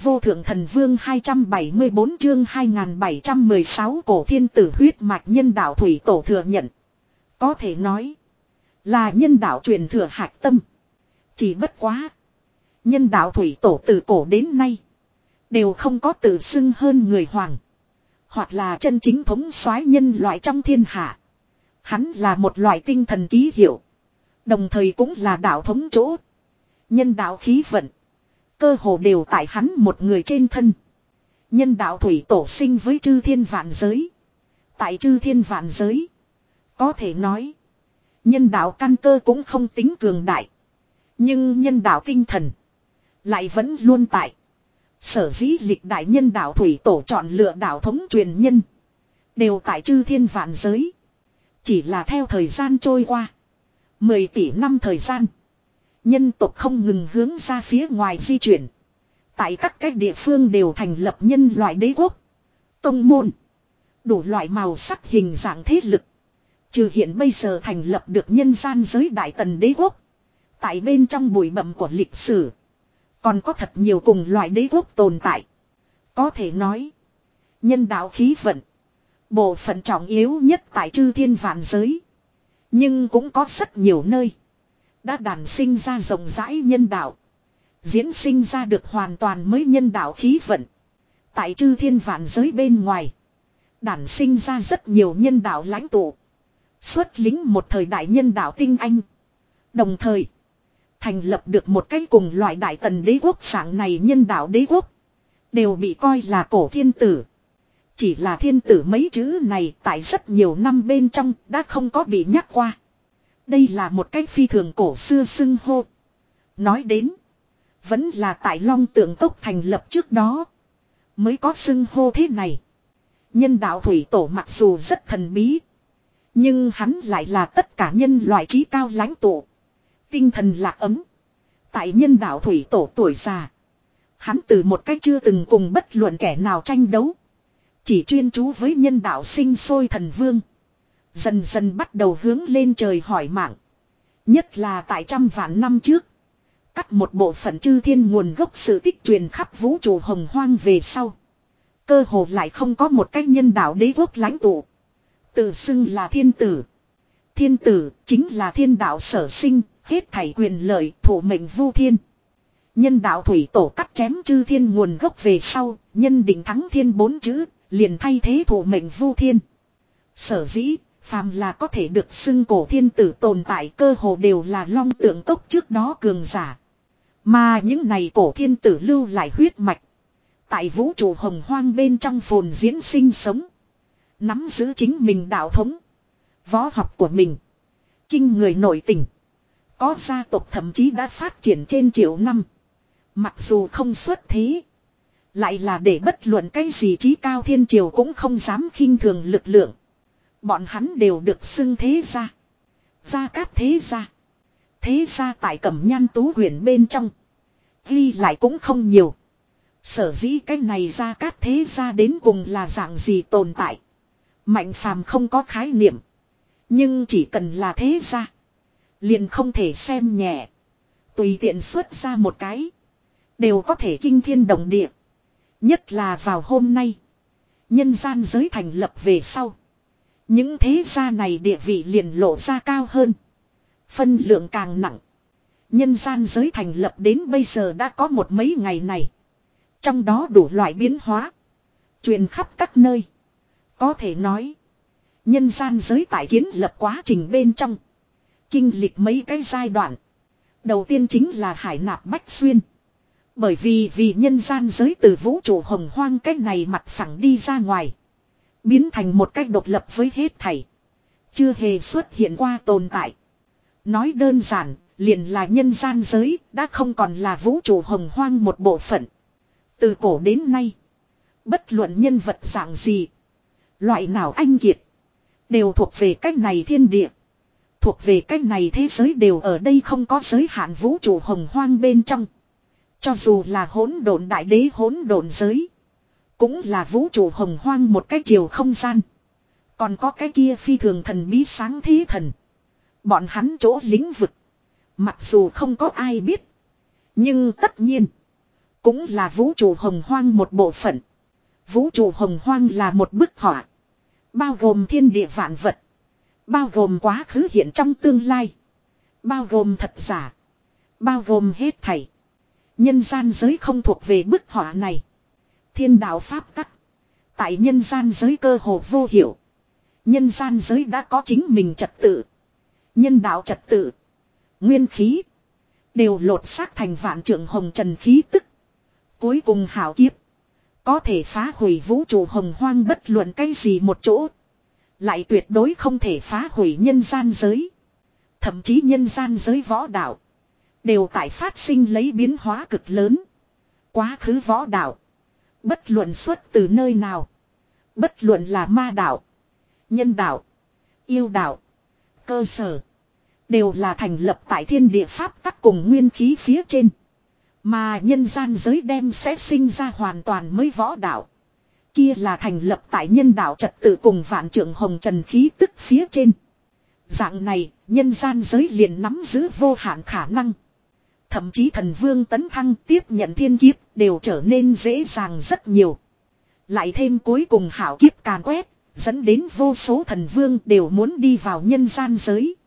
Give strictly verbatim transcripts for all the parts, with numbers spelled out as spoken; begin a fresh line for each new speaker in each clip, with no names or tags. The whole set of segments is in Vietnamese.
vô thượng thần vương hai trăm bảy mươi bốn chương hai nghìn bảy trăm mười sáu cổ thiên tử huyết mạch nhân đạo thủy tổ thừa nhận. Có thể nói là nhân đạo truyền thừa hạch tâm. Chỉ bất quá. Nhân đạo thủy tổ từ cổ đến nay. Đều không có tự xưng hơn người hoàng. Hoặc là chân chính thống soái nhân loại trong thiên hạ. Hắn là một loại tinh thần ký hiệu. Đồng thời cũng là đạo thống chỗ. Nhân đạo khí vận. Cơ hồ đều tại hắn một người trên thân. Nhân đạo thủy tổ sinh với chư thiên vạn giới. Tại chư thiên vạn giới. Có thể nói. Nhân đạo căn cơ cũng không tính cường đại. Nhưng nhân đạo tinh thần. Lại vẫn luôn tại. Sở dĩ lịch đại nhân đạo thủy tổ chọn lựa đạo thống truyền nhân. Đều tại chư thiên vạn giới. Chỉ là theo thời gian trôi qua. Mười tỷ năm thời gian. Nhân tộc không ngừng hướng ra phía ngoài di chuyển. Tại các cái địa phương đều thành lập nhân loại đế quốc. Tông môn. Đủ loại màu sắc hình dạng thế lực. Trừ hiện bây giờ thành lập được nhân gian giới đại tần đế quốc. Tại bên trong bụi bặm của lịch sử. Còn có thật nhiều cùng loại đế quốc tồn tại. Có thể nói. Nhân đạo khí vận. Bộ phận trọng yếu nhất tại chư thiên vạn giới. Nhưng cũng có rất nhiều nơi. Đã đản sinh ra rộng rãi nhân đạo. Diễn sinh ra được hoàn toàn mới nhân đạo khí vận. Tại chư thiên vạn giới bên ngoài. Đản sinh ra rất nhiều nhân đạo lãnh tụ. Xuất lính một thời đại nhân đạo tinh anh. Đồng thời. Thành lập được một cái cùng loại đại tần đế quốc dạng này nhân đạo đế quốc. Đều bị coi là cổ thiên tử. Chỉ là thiên tử mấy chữ này tại rất nhiều năm bên trong đã không có bị nhắc qua. Đây là một cái phi thường cổ xưa xưng hô. Nói đến. Vẫn là tại Long Tượng Cốc thành lập trước đó. Mới có xưng hô thế này. Nhân đạo thủy tổ mặc dù rất thần bí. Nhưng hắn lại là tất cả nhân loại trí cao lãnh tụ. Tinh thần lạc ấm. Tại nhân đạo thủy tổ tuổi già. Hắn từ một cách chưa từng cùng bất luận kẻ nào tranh đấu. Chỉ chuyên chú với nhân đạo sinh sôi thần vương. Dần dần bắt đầu hướng lên trời hỏi mạng. Nhất là tại trăm vạn năm trước. Cắt một bộ phận chư thiên nguồn gốc sự tích truyền khắp vũ trụ hồng hoang về sau. Cơ hồ lại không có một cách nhân đạo đế quốc lãnh tụ. Tự xưng là thiên tử. Thiên tử chính là thiên đạo sở sinh. Hết thảy quyền lợi thủ mệnh vu thiên. Nhân đạo thủy tổ cắt chém chư thiên nguồn gốc về sau. Nhân định thắng thiên bốn chữ. Liền thay thế thủ mệnh vu thiên. Sở dĩ. Phàm là có thể được xưng cổ thiên tử tồn tại cơ hồ đều là Long Tượng Cốc trước đó cường giả. Mà những này cổ thiên tử lưu lại huyết mạch. Tại vũ trụ hồng hoang bên trong phồn diễn sinh sống. Nắm giữ chính mình đạo thống. Võ học của mình. Kinh người nổi tình. Có gia tộc thậm chí đã phát triển trên triệu năm. Mặc dù không xuất thế. Lại là để bất luận cái gì trí cao thiên triều cũng không dám khinh thường lực lượng. Bọn hắn đều được xưng thế gia. Gia Cát thế gia. Thế gia tại Cẩm Nhan Tú Huyền bên trong. Ghi lại cũng không nhiều. Sở dĩ cái này Gia Cát thế gia đến cùng là dạng gì tồn tại. Mạnh phàm không có khái niệm. Nhưng chỉ cần là thế gia. Liền không thể xem nhẹ. Tùy tiện xuất ra một cái. Đều có thể kinh thiên động địa. Nhất là vào hôm nay. Nhân gian giới thành lập về sau. Những thế gia này địa vị liền lộ ra cao hơn. Phân lượng càng nặng. Nhân gian giới thành lập đến bây giờ đã có một mấy ngày này. Trong đó đủ loại biến hóa. Truyền khắp các nơi. Có thể nói. Nhân gian giới tại kiến lập quá trình bên trong. Kinh lịch mấy cái giai đoạn. Đầu tiên chính là hải nạp bách xuyên. Bởi vì vì nhân gian giới từ vũ trụ hồng hoang cách này mặt phẳng đi ra ngoài. Biến thành một cách độc lập với hết thảy. Chưa hề xuất hiện qua tồn tại. Nói đơn giản, liền là nhân gian giới, đã không còn là vũ trụ hồng hoang một bộ phận. Từ cổ đến nay, bất luận nhân vật dạng gì, loại nào anh kiệt, đều thuộc về cách này thiên địa. Thuộc về cách này thế giới đều ở đây không có giới hạn vũ trụ hồng hoang bên trong. Cho dù là hỗn độn đại đế hỗn độn giới. Cũng là vũ trụ hồng hoang một cái chiều không gian. Còn có cái kia phi thường thần bí sáng thế thần. Bọn hắn chỗ lĩnh vực. Mặc dù không có ai biết. Nhưng tất nhiên. cũng là vũ trụ hồng hoang một bộ phận. Vũ trụ hồng hoang là một bức họa. Bao gồm thiên địa vạn vật. Bao gồm quá khứ hiện trong tương lai. Bao gồm thật giả. Bao gồm hết thảy. Nhân gian giới không thuộc về bức họa này. Thiên đạo pháp tắc. Tại nhân gian giới cơ hồ vô hiệu. Nhân gian giới đã có chính mình trật tự. Nhân đạo trật tự. Nguyên khí. Đều lột xác thành vạn trượng hồng trần khí tức. Cuối cùng hảo kiếp. Có thể phá hủy vũ trụ hồng hoang bất luận cái gì một chỗ. Lại tuyệt đối không thể phá hủy nhân gian giới. Thậm chí nhân gian giới võ đạo. Đều tại phát sinh lấy biến hóa cực lớn. Quá khứ võ đạo. Bất luận xuất từ nơi nào. Bất luận là ma đạo. Nhân đạo. Yêu đạo. Cơ sở. Đều là thành lập tại thiên địa pháp tắc cùng nguyên khí phía trên. Mà nhân gian giới đem sẽ sinh ra hoàn toàn mới võ đạo. Kia là thành lập tại nhân đạo trật tự cùng vạn trượng hồng trần khí tức phía trên. Dạng này, nhân gian giới liền nắm giữ vô hạn khả năng. Thậm chí thần vương tấn thăng tiếp nhận thiên kiếp đều trở nên dễ dàng rất nhiều. Lại thêm cuối cùng hảo kiếp càn quét, dẫn đến vô số thần vương đều muốn đi vào nhân gian giới.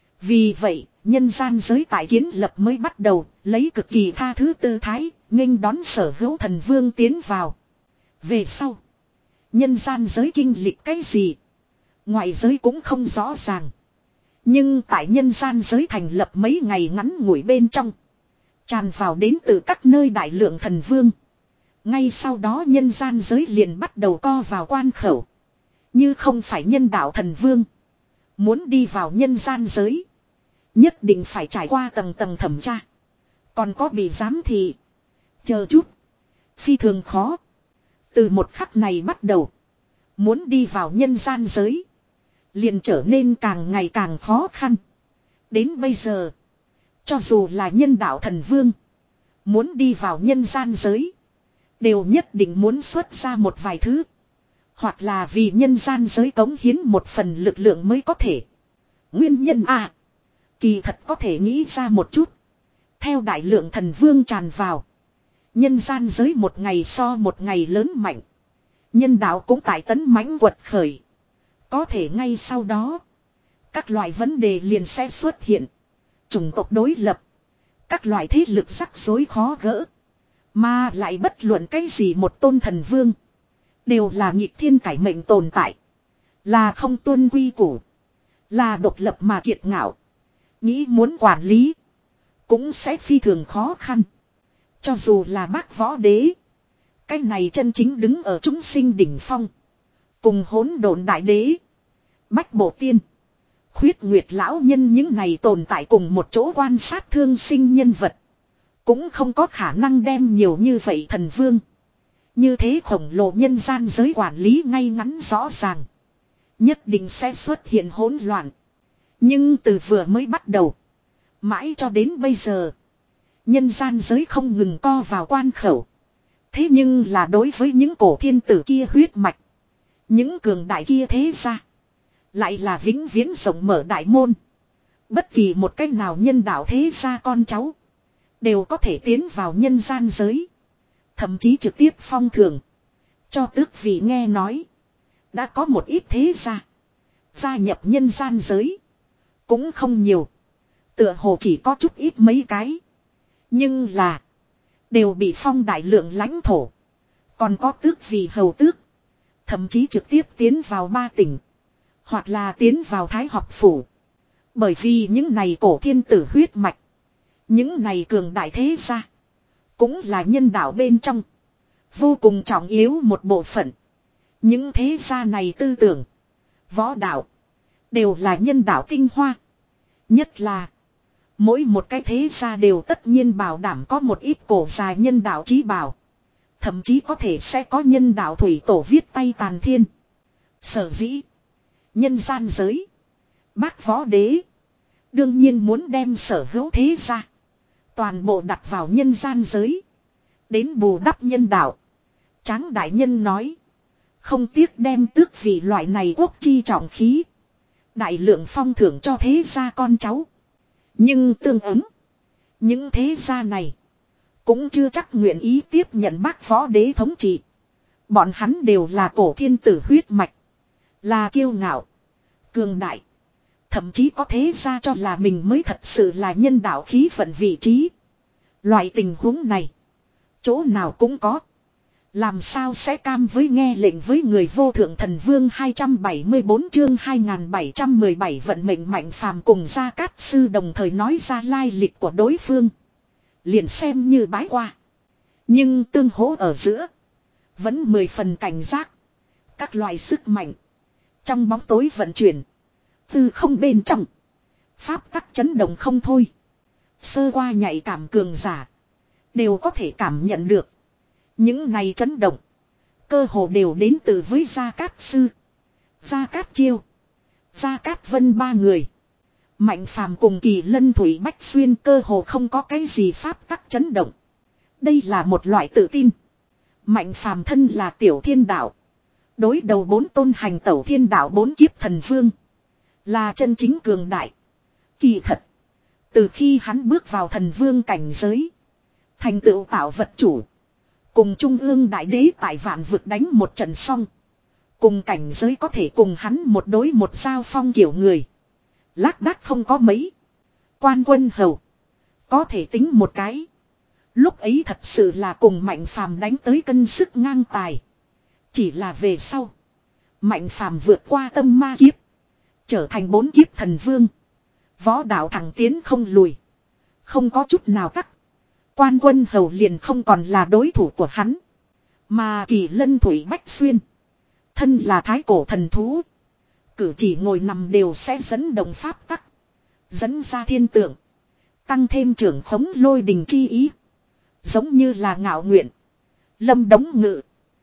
Vì vậy, nhân gian giới tại kiến lập mới bắt đầu, lấy cực kỳ tha thứ tư thái, nghênh đón sở hữu thần vương tiến vào. Về sau, nhân gian giới kinh lịch cái gì? Ngoại giới cũng không rõ ràng. Nhưng tại nhân gian giới thành lập mấy ngày ngắn ngủi bên trong. Tràn vào đến từ các nơi đại lượng thần vương. Ngay sau đó nhân gian giới liền bắt đầu co vào quan khẩu. Như không phải nhân đạo thần vương. Muốn đi vào nhân gian giới. Nhất định phải trải qua tầng tầng thẩm tra. Còn có bị giám thị. Chờ chút. Phi thường khó. Từ một khắc này bắt đầu. Muốn đi vào nhân gian giới. Liền trở nên càng ngày càng khó khăn. Đến bây giờ. Cho dù là nhân đạo thần vương. Muốn đi vào nhân gian giới. Đều nhất định muốn xuất ra một vài thứ. Hoặc là vì nhân gian giới cống hiến một phần lực lượng mới có thể. Nguyên nhân à. Kỳ thật có thể nghĩ ra một chút. Theo đại lượng thần vương tràn vào. Nhân gian giới một ngày so một ngày lớn mạnh. Nhân đạo cũng tại tấn mãnh quật khởi. Có thể ngay sau đó. Các loại vấn đề liền sẽ xuất hiện. Chủng tộc đối lập. Các loại thế lực rắc rối khó gỡ. Mà lại bất luận cái gì một tôn thần vương. Đều là nghịch thiên cải mệnh tồn tại. Là không tuân quy củ. Là độc lập mà kiệt ngạo. Nghĩ muốn quản lý. Cũng sẽ phi thường khó khăn. Cho dù là bác võ đế. Cái này chân chính đứng ở chúng sinh đỉnh phong. Cùng hỗn độn đại đế. Bách bộ tiên. Khuyết nguyệt lão nhân những này tồn tại cùng một chỗ quan sát thương sinh nhân vật. Cũng không có khả năng đem nhiều như vậy thần vương. Như thế khổng lồ nhân gian giới quản lý ngay ngắn rõ ràng. Nhất định sẽ xuất hiện hỗn loạn. Nhưng từ vừa mới bắt đầu. Mãi cho đến bây giờ. Nhân gian giới không ngừng co vào quan khẩu. Thế nhưng là đối với những cổ thiên tử kia huyết mạch. Những cường đại kia thế ra. Lại là vĩnh viễn rộng mở đại môn. Bất kỳ một cách nào nhân đạo thế ra con cháu. Đều có thể tiến vào nhân gian giới. Thậm chí trực tiếp phong thường. Cho tước vị nghe nói. Đã có một ít thế gia. Gia nhập nhân gian giới. Cũng không nhiều. Tựa hồ chỉ có chút ít mấy cái. Nhưng là. Đều bị phong đại lượng lãnh thổ. Còn có tước vị hầu tước. Thậm chí trực tiếp tiến vào ba tỉnh. Hoặc là tiến vào thái học phủ. Bởi vì những này cổ thiên tử huyết mạch. Những này cường đại thế gia. Cũng là nhân đạo bên trong. Vô cùng trọng yếu một bộ phận. Những thế gia này tư tưởng. Võ đạo. Đều là nhân đạo tinh hoa. Nhất là. Mỗi một cái thế gia đều tất nhiên bảo đảm có một ít cổ dài nhân đạo trí bảo. Thậm chí có thể sẽ có nhân đạo thủy tổ viết tay tàn thiên. Sở dĩ. Nhân gian giới. Bác võ đế. Đương nhiên muốn đem sở hữu thế gia. Toàn bộ đặt vào nhân gian giới. Đến bù đắp nhân đạo. Tráng đại nhân nói. Không tiếc đem tước vị loại này quốc chi trọng khí. Đại lượng phong thưởng cho thế gia con cháu. Nhưng tương ứng. Những thế gia này. cũng chưa chắc nguyện ý tiếp nhận Bác Võ Đế thống trị. Bọn hắn đều là cổ thiên tử huyết mạch. Là kiêu ngạo. Cường đại. Thậm chí có thế ra cho là mình mới thật sự là nhân đạo khí vận vị trí. Loại tình huống này. Chỗ nào cũng có. Làm sao sẽ cam với nghe lệnh với người vô thượng thần vương hai trăm bảy mươi tư chương hai nghìn bảy trăm mười bảy vận mệnh Mạnh Phàm cùng Gia Cát Sư đồng thời nói ra lai lịch của đối phương. Liền xem như bái qua. Nhưng tương hỗ ở giữa. Vẫn mười phần cảnh giác. Các loại sức mạnh. Trong bóng tối vận chuyển. Từ không bên trong. Pháp tắc chấn động không thôi. Sơ qua nhạy cảm cường giả. Đều có thể cảm nhận được. Những này chấn động. Cơ hồ đều đến từ với Gia Cát Sư. Gia Cát Chiêu. Gia Cát Vân ba người. Mạnh Phàm cùng Kỳ Lân Thủy Bách Xuyên cơ hồ không có cái gì pháp tắc chấn động. Đây là một loại tự tin. Mạnh Phàm thân là tiểu thiên đạo. Đối đầu bốn tôn hành tẩu thiên đạo bốn kiếp thần vương. Là chân chính cường đại. Kỳ thật. Từ khi hắn bước vào thần vương cảnh giới. Thành tựu tạo vật chủ. Cùng Trung ương Đại Đế tại vạn vực đánh một trận xong. Cùng cảnh giới có thể cùng hắn một đối một giao phong kiểu người. Lác đác không có mấy. Quan Quân Hầu. Có thể tính một cái. Lúc ấy thật sự là cùng Mạnh Phàm đánh tới cân sức ngang tài. Chỉ là về sau. Mạnh Phàm vượt qua tâm ma kiếp. Trở thành bốn kiếp thần vương. Võ đạo thẳng tiến không lùi. Không có chút nào tắc. Quan Quân Hầu liền không còn là đối thủ của hắn. Mà Kỳ Lân Thủy Bách Xuyên. Thân là thái cổ thần thú. Cử chỉ ngồi nằm đều sẽ dẫn động pháp tắc. Dẫn ra thiên tượng. Tăng thêm trưởng khống lôi đình chi ý. Giống như là ngạo nguyện. Lâm Đống Ngự.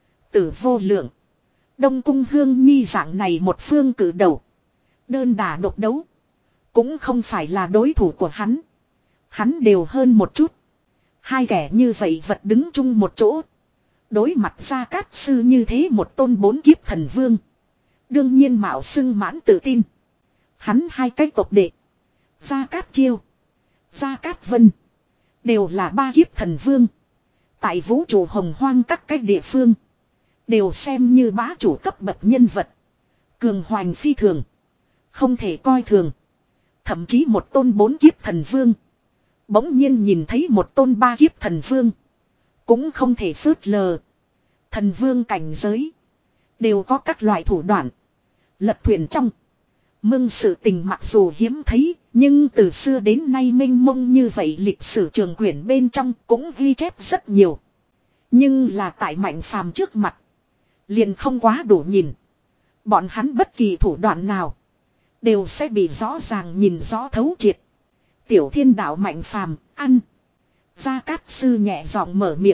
Tử Vô Lượng. Đông Cung Hương Nhi dạng này một phương cử đầu. Đơn đả độc đấu. Cũng không phải là đối thủ của hắn. Hắn đều hơn một chút. Hai kẻ như vậy vật đứng chung một chỗ. Đối mặt Gia Cát Sư như thế một tôn bốn kiếp thần vương. Đương nhiên mạo xưng mãn tự tin. Hắn hai cái tộc đệ. Gia Cát Chiêu. Gia Cát Vân. Đều là ba kiếp thần vương. Tại vũ trụ hồng hoang các cái địa phương. Đều xem như bá chủ cấp bậc nhân vật. Cường hoành phi thường. Không thể coi thường. Thậm chí một tôn bốn kiếp thần vương. Bỗng nhiên nhìn thấy một tôn ba kiếp thần vương. Cũng không thể phớt lờ. Thần vương cảnh giới. Đều có các loại thủ đoạn. Lật thuyền trong. Mưng sự tình mặc dù hiếm thấy. Nhưng từ xưa đến nay mênh mông như vậy lịch sử trường quyển bên trong cũng ghi chép rất nhiều. Nhưng là tại Mạnh Phàm trước mặt. Liền không quá đủ nhìn. Bọn hắn bất kỳ thủ đoạn nào. Đều sẽ bị rõ ràng nhìn rõ thấu triệt. Tiểu thiên đạo Mạnh Phàm ăn. Gia Cát Sư nhẹ giọng mở miệng.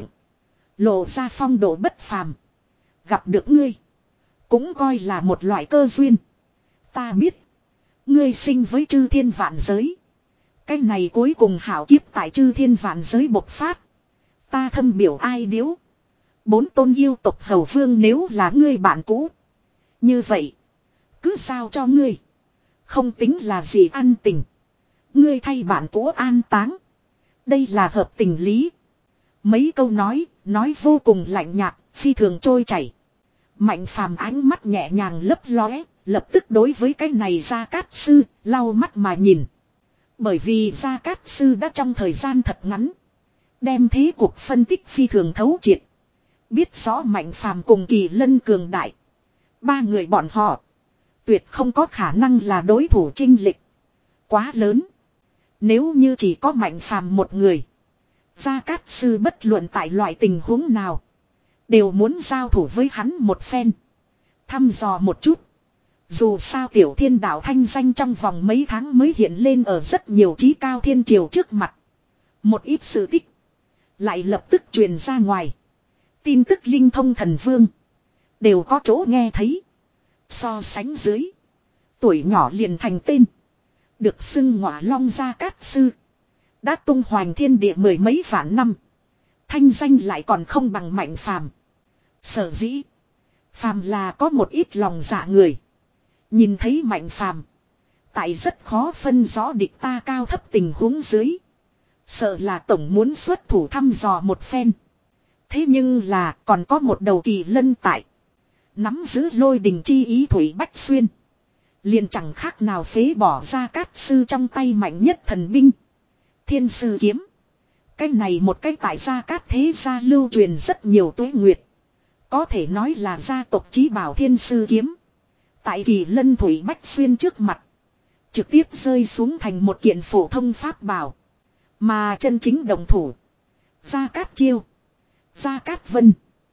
Lộ ra phong độ bất phàm. Gặp được ngươi. Cũng coi là một loại cơ duyên. Ta biết. Ngươi sinh với chư thiên vạn giới. Cái này cuối cùng hảo kiếp tại chư thiên vạn giới bộc phát. Ta thâm biểu ai điếu. Bốn tôn yêu tộc hầu vương nếu là ngươi bạn cũ. Như vậy. Cứ sao cho ngươi. Không tính là gì ăn tình. Ngươi thay bạn cũ an táng. Đây là hợp tình lý. Mấy câu nói. Nói vô cùng lạnh nhạt. Phi thường trôi chảy. Mạnh Phàm ánh mắt nhẹ nhàng lấp lóe. Lập tức đối với cái này Gia Cát Sư. Lau mắt mà nhìn. Bởi vì Gia Cát Sư đã trong thời gian thật ngắn. Đem thế cuộc phân tích phi thường thấu triệt. Biết rõ Mạnh Phàm cùng Kỳ Lân cường đại. Ba người bọn họ. Tuyệt không có khả năng là đối thủ chênh lệch. Quá lớn. Nếu như chỉ có Mạnh Phàm một người. Gia Cát Sư bất luận tại loại tình huống nào. Đều muốn giao thủ với hắn một phen. Thăm dò một chút. Dù sao tiểu thiên đạo thanh danh trong vòng mấy tháng mới hiện lên ở rất nhiều trí cao thiên triều trước mặt. Một ít sự tích. Lại lập tức truyền ra ngoài. Tin tức linh thông thần vương. Đều có chỗ nghe thấy. So sánh dưới. Tuổi nhỏ liền thành tên. Được xưng Ngọa Long Gia Cát Sư. Đã tung hoành thiên địa mười mấy vạn năm. Thanh danh lại còn không bằng Mạnh Phàm. Sở dĩ. Phàm là có một ít lòng dạ người. Nhìn thấy Mạnh Phàm. Tại rất khó phân rõ địch ta cao thấp tình huống dưới. Sợ là tổng muốn xuất thủ thăm dò một phen. Thế nhưng là còn có một đầu kỳ lân tại. Nắm giữ lôi đình chi ý Thủy Bách Xuyên. Liền chẳng khác nào phế bỏ ra cát sư trong tay mạnh nhất thần binh. Thiên sư kiếm. Cái này một cái tại gia cát thế gia lưu truyền rất nhiều tuế nguyệt. Có thể nói là gia tộc chí bảo thiên sư kiếm. Tại kỳ lân Thủy Bách Xuyên trước mặt. Trực tiếp rơi xuống thành một kiện phổ thông pháp bảo. Mà chân chính đồng thủ. Gia Cát Chiêu. Gia Cát Vân.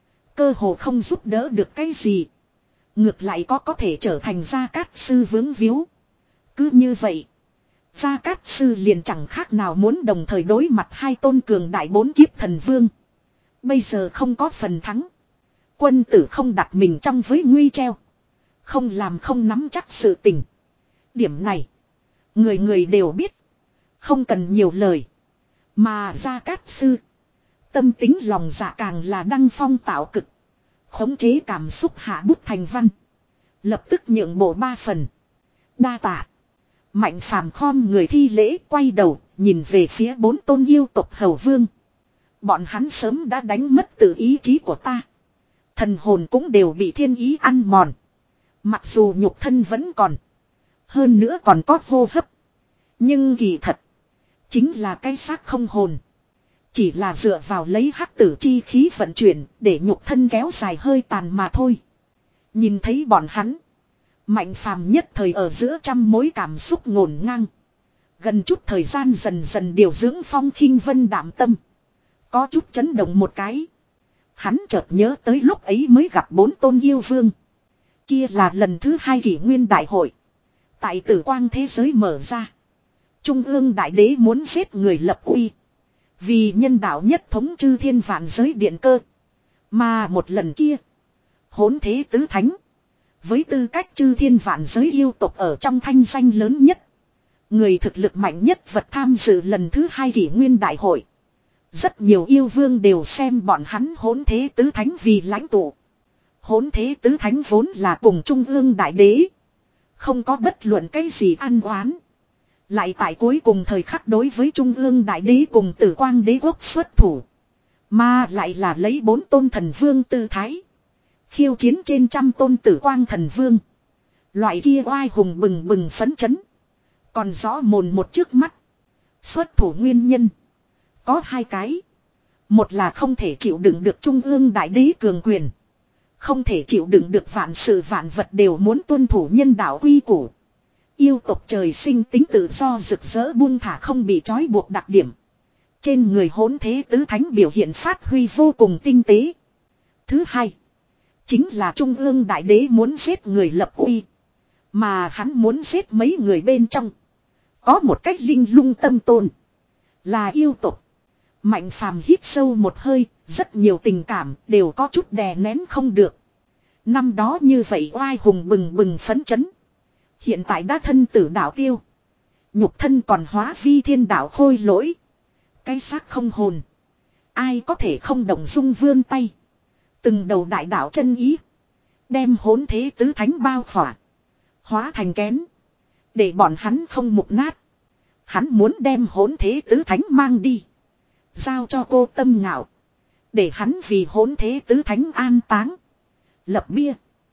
Cơ hồ không giúp đỡ được cái gì. Ngược lại có có thể trở thành Gia Cát Sư vướng víu. Cứ như vậy. Gia Cát Sư liền chẳng khác nào muốn đồng thời đối mặt hai tôn cường đại bốn kiếp thần vương. Bây giờ không có phần thắng. Quân tử không đặt mình trong với nguy treo. Không làm không nắm chắc sự tình. Điểm này. Người người đều biết. Không cần nhiều lời. Mà Gia Cát Sư. Tâm tính lòng dạ càng là đăng phong tạo cực. Khống chế cảm xúc hạ bút thành văn. Lập tức nhượng bộ ba phần. Đa tạ. Mạnh phàm khom người thi lễ quay đầu. Nhìn về phía bốn tôn yêu tộc hầu vương. Bọn hắn sớm đã đánh mất tự ý chí của ta. Thần hồn cũng đều bị thiên ý ăn mòn. Mặc dù nhục thân vẫn còn. Hơn nữa còn có hô hấp. Nhưng kỳ thật. Chính là cái xác không hồn. Chỉ là dựa vào lấy hắc tử chi khí vận chuyển. Để nhục thân kéo dài hơi tàn mà thôi. Nhìn thấy bọn hắn. Mạnh phàm nhất thời ở giữa trăm mối cảm xúc ngổn ngang. Gần chút thời gian dần dần điều dưỡng phong khinh vân đạm tâm. Có chút chấn động một cái. Hắn chợt nhớ tới lúc ấy mới gặp bốn tôn yêu vương. Kia là lần thứ hai kỷ nguyên đại hội. Tại tử quang thế giới mở ra. Trung ương đại đế muốn giết người lập uy. Vì nhân đạo nhất thống chư thiên vạn giới điện cơ. Mà một lần kia. Hỗn thế tứ thánh. Với tư cách chư thiên vạn giới yêu tộc ở trong thanh danh lớn nhất. Người thực lực mạnh nhất vật tham dự lần thứ hai kỷ nguyên đại hội. Rất nhiều yêu vương đều xem bọn hắn hỗn thế tứ thánh vì lãnh tụ. Hỗn thế tứ thánh vốn là cùng trung ương đại đế. Không có bất luận cái gì ăn oán. Lại tại cuối cùng thời khắc đối với trung ương đại đế cùng tử quang đế quốc xuất thủ. Mà lại là lấy bốn tôn thần vương tư thái. Khiêu chiến trên trăm tôn tử quang thần vương. Loại kia oai hùng bừng bừng phấn chấn. Còn rõ mồn một trước mắt. Xuất thủ nguyên nhân. Có hai cái. Một là không thể chịu đựng được trung ương đại đế cường quyền. Không thể chịu đựng được vạn sự vạn vật đều muốn tuân thủ nhân đạo quy củ. Yêu tộc trời sinh tính tự do rực rỡ buông thả không bị trói buộc đặc điểm. Trên người hỗn thế tứ thánh biểu hiện phát huy vô cùng tinh tế. Thứ hai. Chính là trung ương đại đế muốn giết người lập uy. Mà hắn muốn giết mấy người bên trong. Có một cách linh lung tâm tôn. Là yêu tộc. Mạnh phàm hít sâu một hơi. Rất nhiều tình cảm đều có chút đè nén không được. Năm đó như vậy oai hùng bừng bừng phấn chấn. Hiện tại đã thân tử đạo tiêu. Nhục thân còn hóa vi thiên đạo khôi lỗi. Cái xác không hồn. Ai có thể không động dung vươn tay. Từng đầu đại đạo chân ý. Đem hỗn thế tứ thánh bao khỏa. Hóa thành kén. Để bọn hắn không mục nát. Hắn muốn đem hỗn thế tứ thánh mang đi. Giao cho cô Tâm Ngạo. Để hắn vì hỗn thế tứ thánh an táng. Lập bia.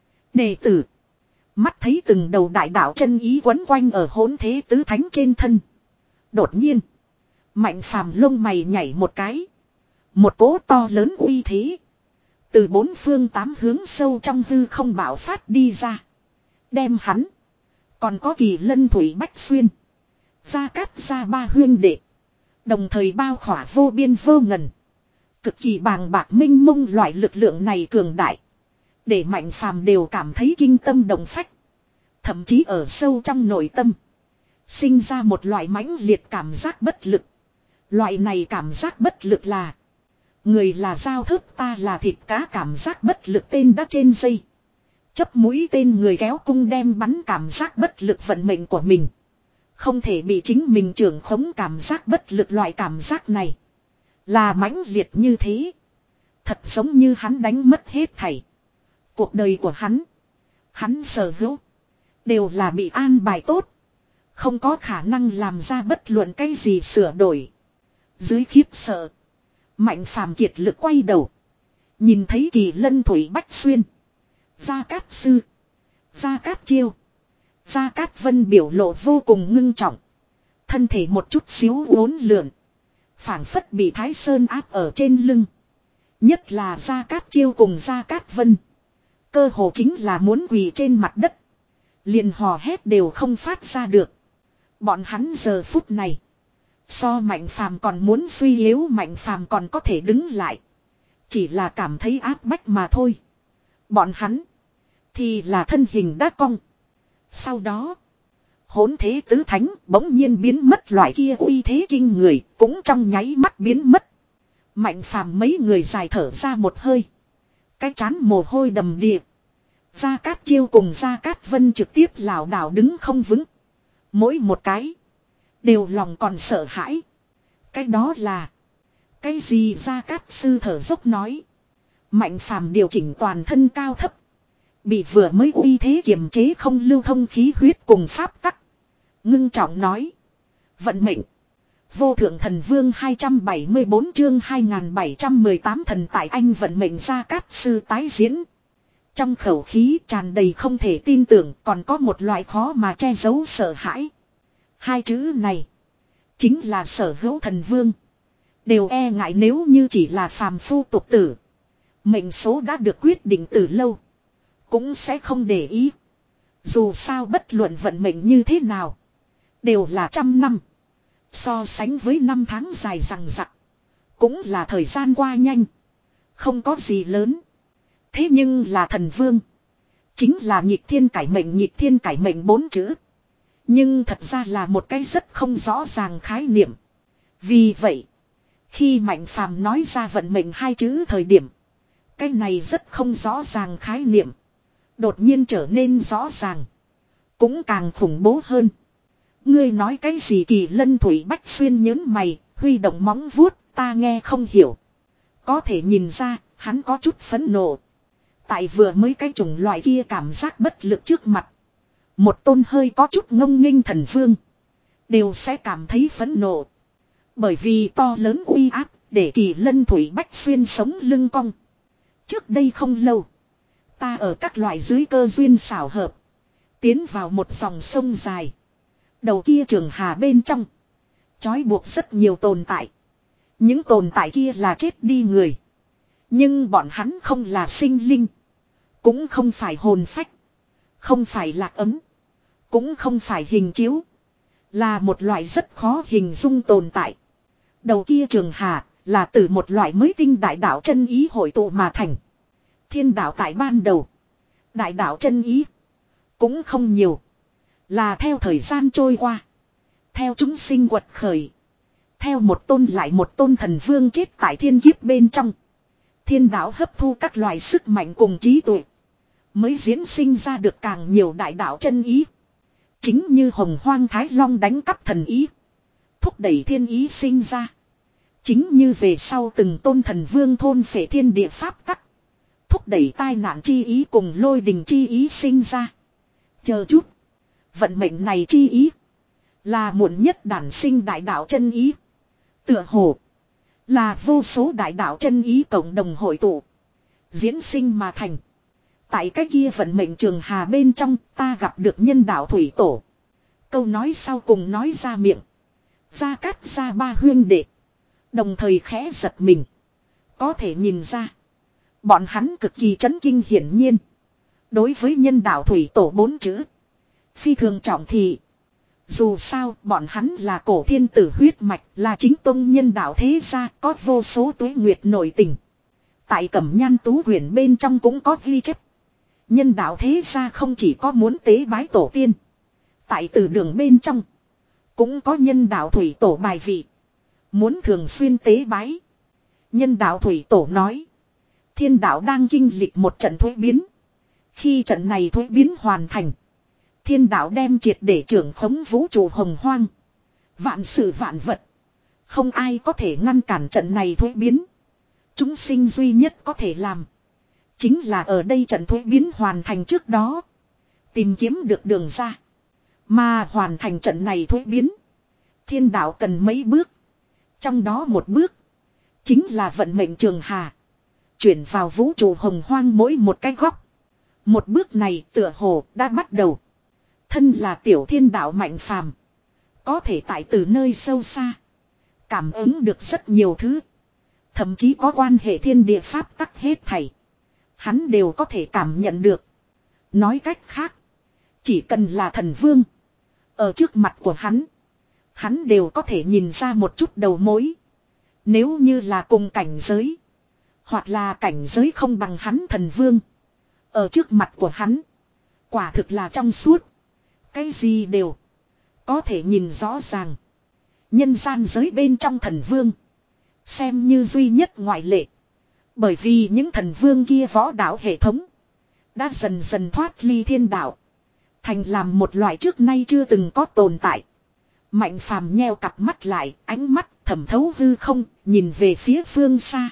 Đệ tử. Mắt thấy từng đầu đại đạo chân ý quấn quanh ở hỗn thế tứ thánh trên thân. Đột nhiên. Mạnh phàm lông mày nhảy một cái. Một cỗ to lớn uy thế. Từ bốn phương tám hướng sâu trong hư không bạo phát đi ra. Đem hắn. Còn có kỳ lân Thủy Bách Xuyên. Gia Cát gia ba huyên đệ. Đồng thời bao khỏa vô biên vô ngần. Cực kỳ bàng bạc minh mông loại lực lượng này cường đại. Để mạnh phàm đều cảm thấy kinh tâm động phách. Thậm chí ở sâu trong nội tâm. Sinh ra một loại mãnh liệt cảm giác bất lực. Loại này cảm giác bất lực là. Người là dao thớt ta là thịt cá cảm giác bất lực tên đã trên dây. Chấp mũi tên người kéo cung đem bắn cảm giác bất lực vận mệnh của mình. Không thể bị chính mình trưởng khống cảm giác bất lực loại cảm giác này. Là mãnh liệt như thế. Thật giống như hắn đánh mất hết thảy. Cuộc đời của hắn. Hắn sở hữu. Đều là bị an bài tốt. Không có khả năng làm ra bất luận cái gì sửa đổi. Dưới khiếp sợ. Mạnh phàm kiệt lực quay đầu. Nhìn thấy Kỳ Lân Thủy Bách Xuyên. Gia Cát Sư. Gia Cát Chiêu. Gia Cát Vân biểu lộ vô cùng ngưng trọng. Thân thể một chút xíu uốn lượn. Phảng phất bị Thái Sơn áp ở trên lưng. Nhất là Gia Cát Chiêu cùng Gia Cát Vân. Cơ hồ chính là muốn quỳ trên mặt đất. Liền hò hét đều không phát ra được. Bọn hắn giờ phút này. So Mạnh Phàm còn muốn suy yếu, Mạnh Phàm còn có thể đứng lại. Chỉ là cảm thấy áp bách mà thôi. Bọn hắn. Thì là thân hình đã cong. Sau đó. Hỗn thế tứ thánh bỗng nhiên biến mất, loại kia uy thế kinh người. Cũng trong nháy mắt biến mất. Mạnh Phàm mấy người dài thở ra một hơi. Cái chán mồ hôi đầm đìa. Gia Cát Chiêu cùng Gia Cát Vân trực tiếp lảo đảo đứng không vững. Mỗi một cái. Đều lòng còn sợ hãi. Cái đó là. Cái gì Gia Cát Sư thở dốc nói. Mạnh Phàm điều chỉnh toàn thân cao thấp. Bị vừa mới uy thế kiềm chế không lưu thông khí huyết cùng pháp tắc. Ngưng trọng nói. Vận mệnh. Vô thượng thần vương hai trăm bảy mươi bốn chương hai nghìn bảy trăm mười tám thần tại anh vận mệnh. Gia Cát Sư tái diễn. Trong khẩu khí tràn đầy không thể tin tưởng, còn có một loại khó mà che giấu sợ hãi. Hai chữ này. Chính là sở hữu thần vương. Đều e ngại nếu như chỉ là phàm phu tục tử. Mệnh số đã được quyết định từ lâu. Cũng sẽ không để ý. Dù sao bất luận vận mệnh như thế nào. Đều là trăm năm. So sánh với năm tháng dài rằng rặc. Cũng là thời gian qua nhanh. Không có gì lớn. Thế nhưng là thần vương. Chính là nhịp thiên cải mệnh, nhịp thiên cải mệnh bốn chữ. Nhưng thật ra là một cái rất không rõ ràng khái niệm. Vì vậy. Khi Mạnh Phàm nói ra vận mệnh hai chữ thời điểm. Cái này rất không rõ ràng khái niệm. Đột nhiên trở nên rõ ràng. Cũng càng khủng bố hơn. Ngươi nói cái gì? Kỳ Lân Thủy Bách Xuyên nhớn mày, huy động móng vuốt, ta nghe không hiểu. Có thể nhìn ra, hắn có chút phẫn nộ. Tại vừa mới cái chủng loại kia cảm giác bất lực trước mặt. Một tôn hơi có chút ngông nghênh thần vương. Đều sẽ cảm thấy phẫn nộ. Bởi vì to lớn uy áp, để Kỳ Lân Thủy Bách Xuyên sống lưng cong. Trước đây không lâu. Ta ở các loại dưới cơ duyên xảo hợp. Tiến vào một dòng sông dài. Đầu kia trường hà bên trong. Trói buộc rất nhiều tồn tại. Những tồn tại kia là chết đi người. Nhưng bọn hắn không là sinh linh. Cũng không phải hồn phách. Không phải lạc ấm. Cũng không phải hình chiếu. Là một loại rất khó hình dung tồn tại. Đầu kia trường hà là từ một loại mới tinh đại đạo chân ý hội tụ mà thành. Thiên đạo tại ban đầu. Đại đạo chân ý. Cũng không nhiều. Là theo thời gian trôi qua. Theo chúng sinh quật khởi. Theo một tôn lại một tôn thần vương chết tại thiên kiếp bên trong. Thiên đạo hấp thu các loại sức mạnh cùng trí tuệ. Mới diễn sinh ra được càng nhiều đại đạo chân ý. Chính như hồng hoang thái long đánh cắp thần ý. Thúc đẩy thiên ý sinh ra. Chính như về sau từng tôn thần vương thôn phệ thiên địa pháp tắc. Thúc đẩy tai nạn chi ý cùng lôi đình chi ý sinh ra. Chờ chút. Vận mệnh này chi ý. Là muộn nhất đản sinh đại đạo chân ý. Tựa hồ. Là vô số đại đạo chân ý cộng đồng hội tụ. Diễn sinh mà thành. Tại cái kia vận mệnh trường hà bên trong ta gặp được nhân đạo thủy tổ. Câu nói sau cùng nói ra miệng. Gia Cát gia ba huyên đệ. Đồng thời khẽ giật mình. Có thể nhìn ra. Bọn hắn cực kỳ chấn kinh hiển nhiên. Đối với nhân đạo thủy tổ bốn chữ. Phi thường trọng thị. Dù sao bọn hắn là cổ thiên tử huyết mạch. Là chính tông nhân đạo thế gia. Có vô số tuế nguyệt nội tình. Tại Cẩm Nhan Tú Quyển bên trong cũng có ghi chép. Nhân đạo thế gia không chỉ có muốn tế bái tổ tiên. Tại từ đường bên trong. Cũng có nhân đạo thủy tổ bài vị. Muốn thường xuyên tế bái. Nhân đạo thủy tổ nói. Thiên đạo đang kinh lịch một trận thuế biến. Khi trận này thuế biến hoàn thành. Thiên đạo đem triệt để trưởng khống vũ trụ hồng hoang. Vạn sự vạn vật. Không ai có thể ngăn cản trận này thuế biến. Chúng sinh duy nhất có thể làm. Chính là ở đây trận thuế biến hoàn thành trước đó. Tìm kiếm được đường ra. Mà hoàn thành trận này thuế biến. Thiên đạo cần mấy bước. Trong đó một bước. Chính là vận mệnh trường hà. Chuyển vào vũ trụ hồng hoang mỗi một cái góc. Một bước này tựa hồ đã bắt đầu. Thân là tiểu thiên đạo Mạnh Phàm, có thể tại từ nơi sâu xa. Cảm ứng được rất nhiều thứ. Thậm chí có quan hệ thiên địa pháp tắc hết thảy. Hắn đều có thể cảm nhận được. Nói cách khác. Chỉ cần là thần vương. Ở trước mặt của hắn. Hắn đều có thể nhìn ra một chút đầu mối. Nếu như là cùng cảnh giới. Hoặc là cảnh giới không bằng hắn thần vương. Ở trước mặt của hắn. Quả thực là trong suốt. Cái gì đều. Có thể nhìn rõ ràng. Nhân gian giới bên trong thần vương. Xem như duy nhất ngoại lệ. Bởi vì những thần vương kia võ đạo hệ thống. Đã dần dần thoát ly thiên đạo. Thành làm một loại trước nay chưa từng có tồn tại. Mạnh Phàm nheo cặp mắt lại, ánh mắt thẩm thấu hư không, nhìn về phía phương xa.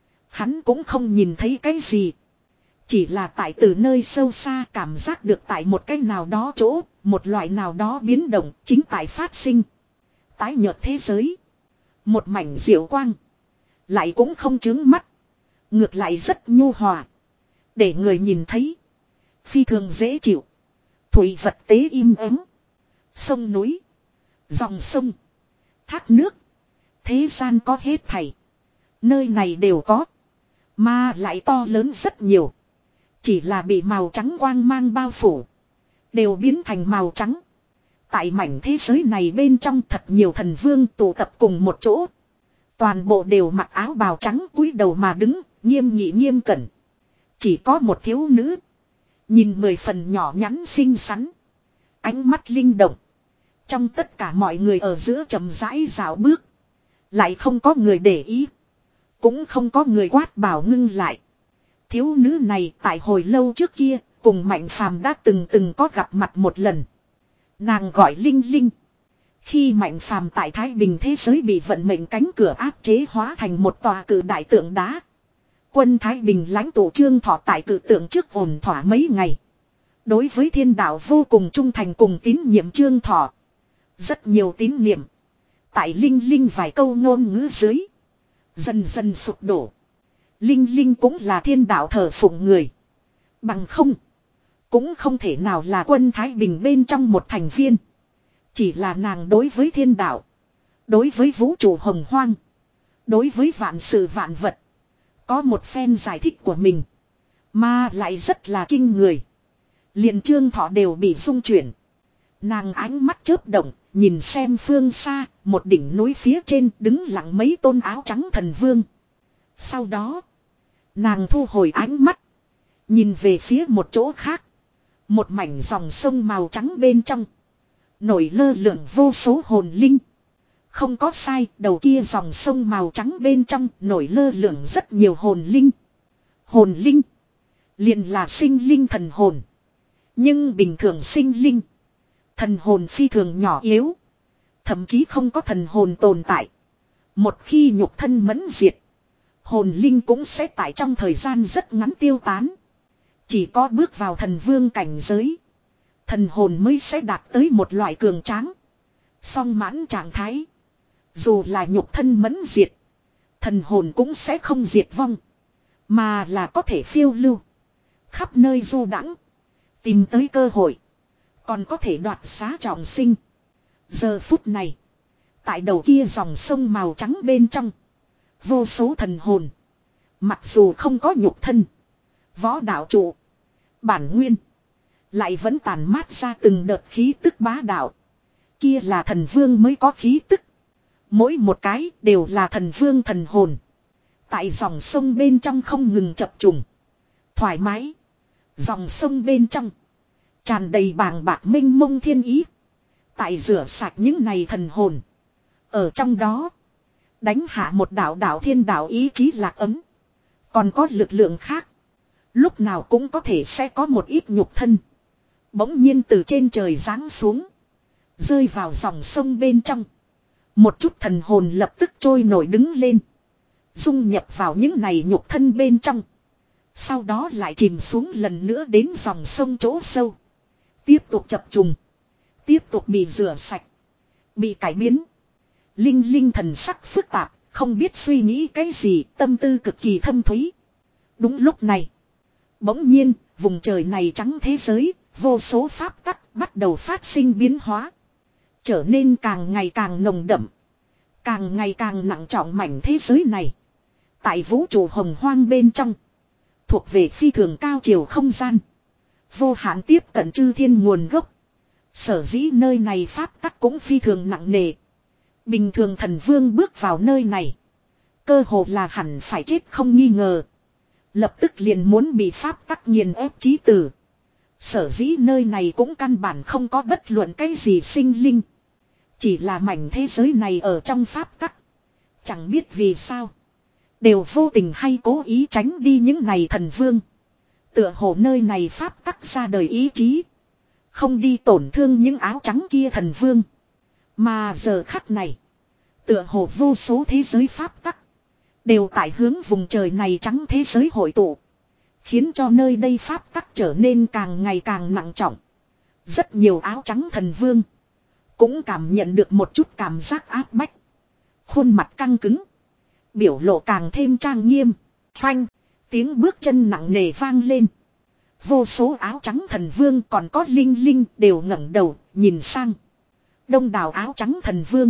Hắn cũng không nhìn thấy cái gì. Chỉ là tại từ nơi sâu xa cảm giác được tại một cái nào đó chỗ, một loại nào đó biến động chính tại phát sinh. Tái nhợt thế giới. Một mảnh diệu quang. Lại cũng không chướng mắt. Ngược lại rất nhu hòa. Để người nhìn thấy. Phi thường dễ chịu. Thủy vật tế im ắng. Sông núi. Dòng sông. Thác nước. Thế gian có hết thảy. Nơi này đều có. Mà lại to lớn rất nhiều. Chỉ là bị màu trắng quang mang bao phủ. Đều biến thành màu trắng. Tại mảnh thế giới này bên trong thật nhiều thần vương tụ tập cùng một chỗ. Toàn bộ đều mặc áo bào trắng cúi đầu mà đứng, nghiêm nghị nghiêm cẩn. Chỉ có một thiếu nữ. Nhìn mười phần nhỏ nhắn xinh xắn. Ánh mắt linh động. Trong tất cả mọi người ở giữa chậm rãi dạo bước. Lại không có người để ý. Cũng không có người quát bảo ngưng lại. Thiếu nữ này tại hồi lâu trước kia, cùng Mạnh Phàm đã từng từng có gặp mặt một lần. Nàng gọi Linh Linh. Khi Mạnh Phàm tại Thái Bình thế giới bị vận mệnh cánh cửa áp chế hóa thành một tòa cự đại tượng đá. Quân Thái Bình lãnh tụ Trương Thọ tại cự tượng trước ổn thỏa mấy ngày. Đối với thiên đạo vô cùng trung thành cùng tín nhiệm Trương Thọ. Rất nhiều tín niệm. Tại Linh Linh vài câu ngôn ngữ dưới. Dần dần sụp đổ. Linh Linh cũng là thiên đạo thờ phụng người. Bằng không. Cũng không thể nào là quân Thái Bình bên trong một thành viên. Chỉ là nàng đối với thiên đạo. Đối với vũ trụ hồng hoang. Đối với vạn sự vạn vật. Có một phen giải thích của mình. Mà lại rất là kinh người. Liền Trương Thọ đều bị rung chuyển. Nàng ánh mắt chớp động. Nhìn xem phương xa. Một đỉnh núi phía trên đứng lặng mấy tôn áo trắng thần vương. Sau đó. Nàng thu hồi ánh mắt. Nhìn về phía một chỗ khác. Một mảnh dòng sông màu trắng bên trong. Nổi lơ lửng vô số hồn linh. Không có sai, đầu kia dòng sông màu trắng bên trong nổi lơ lửng rất nhiều hồn linh. Hồn linh. Liền là sinh linh thần hồn. Nhưng bình thường sinh linh. Thần hồn phi thường nhỏ yếu. Thậm chí không có thần hồn tồn tại. Một khi nhục thân mẫn diệt. Hồn linh cũng sẽ tại trong thời gian rất ngắn tiêu tán. Chỉ có bước vào thần vương cảnh giới. Thần hồn mới sẽ đạt tới một loại cường tráng. Song mãn trạng thái. Dù là nhục thân mẫn diệt. Thần hồn cũng sẽ không diệt vong. Mà là có thể phiêu lưu. Khắp nơi du đãng tìm tới cơ hội. Còn có thể đoạt xá trọng sinh. Giờ phút này. Tại đầu kia dòng sông màu trắng bên trong. Vô số thần hồn. Mặc dù không có nhục thân. Võ đạo trụ. Bản nguyên. Lại vẫn tàn mát ra từng đợt khí tức bá đạo. Kia là thần vương mới có khí tức. Mỗi một cái đều là thần vương thần hồn. Tại dòng sông bên trong không ngừng chập trùng. Thoải mái. Dòng sông bên trong. Tràn đầy bàng bạc mênh mông thiên ý. Tại rửa sạch những này thần hồn. Ở trong đó. Đánh hạ một đạo đạo thiên đạo ý chí lạc ấm. Còn có lực lượng khác. Lúc nào cũng có thể sẽ có một ít nhục thân. Bỗng nhiên từ trên trời giáng xuống. Rơi vào dòng sông bên trong. Một chút thần hồn lập tức trôi nổi đứng lên. Dung nhập vào những này nhục thân bên trong. Sau đó lại chìm xuống lần nữa đến dòng sông chỗ sâu. Tiếp tục chập trùng. Tiếp tục bị rửa sạch. Bị cải biến. Linh Linh thần sắc phức tạp, không biết suy nghĩ cái gì, tâm tư cực kỳ thâm thúy. Đúng lúc này, bỗng nhiên, vùng trời này trắng thế giới, vô số pháp tắc bắt đầu phát sinh biến hóa. Trở nên càng ngày càng nồng đậm, càng ngày càng nặng trọng mảnh thế giới này. Tại vũ trụ hồng hoang bên trong, thuộc về phi thường cao chiều không gian. Vô hạn tiếp cận chư thiên nguồn gốc. Sở dĩ nơi này pháp tắc cũng phi thường nặng nề. Bình thường thần vương bước vào nơi này, cơ hồ là hẳn phải chết không nghi ngờ. Lập tức liền muốn bị pháp tắc nghiền ép chí tử. Sở dĩ nơi này cũng căn bản không có bất luận cái gì sinh linh. Chỉ là mảnh thế giới này ở trong pháp tắc. Chẳng biết vì sao, đều vô tình hay cố ý tránh đi những này thần vương. Tựa hồ nơi này pháp tắc ra đời ý chí, không đi tổn thương những áo trắng kia thần vương. Mà giờ khắc này, tựa hồ vô số thế giới pháp tắc đều tại hướng vùng trời này trắng thế giới hội tụ, khiến cho nơi đây pháp tắc trở nên càng ngày càng nặng trọng. Rất nhiều áo trắng thần vương cũng cảm nhận được một chút cảm giác áp bách. Khuôn mặt căng cứng, biểu lộ càng thêm trang nghiêm. Phanh, tiếng bước chân nặng nề vang lên. Vô số áo trắng thần vương còn có Linh Linh đều ngẩng đầu nhìn sang. Đông đảo áo trắng thần vương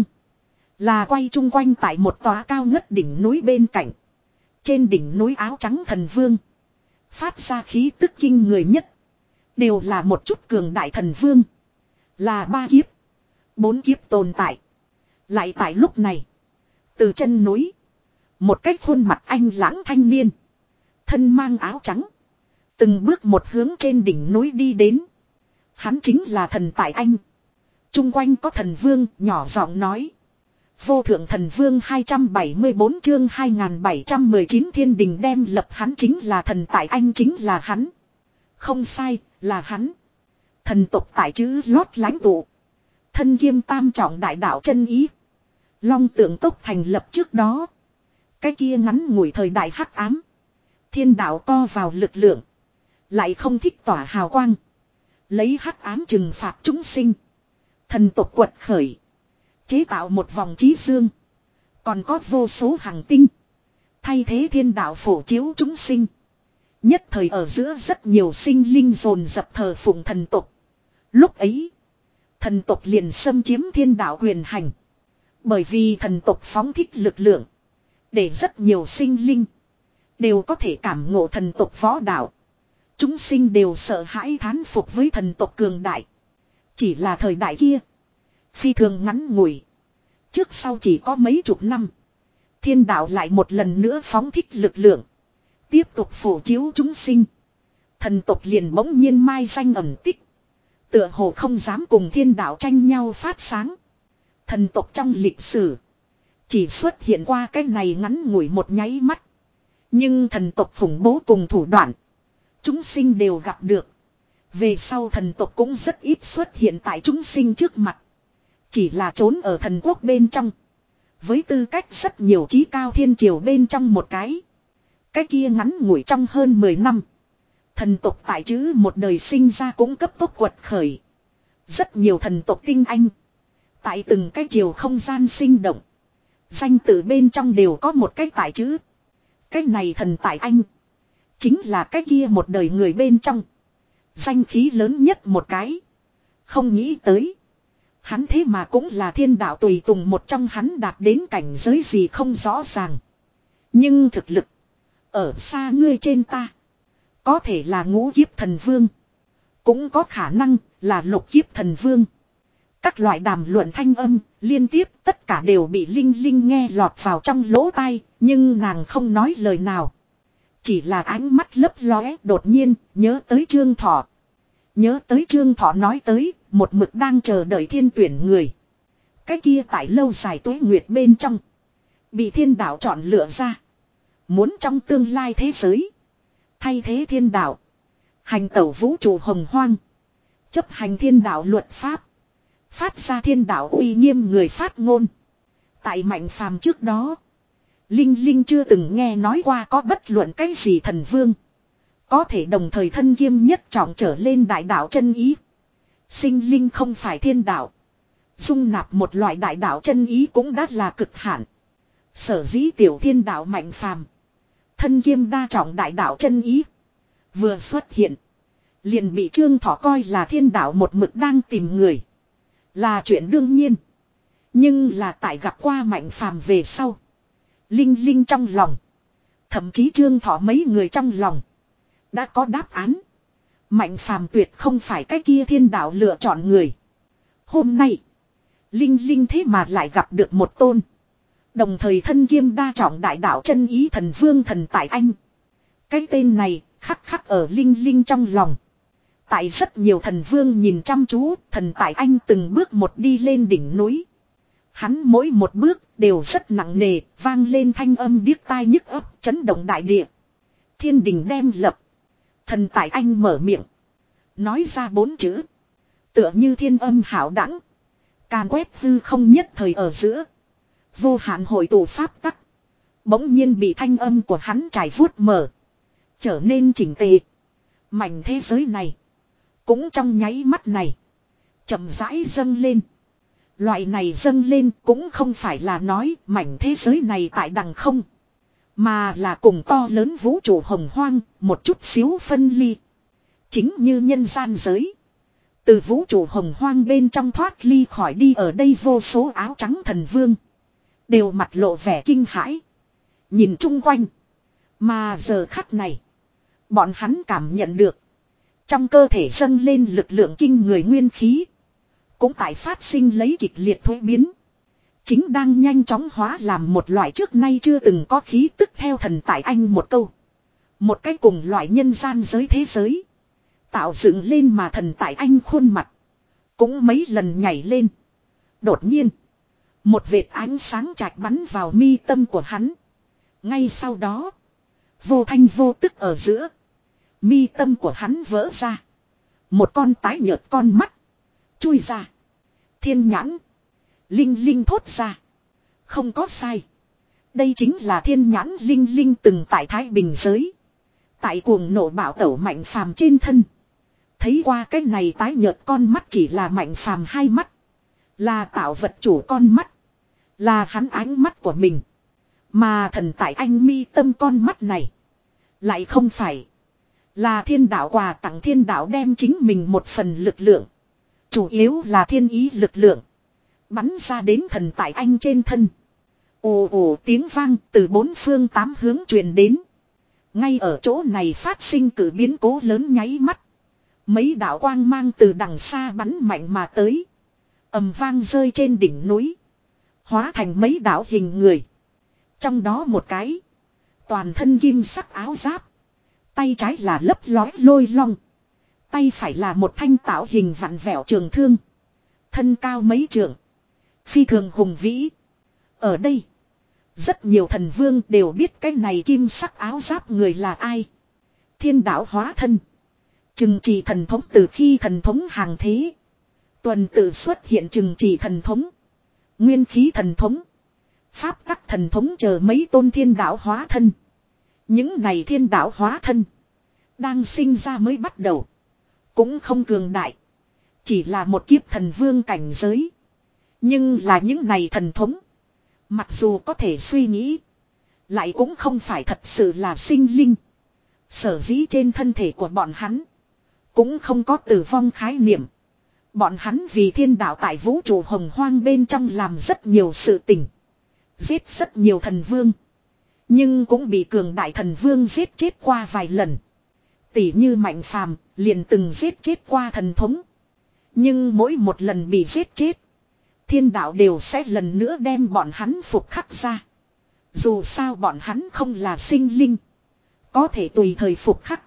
là quay chung quanh tại một tòa cao ngất đỉnh núi bên cạnh. Trên đỉnh núi áo trắng thần vương phát ra khí tức kinh người nhất, đều là một chút cường đại thần vương. Là ba kiếp, bốn kiếp tồn tại. Lại tại lúc này, từ chân núi, một cái khuôn mặt anh lãng thanh niên, thân mang áo trắng, từng bước một hướng trên đỉnh núi đi đến. Hắn chính là thần Tại Anh. Trung quanh có thần vương nhỏ giọng nói. Vô thượng thần vương hai trăm bảy mươi bốn chương hai nghìn bảy trăm mười chín thiên đình đem lập hắn chính là thần Tại Anh chính là hắn. Không sai, là hắn. Thần tộc tại chữ lót lãnh tụ. Thân kiêm tam trọng đại đạo chân ý. Long tượng tốc thành lập trước đó. Cái kia ngắn ngủi thời đại hắc ám. Thiên đạo co vào lực lượng. Lại không thích tỏa hào quang. Lấy hắc ám trừng phạt chúng sinh. Thần tộc quật khởi. Chế tạo một vòng chí dương. Còn có vô số hàng tinh. Thay thế thiên đạo phổ chiếu chúng sinh. Nhất thời ở giữa rất nhiều sinh linh dồn dập thờ phụng thần tộc. Lúc ấy, thần tộc liền xâm chiếm thiên đạo quyền hành. Bởi vì thần tộc phóng thích lực lượng, để rất nhiều sinh linh đều có thể cảm ngộ thần tộc võ đạo. Chúng sinh đều sợ hãi thán phục với thần tộc cường đại. Chỉ là thời đại kia phi thường ngắn ngủi, trước sau chỉ có mấy chục năm. Thiên đạo lại một lần nữa phóng thích lực lượng, tiếp tục phổ chiếu chúng sinh. Thần tộc liền bỗng nhiên mai danh ẩn tích, tựa hồ không dám cùng thiên đạo tranh nhau phát sáng. Thần tộc trong lịch sử chỉ xuất hiện qua cái này ngắn ngủi một nháy mắt. Nhưng thần tộc khủng bố cùng thủ đoạn, chúng sinh đều gặp được. Về sau thần tộc cũng rất ít xuất hiện tại chúng sinh trước mặt. Chỉ là trốn ở thần quốc bên trong. Với tư cách rất nhiều chí cao thiên triều bên trong một cái. Cái kia ngắn ngủi trong hơn mười năm. Thần tộc tại chữ một đời sinh ra cũng cấp tốc quật khởi. Rất nhiều thần tộc tinh anh. Tại từng cái triều không gian sinh động. Danh tự bên trong đều có một cái tại chữ. Cái này thần Tại Anh chính là cái kia một đời người bên trong danh khí lớn nhất một cái. Không nghĩ tới, hắn thế mà cũng là thiên đạo tùy tùng một trong. Hắn đạt đến cảnh giới gì không rõ ràng, nhưng thực lực ở xa ngươi trên ta. Có thể là ngũ kiếp thần vương, cũng có khả năng là lục kiếp thần vương. Các loại đàm luận thanh âm liên tiếp tất cả đều bị Linh Linh nghe lọt vào trong lỗ tai, nhưng nàng không nói lời nào. Chỉ là ánh mắt lấp lóe, đột nhiên nhớ tới Trương Thọ. Nhớ tới Trương Thọ nói tới một mực đang chờ đợi thiên tuyển người. Cái kia tại lâu dài tuế nguyệt bên trong bị thiên đạo chọn lựa ra, muốn trong tương lai thế giới thay thế thiên đạo, hành tẩu vũ trụ hồng hoang, chấp hành thiên đạo luật pháp, phát ra thiên đạo uy nghiêm người phát ngôn. Tại Mạnh Phàm trước đó, Linh Linh chưa từng nghe nói qua có bất luận cái gì thần vương có thể đồng thời thân kiêm nhất trọng trở lên đại đạo chân ý. Sinh linh không phải thiên đạo, Dung nạp một loại đại đạo chân ý cũng đã là cực hạn. Sở dĩ tiểu thiên đạo mạnh phàm. Thân kiêm đa trọng đại đạo chân ý. Vừa xuất hiện. Liền bị Trương Thọ coi là thiên đạo một mực đang tìm người. Là chuyện đương nhiên. Nhưng là tại gặp qua mạnh phàm về sau. Linh Linh trong lòng. Thậm chí Trương Thọ mấy người trong lòng. Đã có đáp án. Mạnh phàm tuyệt không phải cái kia thiên đạo lựa chọn người. Hôm nay. Linh Linh thế mà lại gặp được một tôn. Đồng thời thân kiêm đa trọng đại đạo chân ý thần vương thần tại anh. Cái tên này khắc khắc ở Linh Linh trong lòng. Tại rất nhiều thần vương nhìn chăm chú, thần tại anh từng bước một đi lên đỉnh núi. Hắn mỗi một bước đều rất nặng nề, vang lên thanh âm điếc tai nhức óc, chấn động đại địa. Thiên đình đem lập. Thần tại anh mở miệng. Nói ra bốn chữ. Tựa như thiên âm hảo đẳng. Càn quét hư không nhất thời ở giữa. Vô hạn hội tụ pháp tắc. Bỗng nhiên bị thanh âm của hắn trải vuốt mở. Trở nên chỉnh tề. Mảnh thế giới này. Cũng trong nháy mắt này. Chậm rãi dâng lên. Loại này dâng lên cũng không phải là nói mảnh thế giới này tại đằng không. Mà là cùng to lớn vũ trụ hồng hoang, một chút xíu phân ly. Chính như nhân gian giới. Từ vũ trụ hồng hoang bên trong thoát ly khỏi đi ở đây vô số áo trắng thần vương. Đều mặt lộ vẻ kinh hãi. Nhìn chung quanh. Mà giờ khắc này. Bọn hắn cảm nhận được. Trong cơ thể dâng lên lực lượng kinh người nguyên khí. Cũng tại phát sinh lấy kịch liệt thuế biến. Chính đang nhanh chóng hóa làm một loại trước nay chưa từng có khí tức theo thần tại anh một câu. Một cái cùng loại nhân gian giới thế giới. Tạo dựng lên mà thần tại anh khuôn mặt. Cũng mấy lần nhảy lên. Đột nhiên. Một vệt ánh sáng chạch bắn vào mi tâm của hắn. Ngay sau đó. Vô thanh vô tức ở giữa. Mi tâm của hắn vỡ ra. Một con tái nhợt con mắt. Chui ra. Thiên nhãn. Linh Linh thốt ra. Không có sai. Đây chính là thiên nhãn Linh Linh từng tại Thái Bình giới. Tại cuồng nộ bạo tẩu mạnh phàm trên thân. Thấy qua cái này tái nhợt con mắt chỉ là mạnh phàm hai mắt. Là tạo vật chủ con mắt. Là hắn ánh mắt của mình. Mà thần tại anh mi tâm con mắt này. Lại không phải. Là thiên đạo quà tặng thiên đạo đem chính mình một phần lực lượng. Chủ yếu là thiên ý lực lượng. Bắn ra đến thần tại anh trên thân. Ồ ồ tiếng vang từ bốn phương tám hướng truyền đến. Ngay ở chỗ này phát sinh cử biến cố lớn nháy mắt. Mấy đạo quang mang từ đằng xa bắn mạnh mà tới. Ầm vang rơi trên đỉnh núi. Hóa thành mấy đạo hình người. Trong đó một cái. Toàn thân kim sắc áo giáp. Tay trái là lấp lói lôi long. Tay phải là một thanh tạo hình vặn vẹo trường thương. Thân cao mấy trượng. Phi thường hùng vĩ. Ở đây. Rất nhiều thần vương đều biết cái này kim sắc áo giáp người là ai. Thiên đạo hóa thân. Trừng trì thần thống từ khi thần thống hàng thế. Tuần tự xuất hiện trừng trì thần thống. Nguyên khí thần thống. Pháp tắc thần thống chờ mấy tôn thiên đạo hóa thân. Những này thiên đạo hóa thân. Đang sinh ra mới bắt đầu. Cũng không cường đại. Chỉ là một kiếp thần vương cảnh giới. Nhưng là những này thần thống. Mặc dù có thể suy nghĩ. Lại cũng không phải thật sự là sinh linh. Sở dĩ trên thân thể của bọn hắn. Cũng không có tử vong khái niệm. Bọn hắn vì thiên đạo tại vũ trụ hồng hoang bên trong làm rất nhiều sự tình. Giết rất nhiều thần vương. Nhưng cũng bị cường đại thần vương giết chết qua vài lần. Tỷ như Mạnh Phàm liền từng giết chết qua thần thống. Nhưng mỗi một lần bị giết chết. Thiên đạo đều sẽ lần nữa đem bọn hắn phục khắc ra. Dù sao bọn hắn không là sinh linh. Có thể tùy thời phục khắc.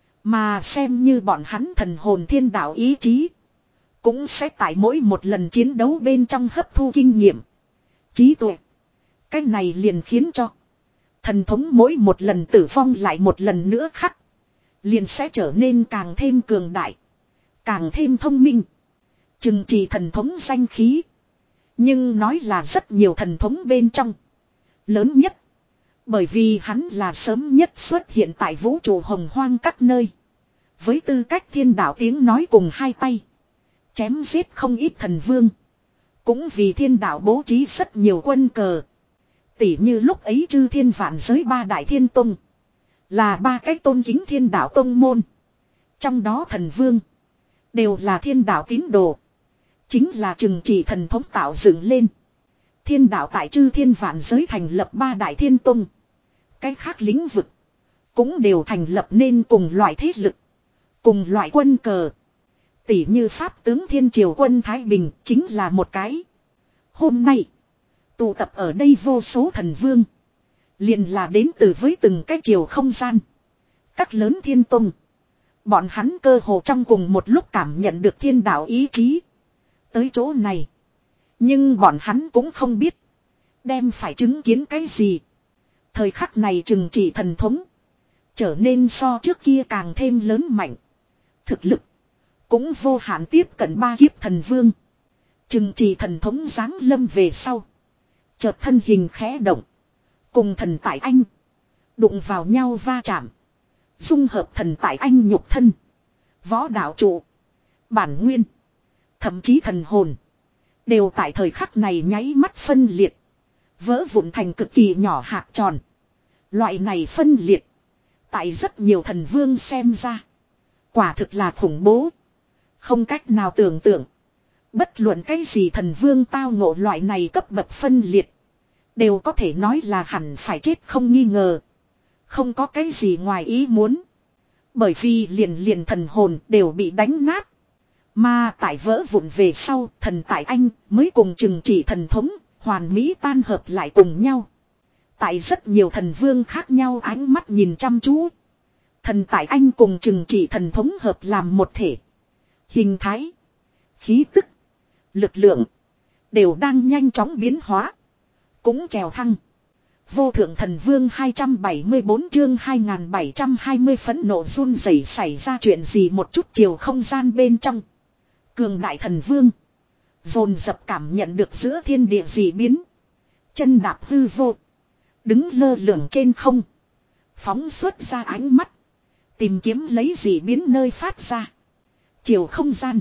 Mà xem như bọn hắn thần hồn thiên đạo ý chí. Cũng sẽ tại mỗi một lần chiến đấu bên trong hấp thu kinh nghiệm. Trí tuệ. Cái này liền khiến cho. Thần thống mỗi một lần tử vong lại một lần nữa khắc. Liền sẽ trở nên càng thêm cường đại. Càng thêm thông minh. Trừng trì thần thống danh khí. Nhưng nói là rất nhiều thần thống bên trong. Lớn nhất. Bởi vì hắn là sớm nhất xuất hiện tại vũ trụ hồng hoang các nơi. Với tư cách thiên đạo tiếng nói cùng hai tay. Chém giết không ít thần vương. Cũng vì thiên đạo bố trí rất nhiều quân cờ. Tỉ như lúc ấy chư thiên vạn giới ba đại thiên tông. Là ba cái tôn kính thiên đạo tông môn. Trong đó thần vương. Đều là thiên đạo tín đồ. Chính là chừng chỉ thần thống tạo dựng lên. Thiên đạo tại chư thiên vạn giới thành lập ba đại thiên tông. Cái khác lĩnh vực. Cũng đều thành lập nên cùng loại thế lực. Cùng loại quân cờ. Tỷ như Pháp tướng Thiên Triều quân Thái Bình chính là một cái. Hôm nay. Tụ tập ở đây vô số thần vương. Liền là đến từ với từng cái triều không gian. Các lớn thiên tông. Bọn hắn cơ hồ trong cùng một lúc cảm nhận được thiên đạo ý chí. Tới chỗ này. Nhưng bọn hắn cũng không biết. Đem phải chứng kiến cái gì. Thời khắc này chừng chỉ thần thống. Trở nên so trước kia càng thêm lớn mạnh. Thực lực. Cũng vô hạn tiếp cận ba kiếp thần vương. Chừng chỉ thần thống giáng lâm về sau. Chợt thân hình khẽ động. Cùng thần tại anh. Đụng vào nhau va chạm. Dung hợp thần tại anh nhục thân. Võ đạo trụ. Bản nguyên. Thậm chí thần hồn. Đều tại thời khắc này nháy mắt phân liệt. Vỡ vụn thành cực kỳ nhỏ hạt tròn. Loại này phân liệt. Tại rất nhiều thần vương xem ra. Quả thực là khủng bố. Không cách nào tưởng tượng. Bất luận cái gì thần vương tao ngộ loại này cấp bậc phân liệt. Đều có thể nói là hẳn phải chết không nghi ngờ. Không có cái gì ngoài ý muốn. Bởi vì liền liền thần hồn đều bị đánh nát. Mà tại vỡ vụn về sau thần tại anh mới cùng chừng chỉ thần thống. Hoàn mỹ tan hợp lại cùng nhau. Tại rất nhiều thần vương khác nhau ánh mắt nhìn chăm chú. Thần tại anh cùng chừng chỉ thần thống hợp làm một thể. Hình thái. Khí tức. Lực lượng. Đều đang nhanh chóng biến hóa. Cũng trèo thăng. Vô thượng thần vương hai trăm bảy mươi tư chương hai nghìn bảy trăm hai mươi phẫn nộ run rẩy xảy ra chuyện gì một chút chiều không gian bên trong. Cường đại thần vương. Dồn dập cảm nhận được giữa thiên địa dị biến. Chân đạp hư vô. Đứng lơ lửng trên không. Phóng xuất ra ánh mắt. Tìm kiếm lấy dị biến nơi phát ra. Chiều không gian.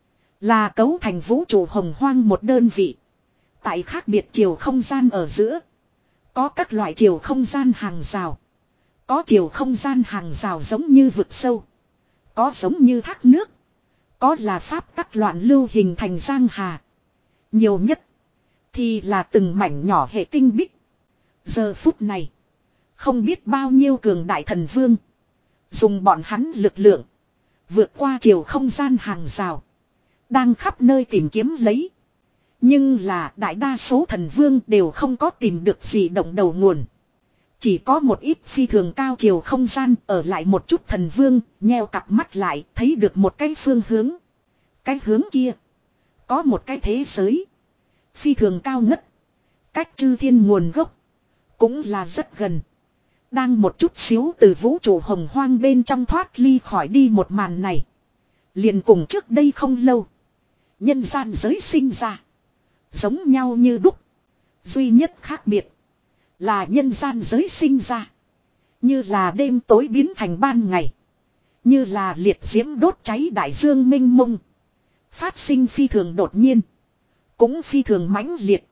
Là cấu thành vũ trụ hồng hoang một đơn vị. Tại khác biệt chiều không gian ở giữa. Có các loại chiều không gian hàng rào. Có chiều không gian hàng rào giống như vực sâu. Có giống như thác nước. Có là pháp tắc loạn lưu hình thành giang hà. Nhiều nhất. Thì là từng mảnh nhỏ hệ tinh bích. Giờ phút này. Không biết bao nhiêu cường đại thần vương. Dùng bọn hắn lực lượng. Vượt qua chiều không gian hàng rào. Đang khắp nơi tìm kiếm lấy. Nhưng là đại đa số thần vương đều không có tìm được gì động đầu nguồn. Chỉ có một ít phi thường cao chiều không gian ở lại một chút thần vương. Nheo cặp mắt lại thấy được một cái phương hướng. Cái hướng kia. Có một cái thế giới. Phi thường cao ngất. Cách chư thiên nguồn gốc. Cũng là rất gần. Đang một chút xíu từ vũ trụ hồng hoang bên trong thoát ly khỏi đi một màn này. Liền cùng trước đây không lâu. Nhân gian giới sinh ra. Giống nhau như đúc. Duy nhất khác biệt. Là nhân gian giới sinh ra. Như là đêm tối biến thành ban ngày. Như là liệt diễm đốt cháy đại dương minh mông. Phát sinh phi thường đột nhiên. Cũng phi thường mãnh liệt.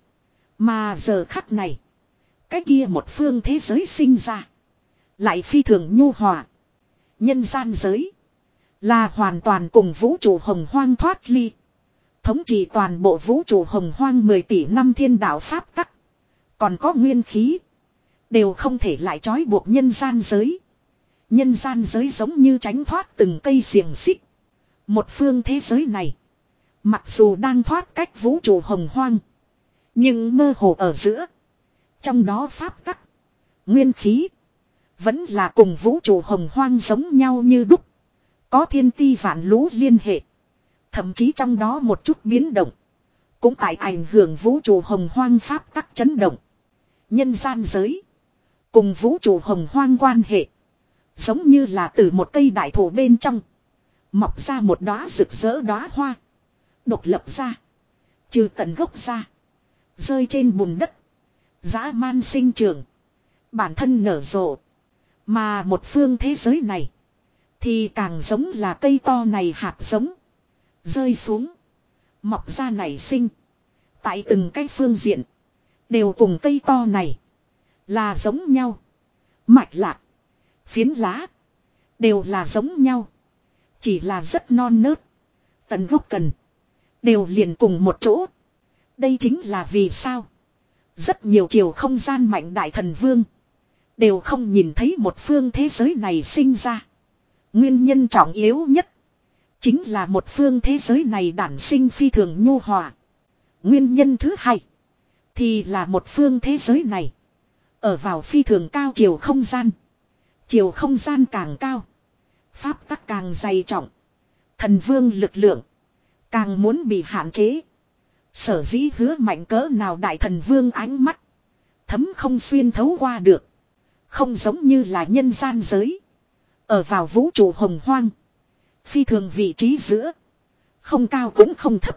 Mà giờ khắc này. Cái kia một phương thế giới sinh ra. Lại phi thường nhu hòa. Nhân gian giới. Là hoàn toàn cùng vũ trụ hồng hoang thoát ly. Thống trị toàn bộ vũ trụ hồng hoang mười tỷ năm thiên đạo pháp tắc. Còn có nguyên khí. Đều không thể lại trói buộc nhân gian giới. Nhân gian giới giống như tránh thoát từng cây xiềng xích. Một phương thế giới này. Mặc dù đang thoát cách vũ trụ hồng hoang. Nhưng mơ hồ ở giữa. Trong đó pháp tắc. Nguyên khí. Vẫn là cùng vũ trụ hồng hoang giống nhau như đúc. Có thiên ti vạn lũ liên hệ. Thậm chí trong đó một chút biến động. Cũng tại ảnh hưởng vũ trụ hồng hoang pháp tắc chấn động. Nhân gian giới. Cùng vũ trụ hồng hoang quan hệ. Giống như là từ một cây đại thụ bên trong. Mọc ra một đóa rực rỡ đóa hoa. Độc lập ra. Trừ tận gốc ra. Rơi trên bùn đất. Dã man sinh trưởng. Bản thân nở rộ. Mà một phương thế giới này. Thì càng giống là cây to này hạt giống. Rơi xuống. Mọc ra nảy sinh. Tại từng cái phương diện. Đều cùng cây to này. Là giống nhau. Mạch lạc. Phiến lá. Đều là giống nhau. Chỉ là rất non nớt. Tận gốc cần. Đều liền cùng một chỗ. Đây chính là vì sao. Rất nhiều chiều không gian mạnh đại thần vương. Đều không nhìn thấy một phương thế giới này sinh ra. Nguyên nhân trọng yếu nhất. Chính là một phương thế giới này đản sinh phi thường nhu hòa. Nguyên nhân thứ hai. Thì là một phương thế giới này. Ở vào phi thường cao chiều không gian. Chiều không gian càng cao. Pháp tắc càng dày trọng. Thần vương lực lượng. Càng muốn bị hạn chế. Sở dĩ hứa mạnh cỡ nào đại thần vương ánh mắt. Thấm không xuyên thấu qua được. Không giống như là nhân gian giới. Ở vào vũ trụ hồng hoang. Phi thường vị trí giữa. Không cao cũng không thấp.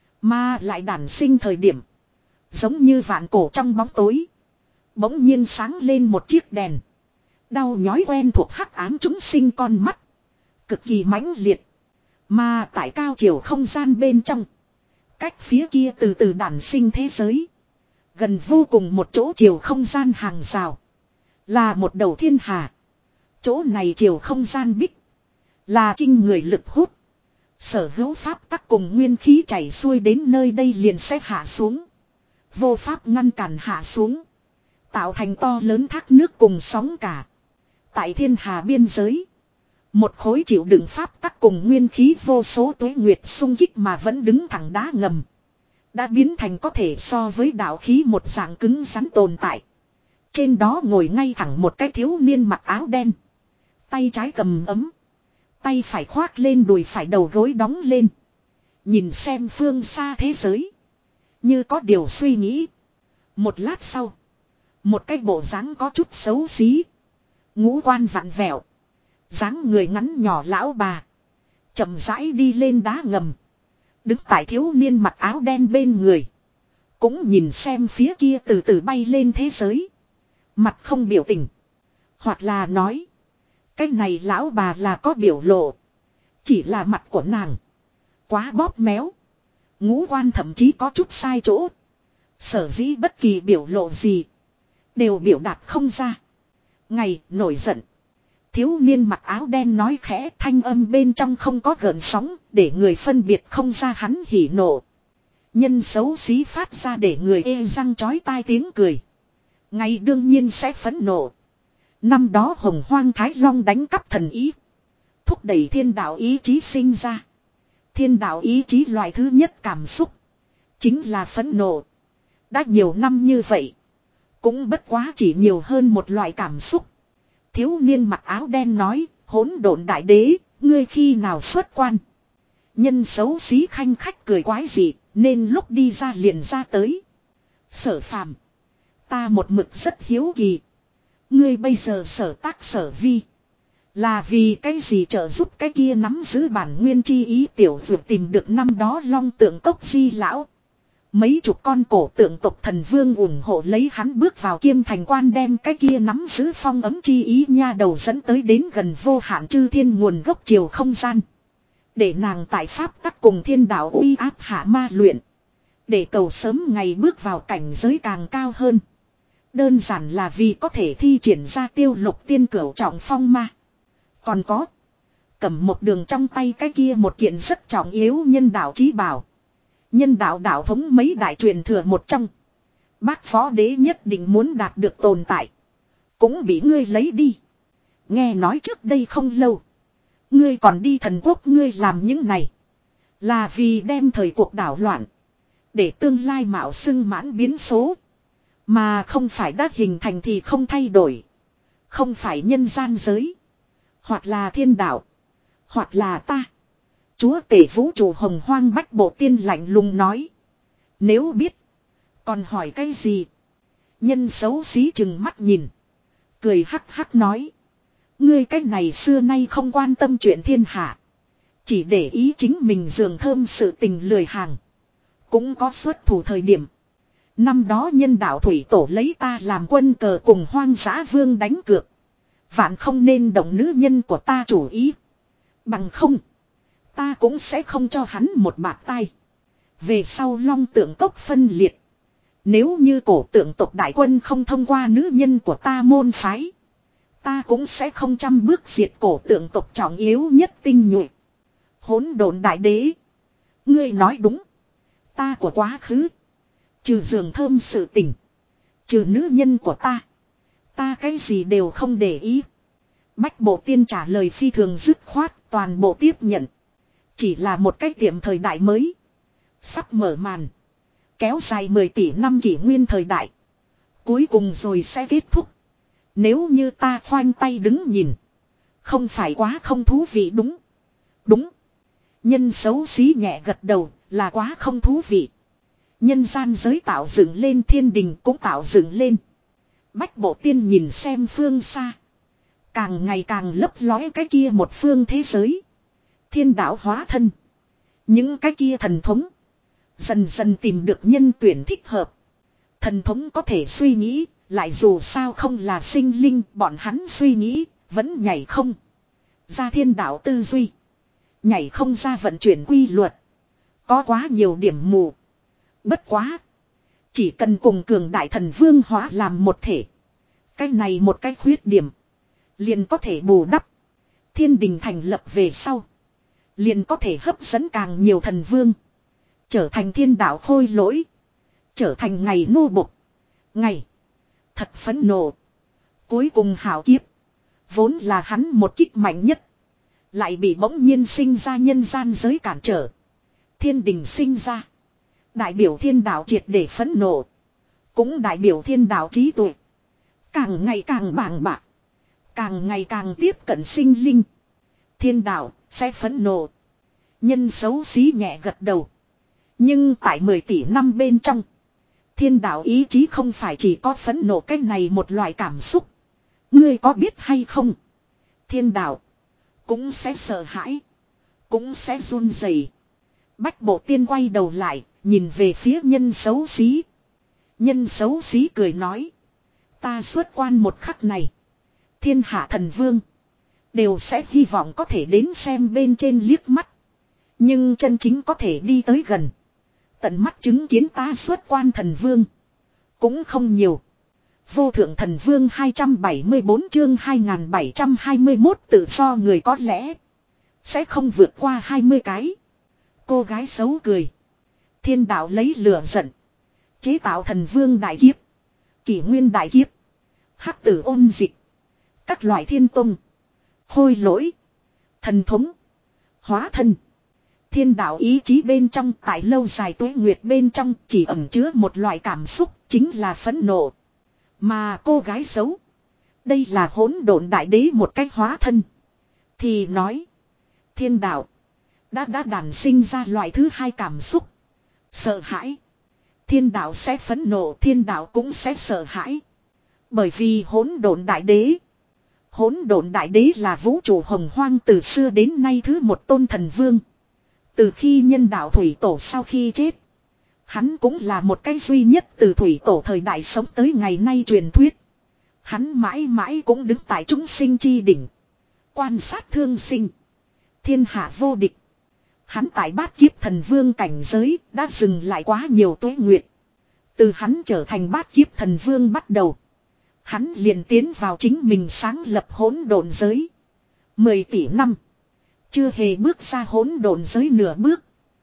Mà lại đản sinh thời điểm. Giống như vạn cổ trong bóng tối. Bỗng nhiên sáng lên một chiếc đèn. Đau nhói quen thuộc hắc ám chúng sinh con mắt. Cực kỳ mãnh liệt. Mà tại cao chiều không gian bên trong. Cách phía kia từ từ đản sinh thế giới. Gần vô cùng một chỗ chiều không gian hàng rào. Là một đầu thiên hà. Chỗ này chiều không gian bích. Là kinh người lực hút. Sở hữu pháp tắc cùng nguyên khí chảy xuôi đến nơi đây liền sẽ hạ xuống. Vô pháp ngăn cản hạ xuống. Tạo thành to lớn thác nước cùng sóng cả. Tại thiên hà biên giới. Một khối chịu đựng pháp tắc cùng nguyên khí vô số tuế nguyệt xung kích mà vẫn đứng thẳng đá ngầm. Đã biến thành có thể so với đạo khí một dạng cứng rắn tồn tại. Trên đó ngồi ngay thẳng một cái thiếu niên mặc áo đen. Tay trái cầm ấm. Tay phải khoác lên đùi phải đầu gối đóng lên. Nhìn xem phương xa thế giới. Như có điều suy nghĩ. Một lát sau. Một cái bộ dáng có chút xấu xí. Ngũ quan vặn vẹo. Dáng người ngắn nhỏ lão bà. Chậm rãi đi lên đá ngầm. Đứng tại thiếu niên mặc áo đen bên người. Cũng nhìn xem phía kia từ từ bay lên thế giới. Mặt không biểu tình. Hoặc là nói. Cái này lão bà là có biểu lộ. Chỉ là mặt của nàng. Quá bóp méo. Ngũ quan thậm chí có chút sai chỗ. Sở dĩ bất kỳ biểu lộ gì. Đều biểu đạt không ra. Ngày nổi giận. Thiếu niên mặc áo đen nói khẽ, thanh âm bên trong không có gợn sóng. Để người phân biệt không ra hắn hỉ nộ. Nhân xấu xí phát ra để người ê răng chói tai tiếng cười. Ngày đương nhiên sẽ phẫn nộ. Năm đó hồng hoang Thái Long đánh cắp thần ý. Thúc đẩy thiên đạo ý chí sinh ra. Thiên đạo ý chí loại thứ nhất cảm xúc. Chính là phẫn nộ. Đã nhiều năm như vậy. Cũng bất quá chỉ nhiều hơn một loại cảm xúc. Thiếu niên mặc áo đen nói. Hỗn độn đại đế. Ngươi khi nào xuất quan. Nhân xấu xí khanh khách cười quái dị. Nên lúc đi ra liền ra tới. Sở phàm. Ta một mực rất hiếu kỳ. Ngươi bây giờ sở tác sở vi. Là vì cái gì trợ giúp cái kia nắm giữ bản nguyên chi ý tiểu dược tìm được năm đó long tượng cốc di lão. Mấy chục con cổ tượng tộc thần vương ủng hộ lấy hắn bước vào kiêm thành quan đem cái kia nắm giữ phong ấm chi ý nha đầu dẫn tới đến gần vô hạn chư thiên nguồn gốc chiều không gian. Để nàng tại pháp tắc cùng thiên đạo uy áp hạ ma luyện. Để cầu sớm ngày bước vào cảnh giới càng cao hơn. Đơn giản là vì có thể thi triển ra tiêu lục tiên cửu trọng phong ma. Còn có. Cầm một đường trong tay cái kia một kiện rất trọng yếu nhân đạo chí bảo. Nhân đạo đạo thống mấy đại truyền thừa một trong. Bác phó đế nhất định muốn đạt được tồn tại. Cũng bị ngươi lấy đi. Nghe nói trước đây không lâu. Ngươi còn đi thần quốc ngươi làm những này. Là vì đem thời cuộc đảo loạn. Để tương lai mạo xưng mãn biến số. Mà không phải đã hình thành thì không thay đổi. Không phải nhân gian giới. Hoặc là thiên đạo. Hoặc là ta. Chúa tể vũ trụ hồng hoang bách bộ tiên lạnh lùng nói. Nếu biết. Còn hỏi cái gì. Nhân xấu xí chừng mắt nhìn. Cười hắc hắc nói. Ngươi cái này xưa nay không quan tâm chuyện thiên hạ. Chỉ để ý chính mình giường thơm sự tình lười hàng. Cũng có xuất thủ thời điểm. Năm đó nhân đạo thủy tổ lấy ta làm quân cờ cùng hoang dã vương đánh cược. Vạn không nên động nữ nhân của ta chủ ý. Bằng không. Ta cũng sẽ không cho hắn một bạt tay. Về sau long tượng cốc phân liệt. Nếu như cổ tượng tộc đại quân không thông qua nữ nhân của ta môn phái. Ta cũng sẽ không trăm bước diệt cổ tượng tộc trọng yếu nhất tinh nhuệ. Hỗn độn đại đế. Ngươi nói đúng. Ta của quá khứ. Trừ giường thơm sự tình. Trừ nữ nhân của ta. Ta cái gì đều không để ý. Bách bộ tiên trả lời phi thường dứt khoát, toàn bộ tiếp nhận. Chỉ là một cái tiệm thời đại mới. Sắp mở màn. Kéo dài mười tỷ năm kỷ nguyên thời đại. Cuối cùng rồi sẽ kết thúc. Nếu như ta khoanh tay đứng nhìn. Không phải quá không thú vị đúng. Đúng. Nhân xấu xí nhẹ gật đầu là quá không thú vị. Nhân gian giới tạo dựng lên, thiên đình cũng tạo dựng lên. Bách bộ tiên nhìn xem phương xa. Càng ngày càng lấp lóe cái kia một phương thế giới. Thiên đạo hóa thân. Những cái kia thần thống. Dần dần tìm được nhân tuyển thích hợp. Thần thống có thể suy nghĩ. Lại dù sao không là sinh linh. Bọn hắn suy nghĩ. Vẫn nhảy không ra thiên đạo tư duy. Nhảy không ra vận chuyển quy luật. Có quá nhiều điểm mù. Bất quá. Chỉ cần cùng cường đại thần vương hóa làm một thể. Cái này một cái khuyết điểm. Liền có thể bù đắp. Thiên đình thành lập về sau. Liền có thể hấp dẫn càng nhiều thần vương. Trở thành thiên đạo khôi lỗi. Trở thành ngày nô bộc. Ngày. Thật phẫn nộ. Cuối cùng hảo kiếp. Vốn là hắn một kích mạnh nhất. Lại bị bỗng nhiên sinh ra nhân gian giới cản trở. Thiên đình sinh ra. Đại biểu thiên đạo triệt để phẫn nộ. Cũng đại biểu thiên đạo trí tuệ. Càng ngày càng bàng bạc. Càng ngày càng tiếp cận sinh linh. Thiên đạo sẽ phẫn nộ. Nhân xấu xí nhẹ gật đầu. Nhưng tại mười tỷ năm bên trong. Thiên đạo ý chí không phải chỉ có phẫn nộ cái này một loại cảm xúc. Ngươi có biết hay không? Thiên đạo cũng sẽ sợ hãi. Cũng sẽ run rẩy. Bách bộ tiên quay đầu lại. Nhìn về phía nhân xấu xí. Nhân xấu xí cười nói. Ta xuất quan một khắc này. Thiên hạ thần vương. Đều sẽ hy vọng có thể đến xem bên trên liếc mắt. Nhưng chân chính có thể đi tới gần. Tận mắt chứng kiến ta xuất quan thần vương. Cũng không nhiều. Vô thượng thần vương hai trăm bảy mươi bốn chương hai nghìn bảy trăm hai mươi mốt tự do người có lẽ. Sẽ không vượt qua hai mươi cái. Cô gái xấu cười. Thiên đạo lấy lửa giận. Chế tạo thần vương đại kiếp. Kỷ nguyên đại kiếp. Hắc tử ôn dịch. Các loại thiên tông. Khôi lỗi. Thần thống. Hóa thân. Thiên đạo ý chí bên trong tại lâu dài tuế nguyệt bên trong chỉ ẩn chứa một loại cảm xúc chính là phẫn nộ. Mà cô gái xấu. Đây là hỗn độn đại đế một cách hóa thân. Thì nói. Thiên đạo. Đã đã đản sinh ra loại thứ hai cảm xúc. Sợ hãi. Thiên đạo sẽ phẫn nộ, thiên đạo cũng sẽ sợ hãi. Bởi vì hỗn độn đại đế. Hỗn độn đại đế là vũ trụ hồng hoang từ xưa đến nay thứ một tôn thần vương. Từ khi nhân đạo thủy tổ sau khi chết. Hắn cũng là một cái duy nhất từ thủy tổ thời đại sống tới ngày nay truyền thuyết. Hắn mãi mãi cũng đứng tại chúng sinh chi đỉnh. Quan sát thương sinh. Thiên hạ vô địch. Hắn tại bát kiếp thần vương cảnh giới đã dừng lại quá nhiều tuế nguyệt. Từ hắn trở thành bát kiếp thần vương bắt đầu. Hắn liền tiến vào chính mình sáng lập hỗn độn giới. Mười tỷ năm. Chưa hề bước ra hỗn độn giới nửa bước.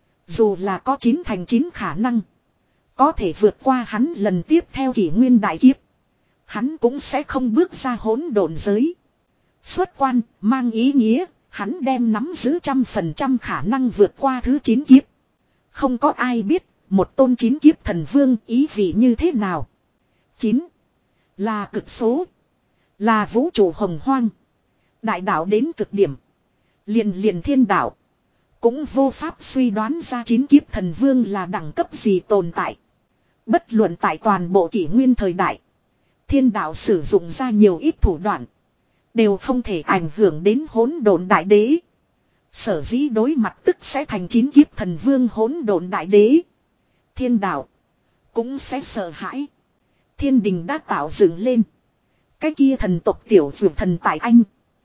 Dù là có chín thành chín khả năng. Có thể vượt qua hắn lần tiếp theo kỷ nguyên đại kiếp. Hắn cũng sẽ không bước ra hỗn độn giới. Xuất quan mang ý nghĩa. Hắn đem nắm giữ trăm phần trăm khả năng vượt qua thứ chín kiếp. Không có ai biết một tôn chín kiếp thần vương ý vị như thế nào. Chín là cực số. Là vũ trụ hồng hoang. Đại đạo đến cực điểm. Liền liền thiên đạo. Cũng vô pháp suy đoán ra chín kiếp thần vương là đẳng cấp gì tồn tại. Bất luận tại toàn bộ kỷ nguyên thời đại. Thiên đạo sử dụng ra nhiều ít thủ đoạn. Đều không thể ảnh hưởng đến hỗn độn đại đế. Sở dĩ đối mặt tức sẽ thành chín kiếp thần vương hỗn độn đại đế. Thiên đạo. Cũng sẽ sợ hãi. Thiên đình đã tạo dựng lên. Cái kia thần tộc tiểu dược thần tại anh.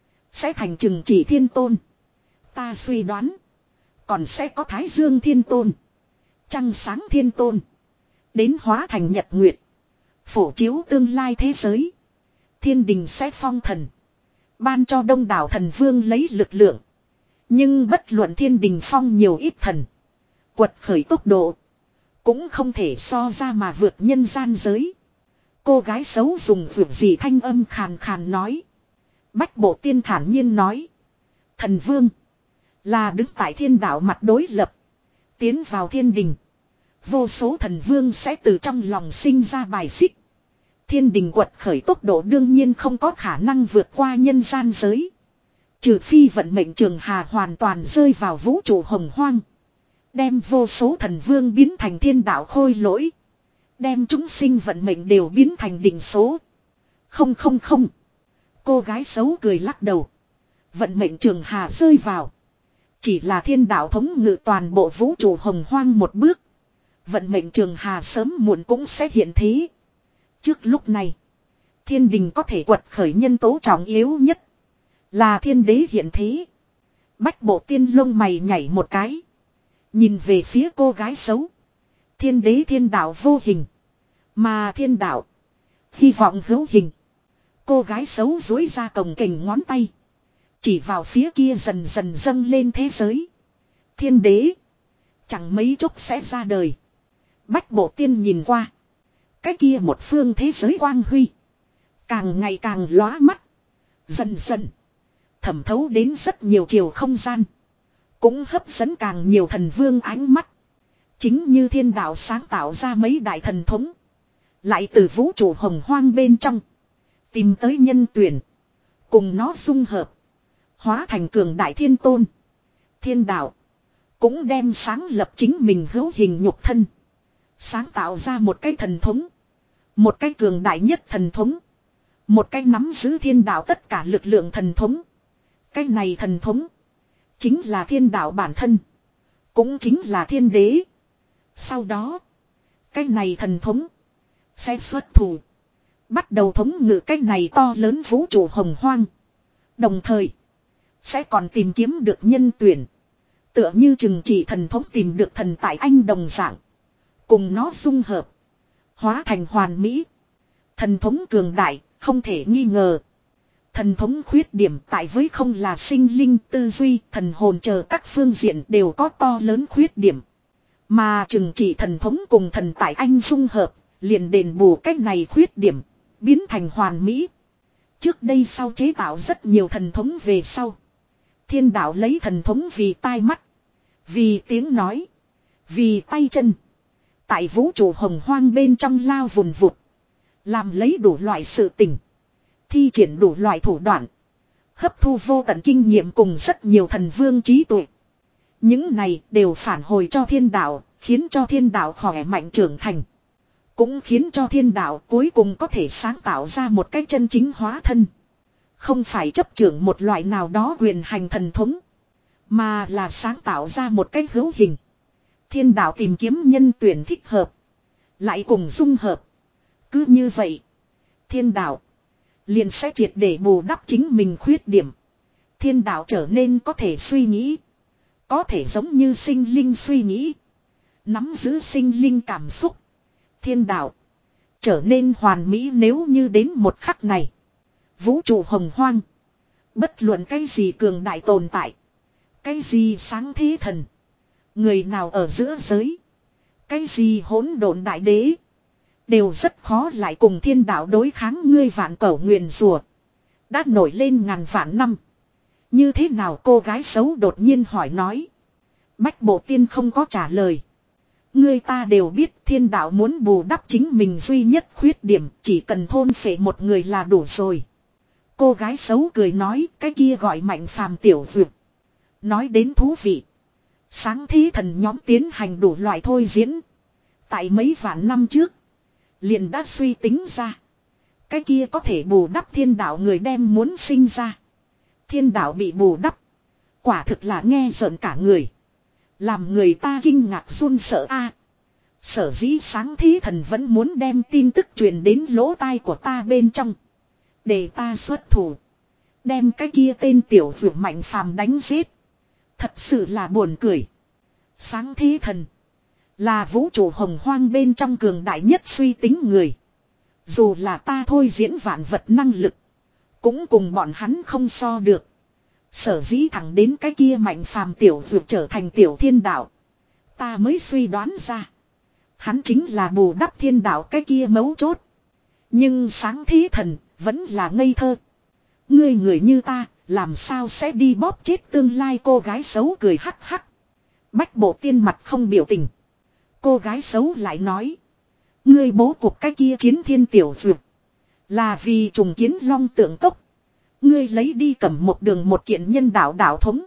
Sẽ thành trừng chỉ thiên tôn. Ta suy đoán. Còn sẽ có Thái Dương Thiên Tôn. Trăng sáng thiên tôn. Đến hóa thành nhật nguyệt. Phổ chiếu tương lai thế giới. Thiên đình sẽ phong thần. Ban cho đông đảo thần vương lấy lực lượng. Nhưng bất luận thiên đình phong nhiều ít thần. Quật khởi tốc độ. Cũng không thể so ra mà vượt nhân gian giới. Cô gái xấu dùng vượt gì thanh âm khàn khàn nói. Bách bộ tiên thản nhiên nói. Thần vương. Là đứng tại thiên đạo mặt đối lập. Tiến vào thiên đình. Vô số thần vương sẽ từ trong lòng sinh ra bài xích. Thiên đình quật khởi tốc độ đương nhiên không có khả năng vượt qua nhân gian giới. Trừ phi vận mệnh trường hà hoàn toàn rơi vào vũ trụ hồng hoang. Đem vô số thần vương biến thành thiên đạo khôi lỗi. Đem chúng sinh vận mệnh đều biến thành định số. Không không không. Cô gái xấu cười lắc đầu. Vận mệnh trường hà rơi vào. Chỉ là thiên đạo thống ngự toàn bộ vũ trụ hồng hoang một bước. Vận mệnh trường hà sớm muộn cũng sẽ hiện thế. Trước lúc này. Thiên đình có thể quật khởi nhân tố trọng yếu nhất. Là thiên đế hiện thế. Bách bộ tiên lông mày nhảy một cái. Nhìn về phía cô gái xấu. Thiên đế thiên đạo vô hình. Mà thiên đạo. Hy vọng hữu hình. Cô gái xấu duỗi ra cồng kềnh ngón tay. Chỉ vào phía kia dần dần dâng lên thế giới. Thiên đế. Chẳng mấy chốc sẽ ra đời. Bách bộ tiên nhìn qua. Cái kia một phương thế giới quang huy. Càng ngày càng lóa mắt. Dần dần. Thẩm thấu đến rất nhiều chiều không gian. Cũng hấp dẫn càng nhiều thần vương ánh mắt. Chính như thiên đạo sáng tạo ra mấy đại thần thống. Lại từ vũ trụ hồng hoang bên trong. Tìm tới nhân tuyển. Cùng nó dung hợp. Hóa thành cường đại thiên tôn. Thiên đạo. Cũng đem sáng lập chính mình hữu hình nhục thân. Sáng tạo ra một cái thần thống. Một cái cường đại nhất thần thống. Một cái nắm giữ thiên đạo tất cả lực lượng thần thống. Cái này thần thống. Chính là thiên đạo bản thân. Cũng chính là thiên đế. Sau đó. Cái này thần thống. Sẽ xuất thủ. Bắt đầu thống ngự cái này to lớn vũ trụ hồng hoang. Đồng thời. Sẽ còn tìm kiếm được nhân tuyển. Tựa như chừng chỉ thần thống tìm được thần tại anh đồng dạng. Cùng nó dung hợp. Hóa thành hoàn mỹ. Thần thống cường đại. Không thể nghi ngờ. Thần thống khuyết điểm tại với không là sinh linh tư duy, thần hồn chờ các phương diện đều có to lớn khuyết điểm. Mà chừng chỉ thần thống cùng thần tại anh dung hợp, liền đền bù cách này khuyết điểm, biến thành hoàn mỹ. Trước đây sau chế tạo rất nhiều thần thống về sau. Thiên đạo lấy thần thống vì tai mắt, vì tiếng nói, vì tay chân. Tại vũ trụ hồng hoang bên trong lao vùn vụt. Làm lấy đủ loại sự tình. Thi triển đủ loại thủ đoạn. Hấp thu vô tận kinh nghiệm cùng rất nhiều thần vương trí tuệ. Những này đều phản hồi cho thiên đạo, khiến cho thiên đạo khỏe mạnh trưởng thành. Cũng khiến cho thiên đạo cuối cùng có thể sáng tạo ra một cách chân chính hóa thân. Không phải chấp trưởng một loại nào đó quyền hành thần thống. Mà là sáng tạo ra một cách hữu hình. Thiên đạo tìm kiếm nhân tuyển thích hợp. Lại cùng dung hợp. Cứ như vậy. Thiên đạo. Liền sẽ triệt để bù đắp chính mình khuyết điểm. Thiên đạo trở nên có thể suy nghĩ. Có thể giống như sinh linh suy nghĩ. Nắm giữ sinh linh cảm xúc. Thiên đạo. Trở nên hoàn mỹ nếu như đến một khắc này. Vũ trụ hồng hoang. Bất luận cái gì cường đại tồn tại. Cái gì sáng thế thần. Người nào ở giữa giới. Cái gì hỗn độn đại đế. Đều rất khó lại cùng thiên đạo đối kháng ngươi vạn cẩu nguyền rùa. Đã nổi lên ngàn vạn năm. Như thế nào cô gái xấu đột nhiên hỏi nói. Bách bộ tiên không có trả lời. Ngươi ta đều biết thiên đạo muốn bù đắp chính mình duy nhất khuyết điểm. Chỉ cần thôn phệ một người là đủ rồi. Cô gái xấu cười nói cái kia gọi mạnh phàm tiểu vượt. Nói đến thú vị. Sáng thế thần nhóm tiến hành đủ loại thôi diễn. Tại mấy vạn năm trước. Liền đã suy tính ra. Cái kia có thể bù đắp thiên đạo người đem muốn sinh ra. Thiên đạo bị bù đắp. Quả thực là nghe rợn cả người. Làm người ta kinh ngạc run sợ a. Sở dĩ sáng thế thần vẫn muốn đem tin tức truyền đến lỗ tai của ta bên trong. Để ta xuất thủ. Đem cái kia tên tiểu vượt mạnh phàm đánh giết. Thật sự là buồn cười. Sáng thế thần. Là vũ trụ hồng hoang bên trong cường đại nhất suy tính người. Dù là ta thôi diễn vạn vật năng lực. Cũng cùng bọn hắn không so được. Sở dĩ thẳng đến cái kia mạnh phàm tiểu vượt trở thành tiểu thiên đạo. Ta mới suy đoán ra. Hắn chính là bù đắp thiên đạo cái kia mấu chốt. Nhưng sáng thế thần vẫn là ngây thơ. Ngươi người như ta làm sao sẽ đi bóp chết tương lai cô gái xấu cười hắc hắc. Bách bộ tiên mặt không biểu tình. Cô gái xấu lại nói. Ngươi bố cục cái kia chiến thiên tiểu vượt. Là vì trùng kiến long tượng cốc. Ngươi lấy đi cầm một đường một kiện nhân đạo đạo thống.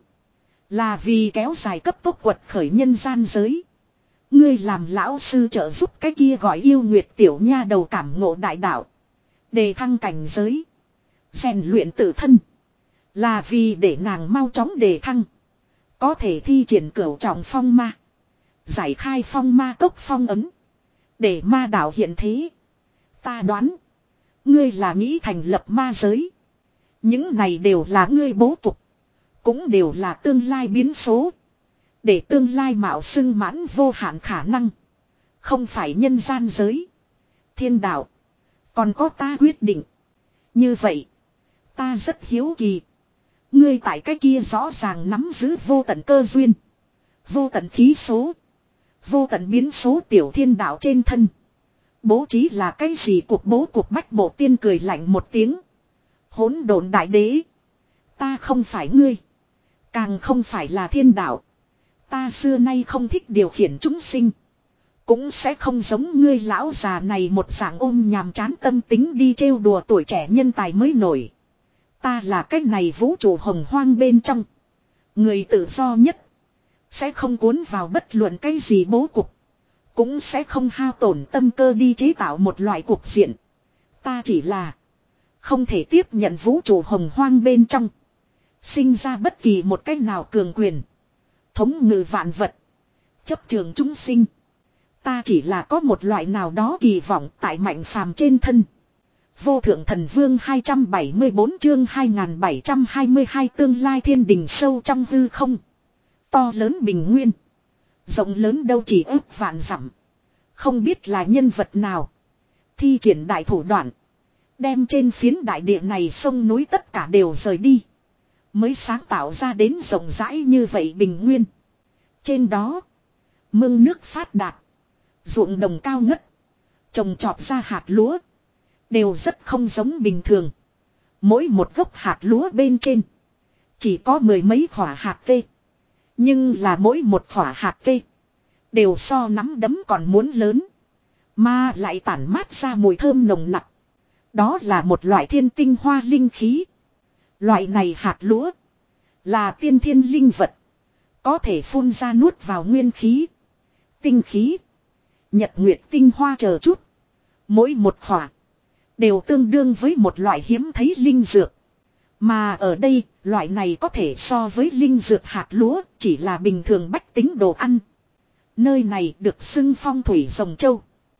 Là vì kéo dài cấp tốc quật khởi nhân gian giới. Ngươi làm lão sư trợ giúp cái kia gọi yêu nguyệt tiểu nha đầu cảm ngộ đại đạo. Đề thăng cảnh giới. Rèn luyện tự thân. Là vì để nàng mau chóng đề thăng. Có thể thi triển cửu trọng phong ma. Giải khai phong ma cốc phong ấn. Để ma đạo hiện thế. Ta đoán. Ngươi là nghĩ thành lập ma giới. Những này đều là ngươi bố cục. Cũng đều là tương lai biến số. Để tương lai mạo xưng mãn vô hạn khả năng. Không phải nhân gian giới. Thiên đạo. Còn có ta quyết định. Như vậy. Ta rất hiếu kỳ. Ngươi tại cái kia rõ ràng nắm giữ vô tận cơ duyên. Vô tận khí số. Vô tận biến số tiểu thiên đạo trên thân. Bố trí là cái gì cuộc bố cuộc bách bộ tiên cười lạnh một tiếng. Hỗn độn đại đế. Ta không phải ngươi. Càng không phải là thiên đạo. Ta xưa nay không thích điều khiển chúng sinh. Cũng sẽ không giống ngươi lão già này một dạng ôm nhàm chán tâm tính đi trêu đùa tuổi trẻ nhân tài mới nổi. Ta là cái này vũ trụ hồng hoang bên trong. Người tự do nhất. Sẽ không cuốn vào bất luận cái gì bố cục. Cũng sẽ không hao tổn tâm cơ đi chế tạo một loại cục diện. Ta chỉ là không thể tiếp nhận vũ trụ hồng hoang bên trong. Sinh ra bất kỳ một cách nào cường quyền. Thống ngự vạn vật. Chấp trường chúng sinh. Ta chỉ là có một loại nào đó kỳ vọng tại mạnh phàm trên thân. Vô thượng thần vương hai trăm bảy mươi bốn chương hai nghìn bảy trăm hai mươi hai tương lai thiên đình sâu trong hư không. To lớn bình nguyên. Rộng lớn đâu chỉ ước vạn dặm. Không biết là nhân vật nào. Thi triển đại thủ đoạn. Đem trên phiến đại địa này sông núi tất cả đều rời đi. Mới sáng tạo ra đến rộng rãi như vậy bình nguyên. Trên đó. Mương nước phát đạt. Ruộng đồng cao ngất. Trồng trọt ra hạt lúa. Đều rất không giống bình thường. Mỗi một gốc hạt lúa bên trên. Chỉ có mười mấy khỏa hạt cây. Nhưng là mỗi một khỏa hạt cây. Đều so nắm đấm còn muốn lớn. Mà lại tản mát ra mùi thơm nồng nặc. Đó là một loại thiên tinh hoa linh khí. Loại này hạt lúa. Là tiên thiên linh vật. Có thể phun ra nuốt vào nguyên khí. Tinh khí. Nhật nguyệt tinh hoa chờ chút. Mỗi một khỏa. Đều tương đương với một loại hiếm thấy linh dược. Mà ở đây, loại này có thể so với linh dược hạt lúa, chỉ là bình thường bách tính đồ ăn. Nơi này được xưng phong thủy rồng châu.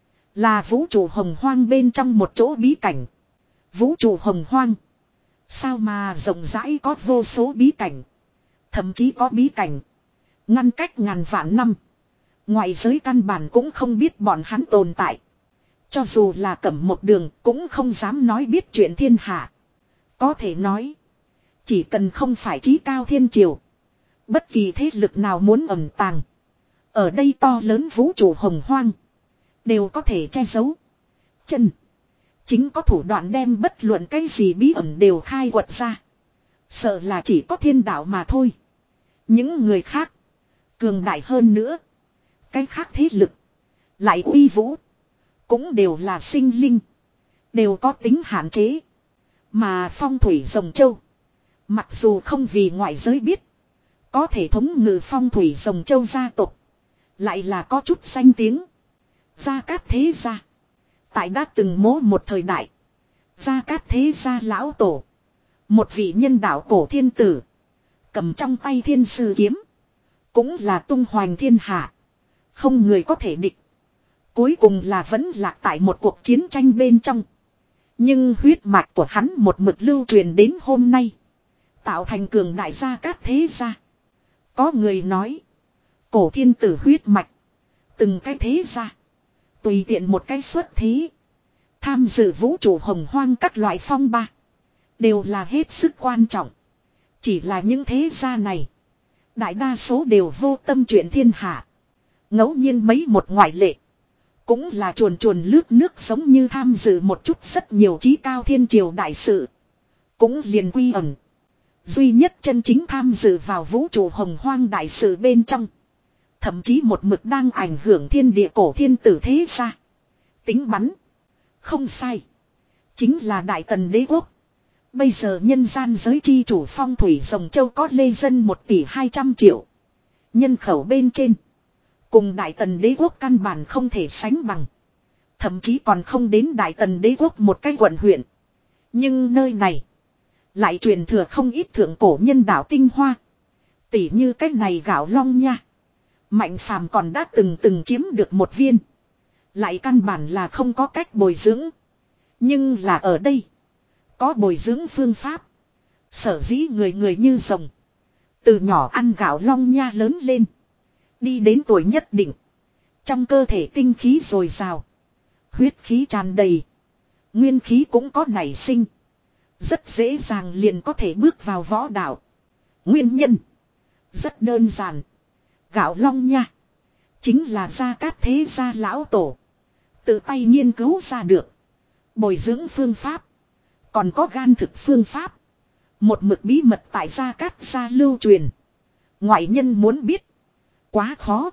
Là vũ trụ hồng hoang bên trong một chỗ bí cảnh. Vũ trụ hồng hoang. Sao mà rộng rãi có vô số bí cảnh. Thậm chí có bí cảnh. Ngăn cách ngàn vạn năm. Ngoại giới căn bản cũng không biết bọn hắn tồn tại. Cho dù là cẩm một đường cũng không dám nói biết chuyện thiên hạ. Có thể nói. Chỉ cần không phải trí cao thiên triều. Bất kỳ thế lực nào muốn ẩn tàng. Ở đây to lớn vũ trụ hồng hoang. Đều có thể che giấu. Chân. Chính có thủ đoạn đem bất luận cái gì bí ẩn đều khai quật ra. Sợ là chỉ có thiên đạo mà thôi. Những người khác. Cường đại hơn nữa. Cái khác thế lực. Lại uy vũ. Cũng đều là sinh linh. Đều có tính hạn chế. Mà phong thủy rồng châu. Mặc dù không vì ngoại giới biết. Có thể thống ngự phong thủy rồng châu gia tộc. Lại là có chút danh tiếng. Gia Cát Thế Gia. Tại đã từng mố một thời đại. Gia Cát Thế Gia lão tổ. Một vị nhân đạo cổ thiên tử. Cầm trong tay thiên sư kiếm. Cũng là tung hoành thiên hạ. Không người có thể địch. Cuối cùng là vẫn lạc tại một cuộc chiến tranh bên trong. Nhưng huyết mạch của hắn một mực lưu truyền đến hôm nay. Tạo thành cường đại Gia Cát Thế Gia. Có người nói. Cổ thiên tử huyết mạch. Từng cái thế ra. Tùy tiện một cái xuất thế. Tham dự vũ trụ hồng hoang các loại phong ba. Đều là hết sức quan trọng. Chỉ là những thế gia này. Đại đa số đều vô tâm chuyện thiên hạ. Ngẫu nhiên mấy một ngoại lệ. Cũng là chuồn chuồn lướt nước giống như tham dự một chút rất nhiều trí cao thiên triều đại sự. Cũng liền quy ẩn. Duy nhất chân chính tham dự vào vũ trụ hồng hoang đại sự bên trong. Thậm chí một mực đang ảnh hưởng thiên địa cổ thiên tử thế gia. Tính bắn. Không sai. Chính là Đại Tần đế quốc. Bây giờ nhân gian giới chi chủ phong thủy Rồng Châu có lê dân một tỷ hai trăm triệu. Nhân khẩu bên trên. Cùng Đại Tần đế quốc căn bản không thể sánh bằng. Thậm chí còn không đến Đại Tần đế quốc một cái quận huyện. Nhưng nơi này. Lại truyền thừa không ít thượng cổ nhân đạo tinh hoa. Tỷ như cái này gạo long nha. Mạnh phàm còn đã từng từng chiếm được một viên. Lại căn bản là không có cách bồi dưỡng. Nhưng là ở đây. Có bồi dưỡng phương pháp. Sở dĩ người người như rồng. Từ nhỏ ăn gạo long nha lớn lên. Đi đến tuổi nhất định. Trong cơ thể tinh khí dồi dào. Huyết khí tràn đầy. Nguyên khí cũng có nảy sinh. Rất dễ dàng liền có thể bước vào võ đạo. Nguyên nhân. Rất đơn giản. Gạo long nha. Chính là gia cát thế gia lão tổ. Tự tay nghiên cứu ra được. Bồi dưỡng phương pháp. Còn có gan thực phương pháp. Một mực bí mật tại gia cát gia lưu truyền. Ngoại nhân muốn biết. Quá khó.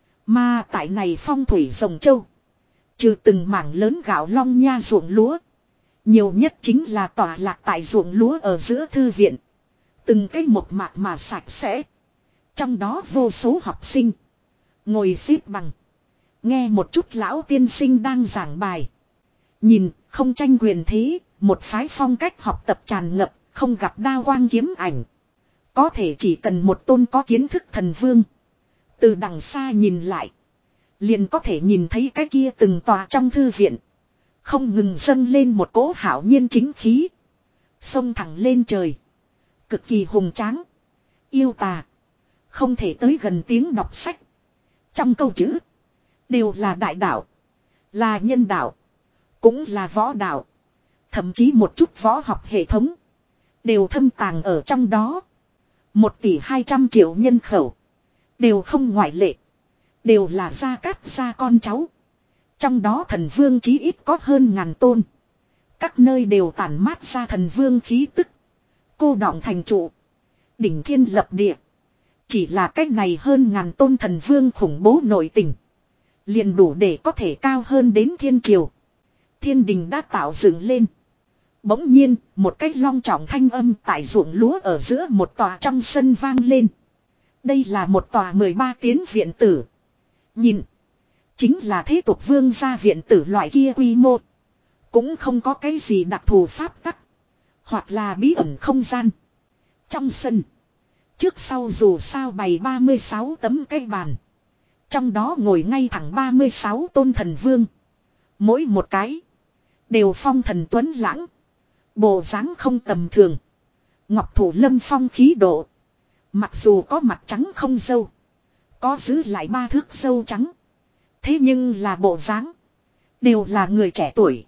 Mà tại này phong thủy Rồng Châu. Trừ từng mảng lớn gạo long nha ruộng lúa. Nhiều nhất chính là tỏa lạc tại ruộng lúa ở giữa thư viện. Từng cái một mạc mà sạch sẽ. Trong đó vô số học sinh. Ngồi xếp bằng. Nghe một chút lão tiên sinh đang giảng bài. Nhìn, không tranh quyền thế, một phái phong cách học tập tràn ngập, không gặp đao quang kiếm ảnh. Có thể chỉ cần một tôn có kiến thức thần vương. Từ đằng xa nhìn lại. Liền có thể nhìn thấy cái kia từng tòa trong thư viện. Không ngừng dâng lên một cỗ hảo nhiên chính khí. Xông thẳng lên trời. Cực kỳ hùng tráng. Yêu tà. Không thể tới gần tiếng đọc sách. Trong câu chữ. Đều là đại đạo. Là nhân đạo. Cũng là võ đạo. Thậm chí một chút võ học hệ thống. Đều thâm tàng ở trong đó. Một tỷ hai trăm triệu nhân khẩu. Đều không ngoại lệ. Đều là gia cát gia con cháu. Trong đó thần vương chí ít có hơn ngàn tôn. Các nơi đều tản mát ra thần vương khí tức. Cô đọng thành trụ. Đỉnh thiên lập địa. Chỉ là cách này hơn ngàn tôn thần vương khủng bố nội tình. Liền đủ để có thể cao hơn đến thiên triều. Thiên đình đã tạo dựng lên. Bỗng nhiên, một cách long trọng thanh âm tại ruộng lúa ở giữa một tòa trong sân vang lên. Đây là một tòa mười ba tiến viện tử. Nhìn. Chính là thế tục vương gia viện tử loại kia quy mô. Cũng không có cái gì đặc thù pháp tắc. Hoặc là bí ẩn không gian. Trong sân. Trước sau dù sao bày ba mươi sáu tấm cây bàn. Trong đó ngồi ngay thẳng ba mươi sáu tôn thần vương. Mỗi một cái. Đều phong thần tuấn lãng. Bộ dáng không tầm thường. Ngọc thủ lâm phong khí độ. Mặc dù có mặt trắng không râu. Có giữ lại ba thước râu trắng. Thế nhưng là bộ dáng. Đều là người trẻ tuổi.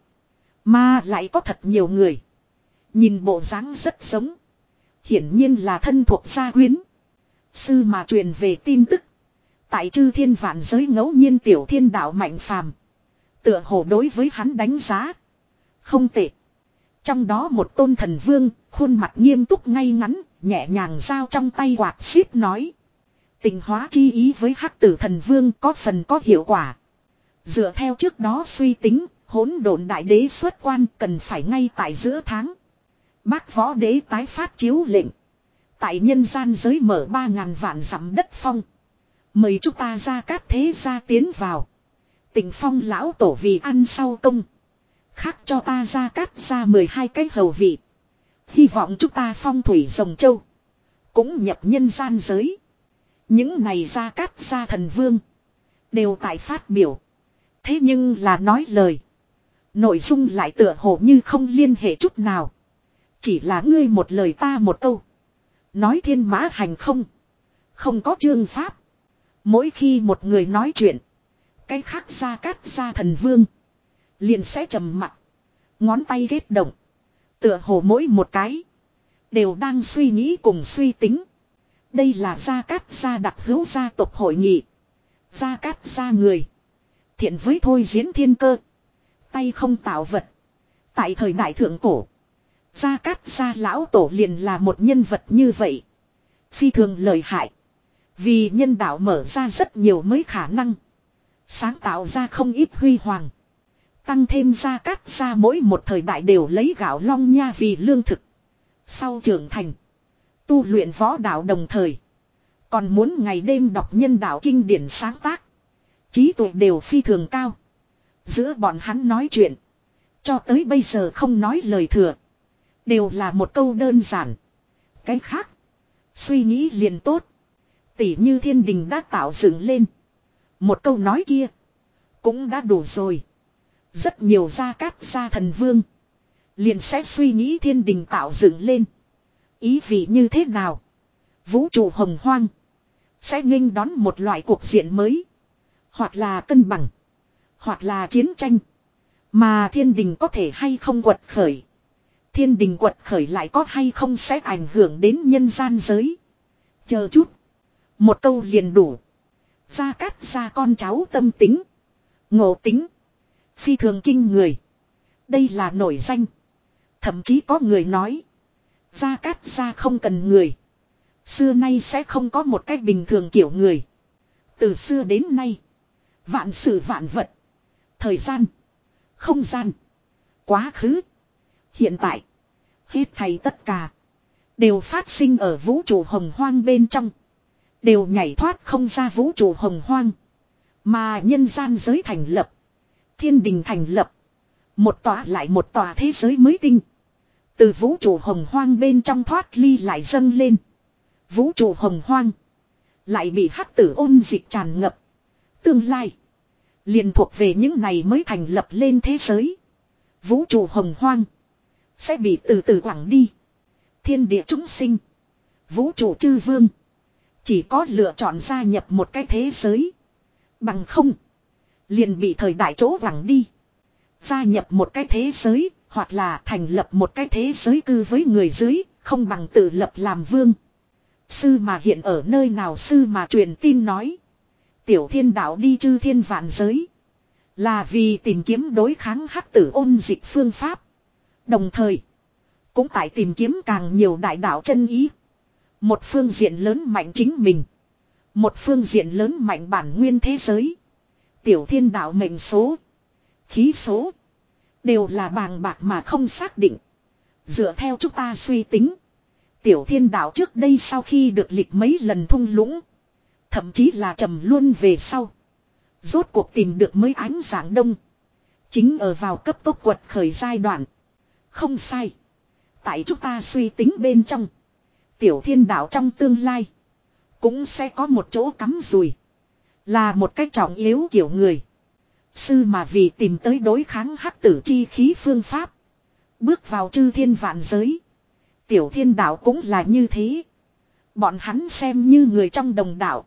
Mà lại có thật nhiều người. Nhìn bộ dáng rất giống. Hiển nhiên là thân thuộc gia quyến. Sư mà truyền về tin tức. Tại chư thiên vạn giới ngẫu nhiên tiểu thiên đạo mạnh phàm. Tựa hồ đối với hắn đánh giá. Không tệ. Trong đó một tôn thần vương, khuôn mặt nghiêm túc ngay ngắn, nhẹ nhàng giao trong tay quạt xíp nói. Tình hóa chi ý với hắc tử thần vương có phần có hiệu quả. Dựa theo trước đó suy tính, hỗn độn đại đế xuất quan cần phải ngay tại giữa tháng. Bác võ đế tái phát chiếu lệnh. Tại nhân gian giới mở ba ngàn vạn dặm đất phong. Mời chúng ta ra cát thế gia tiến vào. Tình phong lão tổ vì ăn sau công. Khác cho ta ra cát ra mười hai cái hầu vị. Hy vọng chúng ta phong thủy Rồng Châu. Cũng nhập nhân gian giới. Những này ra cát ra thần vương. Đều tại phát biểu. Thế nhưng là nói lời. Nội dung lại tựa hồ như không liên hệ chút nào. Chỉ là ngươi một lời ta một câu. Nói thiên mã hành không. Không có chương pháp. Mỗi khi một người nói chuyện. Cái khác Gia Cát Gia thần vương. Liền sẽ trầm mặc. Ngón tay kết động. Tựa hồ mỗi một cái. Đều đang suy nghĩ cùng suy tính. Đây là Gia Cát Gia đặc hữu gia tộc hội nghị. Gia Cát Gia người. Thiện với thôi diễn thiên cơ. Tay không tạo vật. Tại thời đại thượng cổ. Gia Cát Gia lão tổ liền là một nhân vật như vậy. Phi thường lợi hại. Vì nhân đạo mở ra rất nhiều mới khả năng. Sáng tạo ra không ít huy hoàng. Tăng thêm Gia Cát Gia mỗi một thời đại đều lấy gạo long nha vì lương thực. Sau trưởng thành. Tu luyện võ đạo đồng thời. Còn muốn ngày đêm đọc nhân đạo kinh điển sáng tác. Trí tuệ đều phi thường cao. Giữa bọn hắn nói chuyện. Cho tới bây giờ không nói lời thừa. Đều là một câu đơn giản. Cái khác. Suy nghĩ liền tốt. Tỉ như thiên đình đã tạo dựng lên. Một câu nói kia. Cũng đã đủ rồi. Rất nhiều Gia Cát Gia thần vương. Liền sẽ suy nghĩ thiên đình tạo dựng lên. Ý vị như thế nào? Vũ trụ hồng hoang. Sẽ nghênh đón một loại cuộc diện mới. Hoặc là cân bằng. Hoặc là chiến tranh. Mà thiên đình có thể hay không quật khởi. Thiên đình quật khởi lại có hay không sẽ ảnh hưởng đến nhân gian giới. Chờ chút. Một câu liền đủ. Gia Cát Gia con cháu tâm tính. Ngộ tính. Phi thường kinh người. Đây là nổi danh. Thậm chí có người nói. Gia Cát Gia không cần người. Xưa nay sẽ không có một cách bình thường kiểu người. Từ xưa đến nay. Vạn sự vạn vật. Thời gian. Không gian. Quá khứ. Hiện tại. Hết thảy tất cả. Đều phát sinh ở vũ trụ hồng hoang bên trong. Đều nhảy thoát không ra vũ trụ hồng hoang. Mà nhân gian giới thành lập. Thiên đình thành lập. Một tòa lại một tòa thế giới mới tinh. Từ vũ trụ hồng hoang bên trong thoát ly lại dâng lên. Vũ trụ hồng hoang. Lại bị hắc tử ôn dịch tràn ngập. Tương lai. Liền thuộc về những này mới thành lập lên thế giới. Vũ trụ hồng hoang. Sẽ bị từ từ quẳng đi. Thiên địa chúng sinh. Vũ trụ chư vương. Chỉ có lựa chọn gia nhập một cái thế giới. Bằng không. Liền bị thời đại chỗ quẳng đi. Gia nhập một cái thế giới. Hoặc là thành lập một cái thế giới cư với người dưới. Không bằng tự lập làm vương. Sư mà hiện ở nơi nào sư mà truyền tin nói. Tiểu thiên đạo đi chư thiên vạn giới. Là vì tìm kiếm đối kháng hắc tử ôn dịch phương pháp. Đồng thời. Cũng tại tìm kiếm càng nhiều đại đạo chân ý. Một phương diện lớn mạnh chính mình. Một phương diện lớn mạnh bản nguyên thế giới. Tiểu thiên đạo mệnh số. Khí số. Đều là bàng bạc mà không xác định. Dựa theo chúng ta suy tính. Tiểu thiên đạo trước đây sau khi được lịch mấy lần thung lũng. Thậm chí là trầm luôn về sau. Rốt cuộc tìm được mới ánh sáng đông. Chính ở vào cấp tốc quật khởi giai đoạn. Không sai. Tại chúng ta suy tính bên trong. Tiểu thiên đạo trong tương lai. Cũng sẽ có một chỗ cắm rùi. Là một cách trọng yếu kiểu người. Sư mà vì tìm tới đối kháng hắc tử chi khí phương pháp. Bước vào chư thiên vạn giới. Tiểu thiên đạo cũng là như thế. Bọn hắn xem như người trong đồng đạo.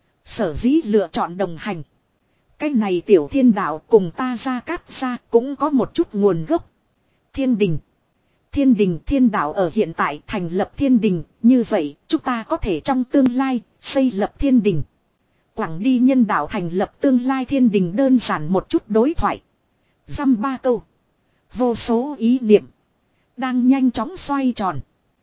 Sở dĩ lựa chọn đồng hành. Cái này tiểu thiên đạo cùng ta Gia Cát Gia cũng có một chút nguồn gốc. Thiên đình. Thiên đình thiên đạo ở hiện tại thành lập thiên đình. Như vậy chúng ta có thể trong tương lai xây lập thiên đình. Quảng đi nhân đạo thành lập tương lai thiên đình đơn giản một chút đối thoại. Dăm ba câu. Vô số ý niệm. Đang nhanh chóng xoay tròn.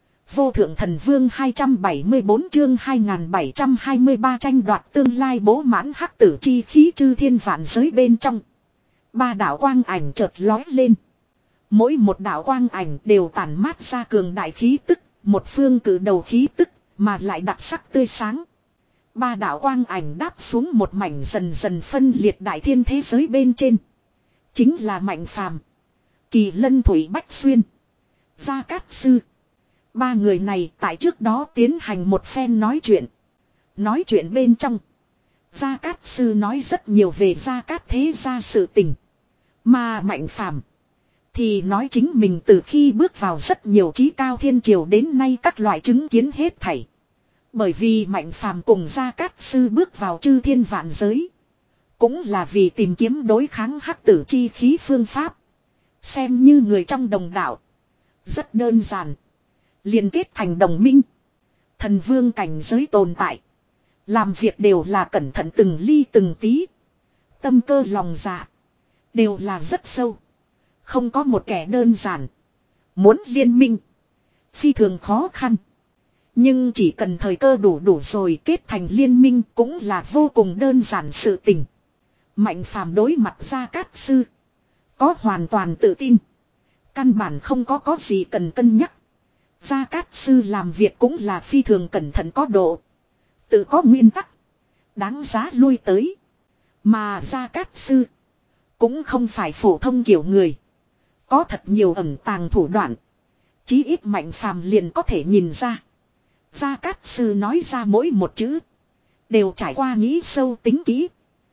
Vô thượng thần vương hai trăm bảy mươi bốn chương hai nghìn bảy trăm hai mươi ba tranh đoạt tương lai bố mãn hắc tử chi khí chư thiên vạn giới bên trong. Ba đạo quang ảnh chợt lói lên. Mỗi một đạo quang ảnh đều tản mát ra cường đại khí tức, một phương cử đầu khí tức, mà lại đặc sắc tươi sáng. Ba đạo quang ảnh đáp xuống một mảnh dần dần phân liệt đại thiên thế giới bên trên. Chính là Mạnh Phàm, Kỳ Lân Thủy Bách Xuyên, Gia Cát Sư. Ba người này tại trước đó tiến hành một phen nói chuyện. Nói chuyện bên trong. Gia Cát Sư nói rất nhiều về Gia Cát thế gia sự tình. Mà Mạnh Phàm thì nói chính mình từ khi bước vào rất nhiều trí cao thiên triều đến nay các loại chứng kiến hết thảy. Bởi vì Mạnh Phàm cùng Gia Cát Sư bước vào chư thiên vạn giới. Cũng là vì tìm kiếm đối kháng hắc tử chi khí phương pháp. Xem như người trong đồng đạo. Rất đơn giản. Liên kết thành đồng minh. Thần vương cảnh giới tồn tại. Làm việc đều là cẩn thận từng ly từng tí. Tâm cơ lòng dạ. Đều là rất sâu. Không có một kẻ đơn giản. Muốn liên minh. Phi thường khó khăn. Nhưng chỉ cần thời cơ đủ đủ rồi kết thành liên minh cũng là vô cùng đơn giản sự tình. Mạnh phàm đối mặt Gia Cát Sư. Có hoàn toàn tự tin. Căn bản không có có gì cần cân nhắc. Gia Cát Sư làm việc cũng là phi thường cẩn thận có độ. Tự có nguyên tắc. Đáng giá lui tới. Mà Gia Cát Sư. Cũng không phải phổ thông kiểu người. Có thật nhiều ẩn tàng thủ đoạn. Chí ít Mạnh phàm liền có thể nhìn ra. Gia Cát Sư nói ra mỗi một chữ. Đều trải qua nghĩ sâu tính kỹ.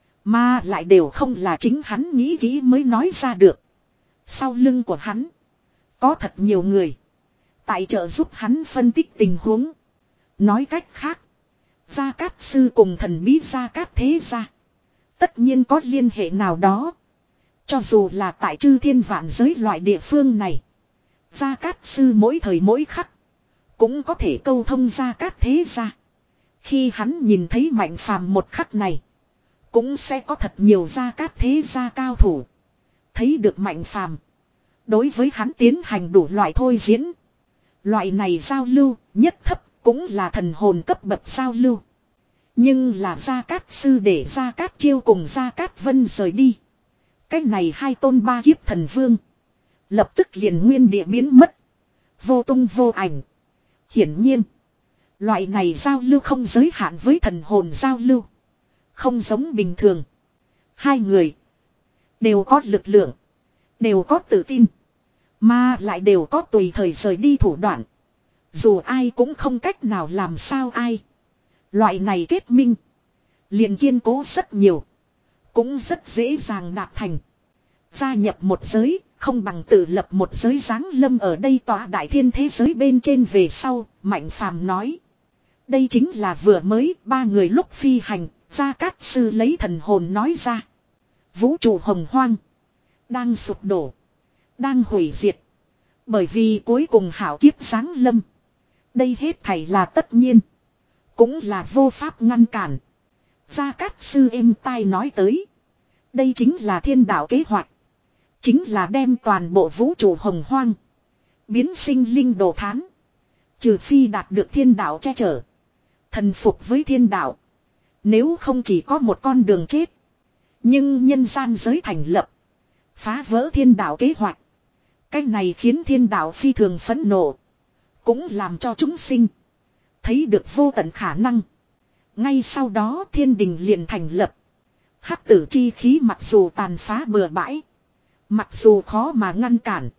Mà lại đều không là chính hắn nghĩ kỹ mới nói ra được. Sau lưng của hắn. Có thật nhiều người. Tại trợ giúp hắn phân tích tình huống. Nói cách khác. Gia Cát Sư cùng thần bí Gia Cát thế gia. Tất nhiên có liên hệ nào đó. Cho dù là tại chư thiên vạn giới loại địa phương này. Gia Cát Sư mỗi thời mỗi khắc. Cũng có thể câu thông Gia Cát thế gia. Khi hắn nhìn thấy Mạnh phàm một khắc này. Cũng sẽ có thật nhiều Gia Cát thế gia cao thủ. Thấy được Mạnh phàm. Đối với hắn tiến hành đủ loại thôi diễn. Loại này giao lưu nhất thấp cũng là thần hồn cấp bậc giao lưu. Nhưng là Gia Cát Sư để Gia Cát Chiêu cùng Gia Cát Vân rời đi. Cách này hai tôn ba kiếp thần vương. Lập tức liền nguyên địa biến mất. Vô tung vô ảnh. Hiển nhiên. Loại này giao lưu không giới hạn với thần hồn giao lưu. Không giống bình thường. Hai người. Đều có lực lượng. Đều có tự tin. Mà lại đều có tùy thời rời đi thủ đoạn. Dù ai cũng không cách nào làm sao ai. Loại này kết minh. Liền kiên cố rất nhiều. Cũng rất dễ dàng đạt thành. Gia nhập một giới. Không bằng tự lập một giới giáng lâm ở đây tỏa đại thiên thế giới bên trên về sau. Mạnh phàm nói. Đây chính là vừa mới ba người lúc phi hành. Gia Cát Sư lấy thần hồn nói ra. Vũ trụ hồng hoang. Đang sụp đổ. Đang hủy diệt. Bởi vì cuối cùng hảo kiếp giáng lâm. Đây hết thảy là tất nhiên. Cũng là vô pháp ngăn cản. Gia Cát Sư êm tai nói tới. Đây chính là thiên đạo kế hoạch. Chính là đem toàn bộ vũ trụ hồng hoang. Biến sinh linh đồ thán. Trừ phi đạt được thiên đạo che chở. Thần phục với thiên đạo. Nếu không chỉ có một con đường chết. Nhưng nhân gian giới thành lập. Phá vỡ thiên đạo kế hoạch. Cái này khiến thiên đạo phi thường phẫn nộ. Cũng làm cho chúng sinh. Thấy được vô tận khả năng. Ngay sau đó thiên đình liền thành lập. Hắc tử chi khí mặc dù tàn phá bừa bãi. Mặc dù khó mà ngăn cản.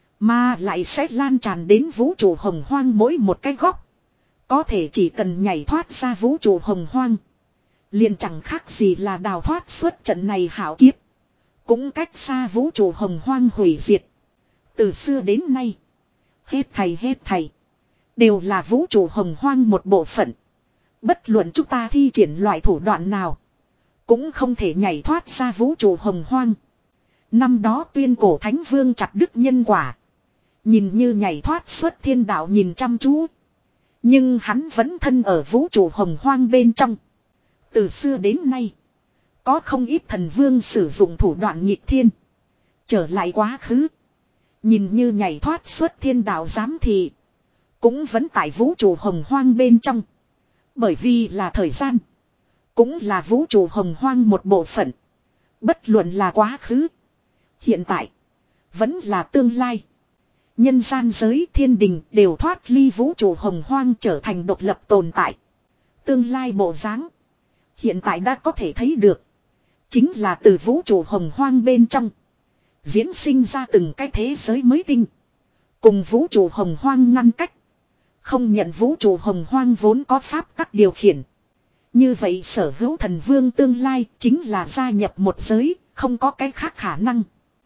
Mà lại sẽ lan tràn đến vũ trụ hồng hoang mỗi một cái góc. Có thể chỉ cần nhảy thoát ra vũ trụ hồng hoang. Liền chẳng khác gì là đào thoát suốt trận này hảo kiếp. Cũng cách xa vũ trụ hồng hoang hủy diệt. Từ xưa đến nay. Hết thầy hết thầy. Đều là vũ trụ hồng hoang một bộ phận. Bất luận chúng ta thi triển loại thủ đoạn nào. Cũng không thể nhảy thoát ra vũ trụ hồng hoang. Năm đó tuyên cổ thánh vương chặt đứt nhân quả. Nhìn như nhảy thoát xuất thiên đạo nhìn chăm chú. Nhưng hắn vẫn thân ở vũ trụ hồng hoang bên trong. Từ xưa đến nay. Có không ít thần vương sử dụng thủ đoạn nghịch thiên. Trở lại quá khứ. Nhìn như nhảy thoát xuất thiên đạo giám thị. Cũng vẫn tại vũ trụ hồng hoang bên trong. Bởi vì là thời gian. Cũng là vũ trụ hồng hoang một bộ phận. Bất luận là quá khứ. Hiện tại. Vẫn là tương lai. Nhân gian giới thiên đình đều thoát ly vũ trụ hồng hoang trở thành độc lập tồn tại. Tương lai bộ dáng. Hiện tại đã có thể thấy được. Chính là từ vũ trụ hồng hoang bên trong. Diễn sinh ra từng cái thế giới mới tinh. Cùng vũ trụ hồng hoang ngăn cách. Không nhận vũ trụ hồng hoang vốn có pháp các điều khiển. Như vậy sở hữu thần vương tương lai chính là gia nhập một giới, không có cái khác khả năng.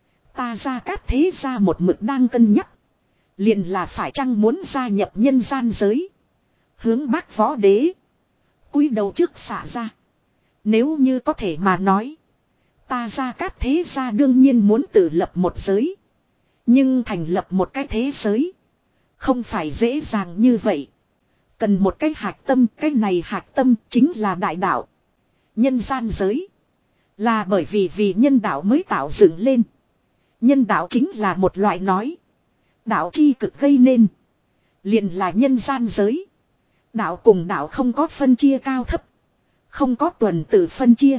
Ta Gia Cát thế gia một mực đang cân nhắc. Liền là phải chăng muốn gia nhập nhân gian giới. Hướng Bắc võ đế. Cúi đầu trước xả ra. Nếu như có thể mà nói. Ta Gia Cát thế gia đương nhiên muốn tự lập một giới. Nhưng thành lập một cái thế giới. Không phải dễ dàng như vậy. Cần một cái hạch tâm. Cái này hạch tâm chính là đại đạo. Nhân gian giới. Là bởi vì vì nhân đạo mới tạo dựng lên. Nhân đạo chính là một loại nói. Đạo chi cực gây nên. Liền là nhân gian giới. Đạo cùng đạo không có phân chia cao thấp. Không có tuần tự phân chia.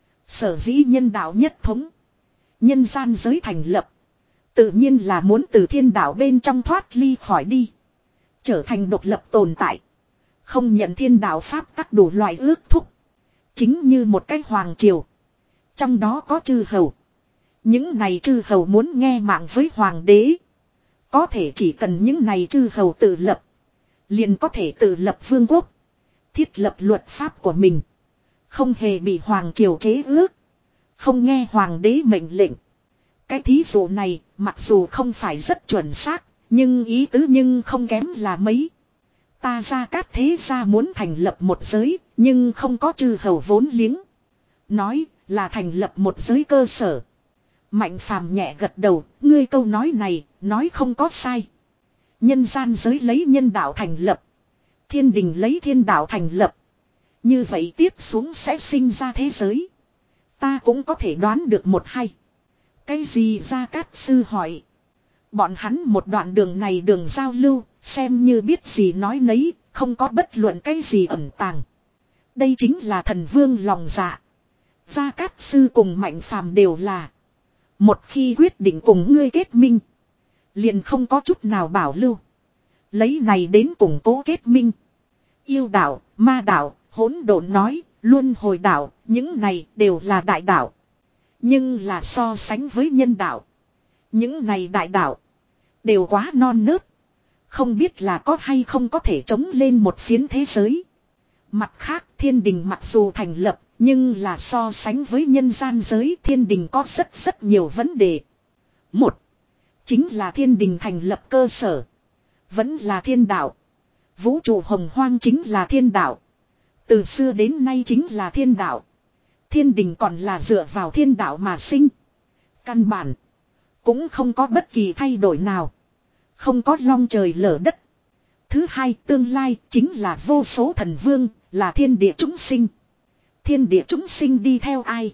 Sở dĩ nhân đạo nhất thống. Nhân gian giới thành lập. Tự nhiên là muốn từ thiên đạo bên trong thoát ly khỏi đi. Trở thành độc lập tồn tại. Không nhận thiên đạo pháp tắc đủ loại ước thúc. Chính như một cái hoàng triều. Trong đó có chư hầu. Những này chư hầu muốn nghe mạng với hoàng đế. Có thể chỉ cần những này chư hầu tự lập. Liền có thể tự lập vương quốc. Thiết lập luật pháp của mình. Không hề bị hoàng triều chế ước. Không nghe hoàng đế mệnh lệnh. Cái thí dụ này mặc dù không phải rất chuẩn xác. Nhưng ý tứ nhưng không kém là mấy. Ta Gia Cát thế gia muốn thành lập một giới. Nhưng không có chư hầu vốn liếng. Nói là thành lập một giới cơ sở. Mạnh phàm nhẹ gật đầu. Ngươi câu nói này nói không có sai. Nhân gian giới lấy nhân đạo thành lập. Thiên đình lấy thiên đạo thành lập. Như vậy tiếp xuống sẽ sinh ra thế giới. Ta cũng có thể đoán được một hay. Cái gì Gia Cát sư hỏi. Bọn hắn một đoạn đường này đường giao lưu. Xem như biết gì nói nấy. Không có bất luận cái gì ẩn tàng. Đây chính là thần vương lòng dạ. Gia Cát sư cùng Mạnh phàm đều là. Một khi quyết định cùng ngươi kết minh. Liền không có chút nào bảo lưu. Lấy này đến củng cố kết minh. Yêu đạo, ma đạo, hỗn độn nói, luân hồi đạo, những này đều là đại đạo. Nhưng là so sánh với nhân đạo. Những này đại đạo đều quá non nớt. Không biết là có hay không có thể chống lên một phiến thế giới. Mặt khác thiên đình mặc dù thành lập. Nhưng là so sánh với nhân gian giới thiên đình có rất rất nhiều vấn đề. Một. Chính là thiên đình thành lập cơ sở. Vẫn là thiên đạo. Vũ trụ hồng hoang chính là thiên đạo. Từ xưa đến nay chính là thiên đạo. Thiên đình còn là dựa vào thiên đạo mà sinh. Căn bản. Cũng không có bất kỳ thay đổi nào. Không có long trời lở đất. Thứ hai tương lai chính là vô số thần vương. Là thiên địa chúng sinh. Thiên địa chúng sinh đi theo ai?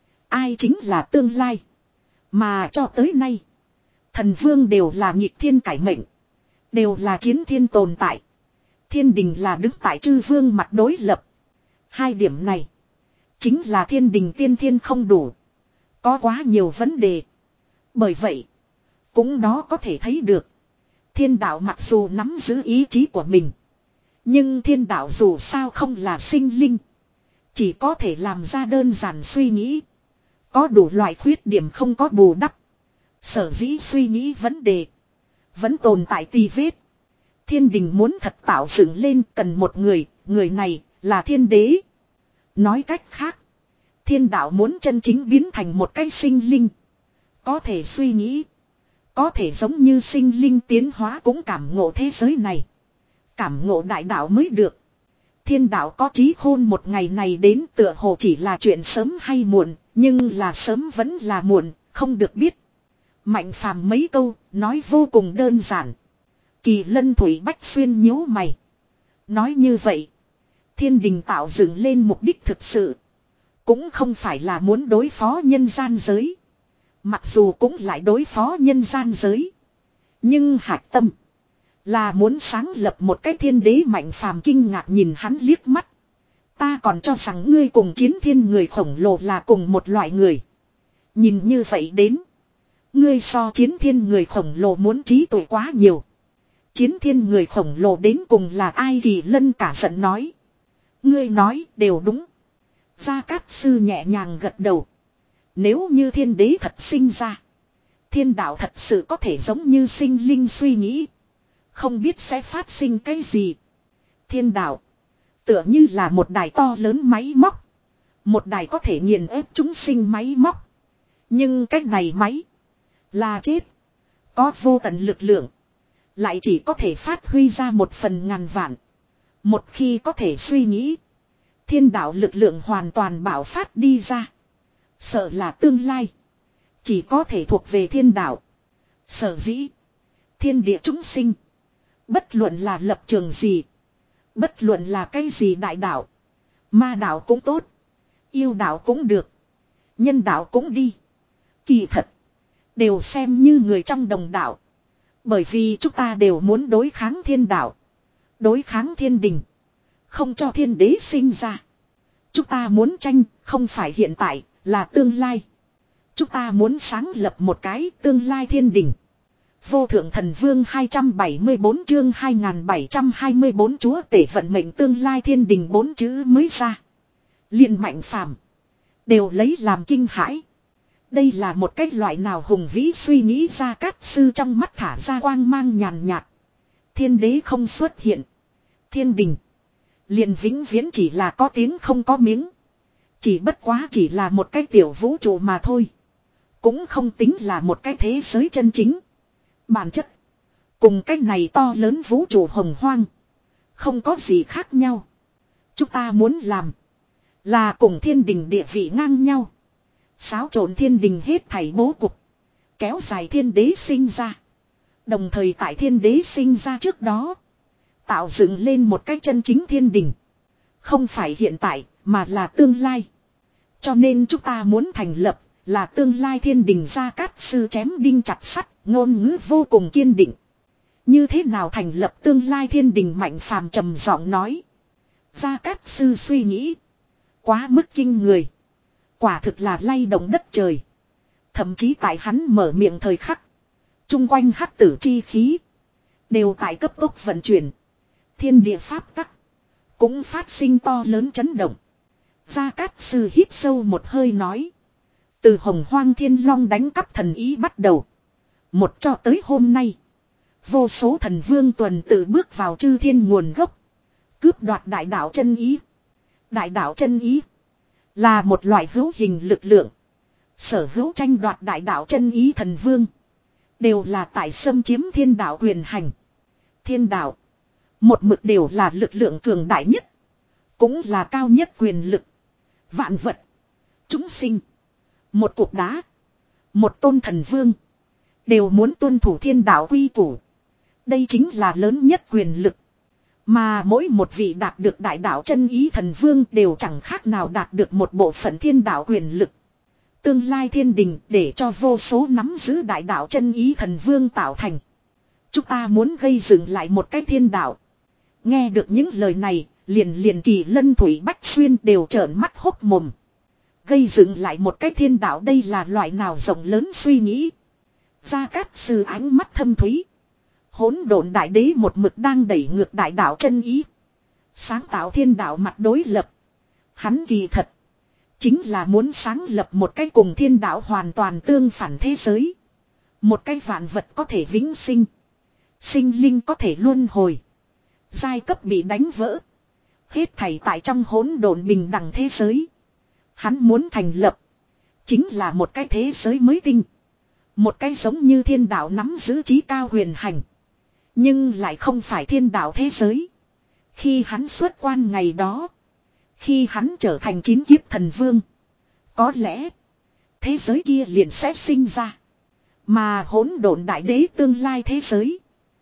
Ai chính là tương lai. Mà cho tới nay. Thần vương đều là nghịch thiên cải mệnh. Đều là chiến thiên tồn tại. Thiên đình là đứng tại chư vương mặt đối lập. Hai điểm này. Chính là thiên đình tiên thiên không đủ. Có quá nhiều vấn đề. Bởi vậy. Cũng đó có thể thấy được. Thiên đạo mặc dù nắm giữ ý chí của mình. Nhưng thiên đạo dù sao không là sinh linh. Chỉ có thể làm ra đơn giản suy nghĩ. Có đủ loại khuyết điểm không có bù đắp. Sở dĩ suy nghĩ vấn đề. Vẫn tồn tại tì vết. Thiên đình muốn thật tạo dựng lên cần một người. Người này là thiên đế. Nói cách khác. Thiên đạo muốn chân chính biến thành một cái sinh linh. Có thể suy nghĩ. Có thể giống như sinh linh tiến hóa cũng cảm ngộ thế giới này. Cảm ngộ đại đạo mới được. Thiên đạo có trí khôn một ngày này đến tựa hồ chỉ là chuyện sớm hay muộn. Nhưng là sớm vẫn là muộn. Không được biết. Mạnh phàm mấy câu. Nói vô cùng đơn giản. Kỳ Lân Thủy Bách Xuyên nhíu mày. Nói như vậy. Thiên đình tạo dựng lên mục đích thực sự. Cũng không phải là muốn đối phó nhân gian giới. Mặc dù cũng lại đối phó nhân gian giới. Nhưng hạch tâm. Là muốn sáng lập một cái thiên đế. Mạnh phàm kinh ngạc nhìn hắn liếc mắt. Ta còn cho rằng ngươi cùng chiến thiên người khổng lồ là cùng một loại người. Nhìn như vậy đến. Ngươi so chiến thiên người khổng lồ muốn trí tuệ quá nhiều. Chiến thiên người khổng lồ đến cùng là ai? Kỳ Lân cả giận nói. Ngươi nói đều đúng. Gia Cát sư nhẹ nhàng gật đầu. Nếu như thiên đế thật sinh ra. Thiên đạo thật sự có thể giống như sinh linh suy nghĩ. Không biết sẽ phát sinh cái gì. Thiên đạo. Tựa như là một đài to lớn máy móc. Một đài có thể nghiền ép chúng sinh máy móc. Nhưng cái này máy. Là chết. Có vô tận lực lượng. Lại chỉ có thể phát huy ra một phần ngàn vạn. Một khi có thể suy nghĩ. Thiên đạo lực lượng hoàn toàn bạo phát đi ra. Sợ là tương lai. Chỉ có thể thuộc về thiên đạo. Sở dĩ. Thiên địa chúng sinh. Bất luận là lập trường gì. Bất luận là cái gì đại đạo. Ma đạo cũng tốt. Yêu đạo cũng được. Nhân đạo cũng đi. Kỳ thật. Đều xem như người trong đồng đạo. Bởi vì chúng ta đều muốn đối kháng thiên đạo. Đối kháng thiên đình. Không cho thiên đế sinh ra. Chúng ta muốn tranh, không phải hiện tại, là tương lai. Chúng ta muốn sáng lập một cái tương lai thiên đình. Vô thượng thần vương hai trăm bảy mươi tư chương hai nghìn bảy trăm hai mươi tư chúa tể vận mệnh tương lai thiên đình bốn chữ mới ra. Liền Mạnh Phàm đều lấy làm kinh hãi. Đây là một cái loại nào hùng vĩ suy nghĩ ra Cát Sư trong mắt thả ra quang mang nhàn nhạt. Thiên đế không xuất hiện. Thiên đình. Liền vĩnh viễn chỉ là có tiếng không có miếng. Chỉ bất quá chỉ là một cái tiểu vũ trụ mà thôi. Cũng không tính là một cái thế giới chân chính. Bản chất. Cùng cái này to lớn vũ trụ hồng hoang. Không có gì khác nhau. Chúng ta muốn làm. Là cùng thiên đình địa vị ngang nhau. Xáo trộn thiên đình hết thảy bố cục. Kéo dài thiên đế sinh ra. Đồng thời tại thiên đế sinh ra trước đó. Tạo dựng lên một cái chân chính thiên đình. Không phải hiện tại mà là tương lai. Cho nên chúng ta muốn thành lập là tương lai thiên đình. Gia Cát Sư chém đinh chặt sắt, ngôn ngữ vô cùng kiên định. Như thế nào thành lập tương lai thiên đình? Mạnh Phàm trầm giọng nói. Gia Cát Sư suy nghĩ. Quá mức kinh người. Quả thực là lay động đất trời. Thậm chí tại hắn mở miệng thời khắc. Trung quanh hắc tử chi khí. Đều tại cấp tốc vận chuyển. Thiên địa pháp tắc. Cũng phát sinh to lớn chấn động. Gia Cát Sư hít sâu một hơi nói. Từ Hồng Hoang Thiên Long đánh cắp thần ý bắt đầu. Một cho tới hôm nay. Vô số thần vương tuần tự bước vào chư thiên nguồn gốc. Cướp đoạt đại đạo chân ý. Đại đạo chân ý. Là một loại hữu hình lực lượng. Sở hữu tranh đoạt đại đạo chân ý thần vương. Đều là tại xâm chiếm thiên đạo quyền hành. Thiên đạo. Một mực đều là lực lượng cường đại nhất. Cũng là cao nhất quyền lực. Vạn vật. Chúng sinh. Một cục đá. Một tôn thần vương. Đều muốn tuân thủ thiên đạo quy củ. Đây chính là lớn nhất quyền lực. Mà mỗi một vị đạt được đại đạo chân ý thần vương đều chẳng khác nào đạt được một bộ phận thiên đạo quyền lực. Tương lai thiên đình để cho vô số nắm giữ đại đạo chân ý thần vương tạo thành. Chúng ta muốn gây dựng lại một cái thiên đạo. Nghe được những lời này, liền liền Kỳ Lân Thủy Bách Xuyên đều trợn mắt hốc mồm. Gây dựng lại một cái thiên đạo, đây là loại nào rộng lớn suy nghĩ. Gia Cát Sư ánh mắt thâm thúy. Hỗn độn đại đế một mực đang đẩy ngược đại đạo chân ý. Sáng tạo thiên đạo mặt đối lập. Hắn kỳ thật. Chính là muốn sáng lập một cái cùng thiên đạo hoàn toàn tương phản thế giới. Một cái vạn vật có thể vĩnh sinh. Sinh linh có thể luân hồi. Giai cấp bị đánh vỡ. Hết thảy tại trong hỗn độn bình đẳng thế giới. Hắn muốn thành lập. Chính là một cái thế giới mới tinh. Một cái giống như thiên đạo nắm giữ trí cao huyền hành. Nhưng lại không phải thiên đạo thế giới. Khi hắn xuất quan ngày đó. Khi hắn trở thành chín kiếp thần vương. Có lẽ. Thế giới kia liền sẽ sinh ra. Mà hỗn độn đại đế tương lai thế giới.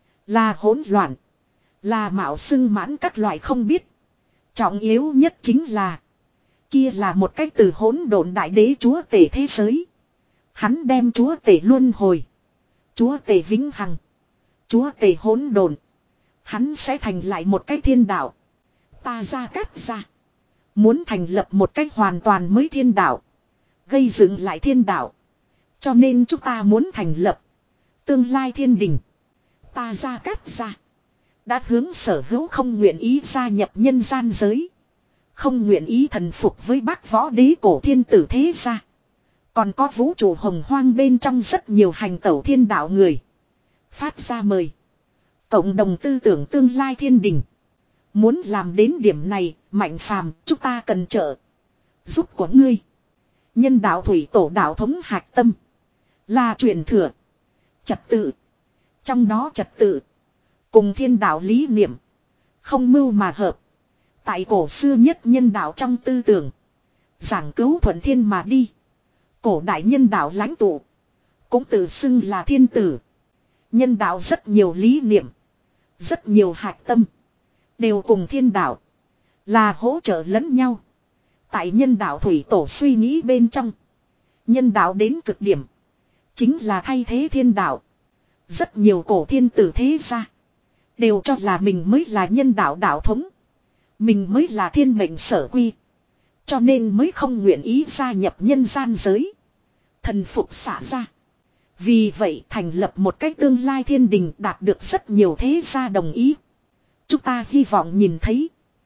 Là hỗn loạn. Là mạo xưng mãn các loại không biết. Trọng yếu nhất chính là. Kia là một cách từ hỗn độn đại đế chúa tể thế giới. Hắn đem chúa tể luân hồi. Chúa tể vĩnh hằng. Chúa tể hỗn độn. Hắn sẽ thành lại một cái thiên đạo. Ta Gia Cát gia. Muốn thành lập một cách hoàn toàn mới thiên đạo. Gây dựng lại thiên đạo. Cho nên chúng ta muốn thành lập. Tương lai thiên đình. Ta Gia Cát gia. Đã hướng sở hữu không nguyện ý gia nhập nhân gian giới. Không nguyện ý thần phục với Bác Võ Đế cổ thiên tử thế gia. Còn có vũ trụ hồng hoang bên trong rất nhiều hành tẩu thiên đạo người. Phát ra mời. Cộng đồng tư tưởng tương lai thiên đình. Muốn làm đến điểm này, Mạnh Phàm, chúng ta cần trợ giúp của ngươi. Nhân đạo thủy tổ đạo thống hạch tâm. Là truyền thừa. Trật tự. Trong đó trật tự. Cùng thiên đạo lý niệm. Không mưu mà hợp. Tại cổ xưa nhất nhân đạo trong tư tưởng. Giảng cứu thuận thiên mà đi. Cổ đại nhân đạo lãnh tụ. Cũng tự xưng là thiên tử. Nhân đạo rất nhiều lý niệm. Rất nhiều hạch tâm. Đều cùng thiên đạo. Là hỗ trợ lẫn nhau. Tại nhân đạo thủy tổ suy nghĩ bên trong. Nhân đạo đến cực điểm. Chính là thay thế thiên đạo. Rất nhiều cổ thiên tử thế gia. Đều cho là mình mới là nhân đạo đạo thống. Mình mới là thiên mệnh sở quy. Cho nên mới không nguyện ý gia nhập nhân gian giới. Thần phục xả ra. Vì vậy thành lập một cách tương lai thiên đình đạt được rất nhiều thế gia đồng ý. Chúng ta hy vọng nhìn thấy.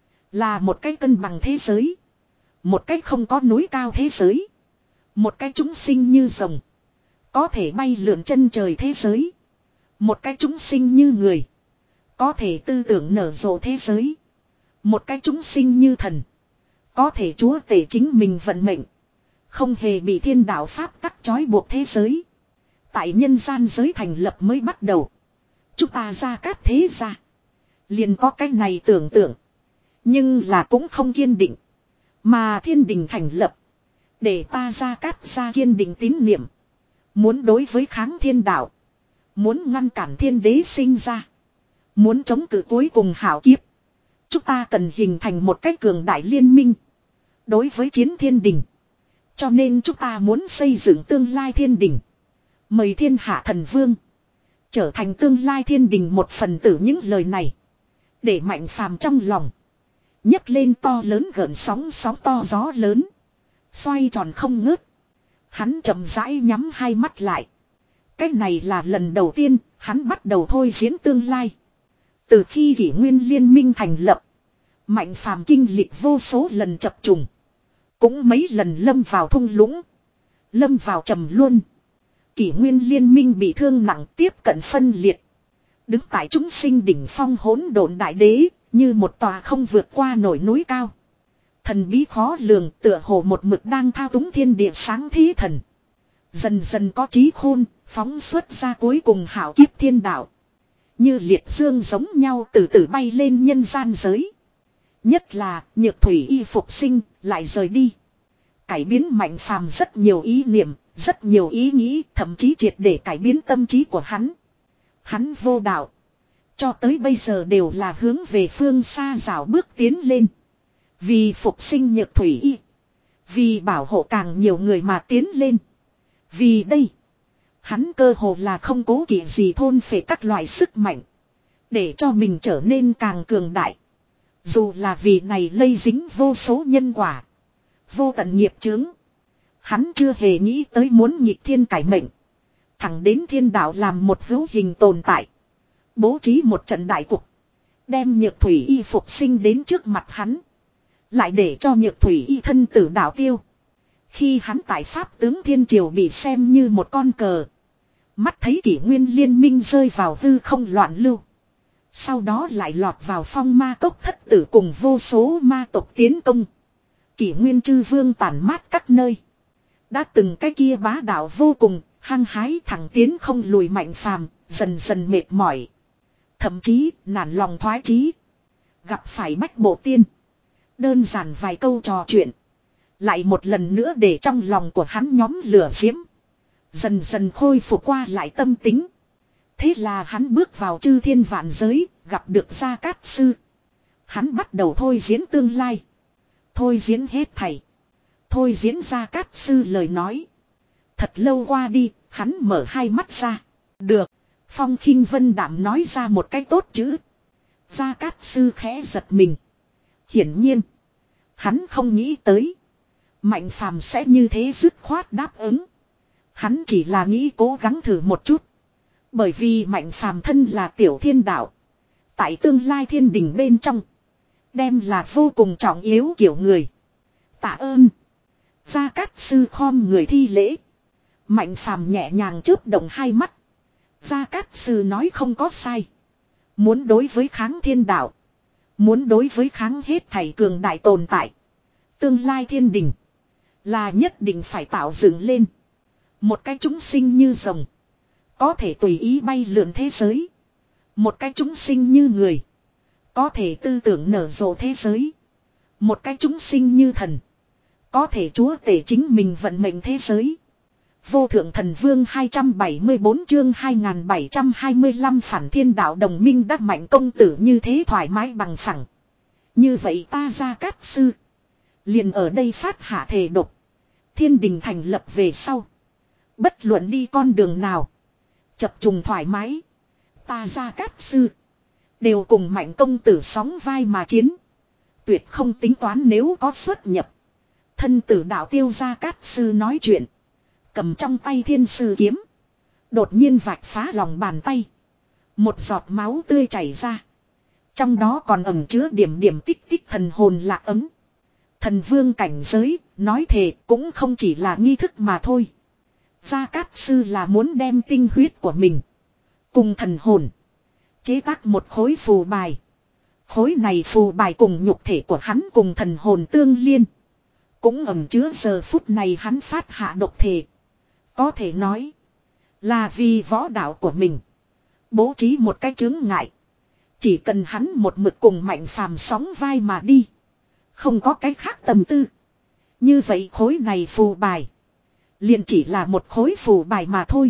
Là một cách cân bằng thế giới. Một cách không có núi cao thế giới. Một cách chúng sinh như rồng. Có thể bay lượn chân trời thế giới. Một cách chúng sinh như người. Có thể tư tưởng nở rộ thế giới. Một cách chúng sinh như thần. Có thể chúa tể chính mình vận mệnh. Không hề bị thiên đạo pháp tắc trói buộc thế giới. Tại nhân gian giới thành lập mới bắt đầu. Chúng ta ra cát thế ra. Liền có cái này tưởng tượng. Nhưng là cũng không kiên định. Mà thiên đình thành lập. Để ta ra cát ra kiên định tín niệm. Muốn đối với kháng thiên đạo. Muốn ngăn cản thiên đế sinh ra. Muốn chống cự cuối cùng hảo kiếp. Chúng ta cần hình thành một cách cường đại liên minh. Đối với chiến thiên đình. Cho nên chúng ta muốn xây dựng tương lai thiên đình. Mời thiên hạ thần vương. Trở thành tương lai thiên đình một phần tử những lời này. Để Mạnh Phàm trong lòng. Nhấc lên to lớn gợn sóng sóng to gió lớn. Xoay tròn không ngớt. Hắn chậm rãi nhắm hai mắt lại. Cái này là lần đầu tiên hắn bắt đầu thôi diễn tương lai. Từ khi kỷ nguyên liên minh thành lập. Mạnh Phàm kinh lịch vô số lần chập trùng. Cũng mấy lần lâm vào thung lũng. Lâm vào trầm luân. Kỷ nguyên liên minh bị thương nặng tiếp cận phân liệt. Đứng tại chúng sinh đỉnh phong hỗn độn đại đế. Như một tòa không vượt qua nổi núi cao. Thần bí khó lường tựa hồ một mực đang thao túng thiên địa sáng thế thần. Dần dần có trí khôn, phóng xuất ra cuối cùng hảo kiếp thiên đạo. Như liệt dương giống nhau từ từ bay lên nhân gian giới. Nhất là nhược thủy y phục sinh, lại rời đi. Cải biến Mạnh Phàm rất nhiều ý niệm, rất nhiều ý nghĩ, thậm chí triệt để cải biến tâm trí của hắn. Hắn vô đạo. Cho tới bây giờ đều là hướng về phương xa rào bước tiến lên. Vì phục sinh nhược thủy y. Vì bảo hộ càng nhiều người mà tiến lên. Vì đây. Hắn cơ hồ là không cố kỵ gì thôn phệ các loại sức mạnh. Để cho mình trở nên càng cường đại. Dù là vì này lây dính vô số nhân quả. Vô tận nghiệp chướng. Hắn chưa hề nghĩ tới muốn nghịch thiên cải mệnh. Thẳng đến thiên đạo làm một hữu hình tồn tại. Bố trí một trận đại cục. Đem nhược thủy y phục sinh đến trước mặt hắn. Lại để cho nhược thủy y thân tử đạo tiêu. Khi hắn tại Pháp tướng Thiên Triều bị xem như một con cờ. Mắt thấy kỷ nguyên liên minh rơi vào hư không loạn lưu. Sau đó lại lọt vào phong ma cốc thất tử cùng vô số ma tộc tiến công. Kỷ nguyên chư vương tàn mát các nơi. Đã từng cái kia bá đạo vô cùng, hăng hái thẳng tiến không lùi Mạnh Phàm, dần dần mệt mỏi. Thậm chí nản lòng thoái chí. Gặp phải bách bộ tiên. Đơn giản vài câu trò chuyện. Lại một lần nữa để trong lòng của hắn nhóm lửa diễm. Dần dần khôi phục qua lại tâm tính. Thế là hắn bước vào chư thiên vạn giới, gặp được Gia Cát Sư. Hắn bắt đầu thôi diễn tương lai. Thôi diễn hết thảy. Thôi diễn Gia Cát Sư lời nói. Thật lâu qua đi, hắn mở hai mắt ra. Được. Phong Khinh Vân Đạm nói ra một cái tốt chữ. Gia Cát Sư khẽ giật mình. Hiển nhiên. Hắn không nghĩ tới. Mạnh Phàm sẽ như thế dứt khoát đáp ứng. Hắn chỉ là nghĩ cố gắng thử một chút. Bởi vì Mạnh Phàm thân là tiểu thiên đạo. Tại tương lai thiên đình bên trong. Đem là vô cùng trọng yếu kiểu người. Tạ ơn. Gia Cát Sư khom người thi lễ. Mạnh Phàm nhẹ nhàng chớp động hai mắt. Gia Cát Sư nói không có sai. Muốn đối với kháng thiên đạo. Muốn đối với kháng hết thảy cường đại tồn tại. Tương lai thiên đình. Là nhất định phải tạo dựng lên. Một cái chúng sinh như rồng. Có thể tùy ý bay lượn thế giới. Một cái chúng sinh như người. Có thể tư tưởng nở rộ thế giới. Một cái chúng sinh như thần. Có thể chúa tể chính mình vận mệnh thế giới. Vô thượng thần vương hai trăm bảy mươi bốn chương hai nghìn bảy trăm hai mươi lăm phản thiên đạo đồng minh đắc mạnh công tử như thế thoải mái bằng phẳng. Như vậy ta Gia Cát Sư. Liền ở đây phát hạ thề độc. Thiên đình thành lập về sau. Bất luận đi con đường nào. Chập trùng thoải mái. Ta Gia Cát Sư. Đều cùng mạnh công tử sóng vai mà chiến. Tuyệt không tính toán nếu có xuất nhập. Thân tử đạo tiêu Gia Cát Sư nói chuyện. Cầm trong tay thiên sư kiếm. Đột nhiên vạch phá lòng bàn tay. Một giọt máu tươi chảy ra. Trong đó còn ẩn chứa điểm điểm tích tích thần hồn lạc ấm. Thần vương cảnh giới, nói thề cũng không chỉ là nghi thức mà thôi. Gia Cát Sư là muốn đem tinh huyết của mình. Cùng thần hồn. Chế tác một khối phù bài. Khối này phù bài cùng nhục thể của hắn cùng thần hồn tương liên. Cũng ẩn chứa giờ phút này hắn phát hạ độc thể. Có thể nói. Là vì võ đạo của mình. Bố trí một cái chướng ngại. Chỉ cần hắn một mực cùng mạnh phàm sóng vai mà đi. Không có cái khác tâm tư. Như vậy khối này phù bài. Liền chỉ là một khối phù bài mà thôi.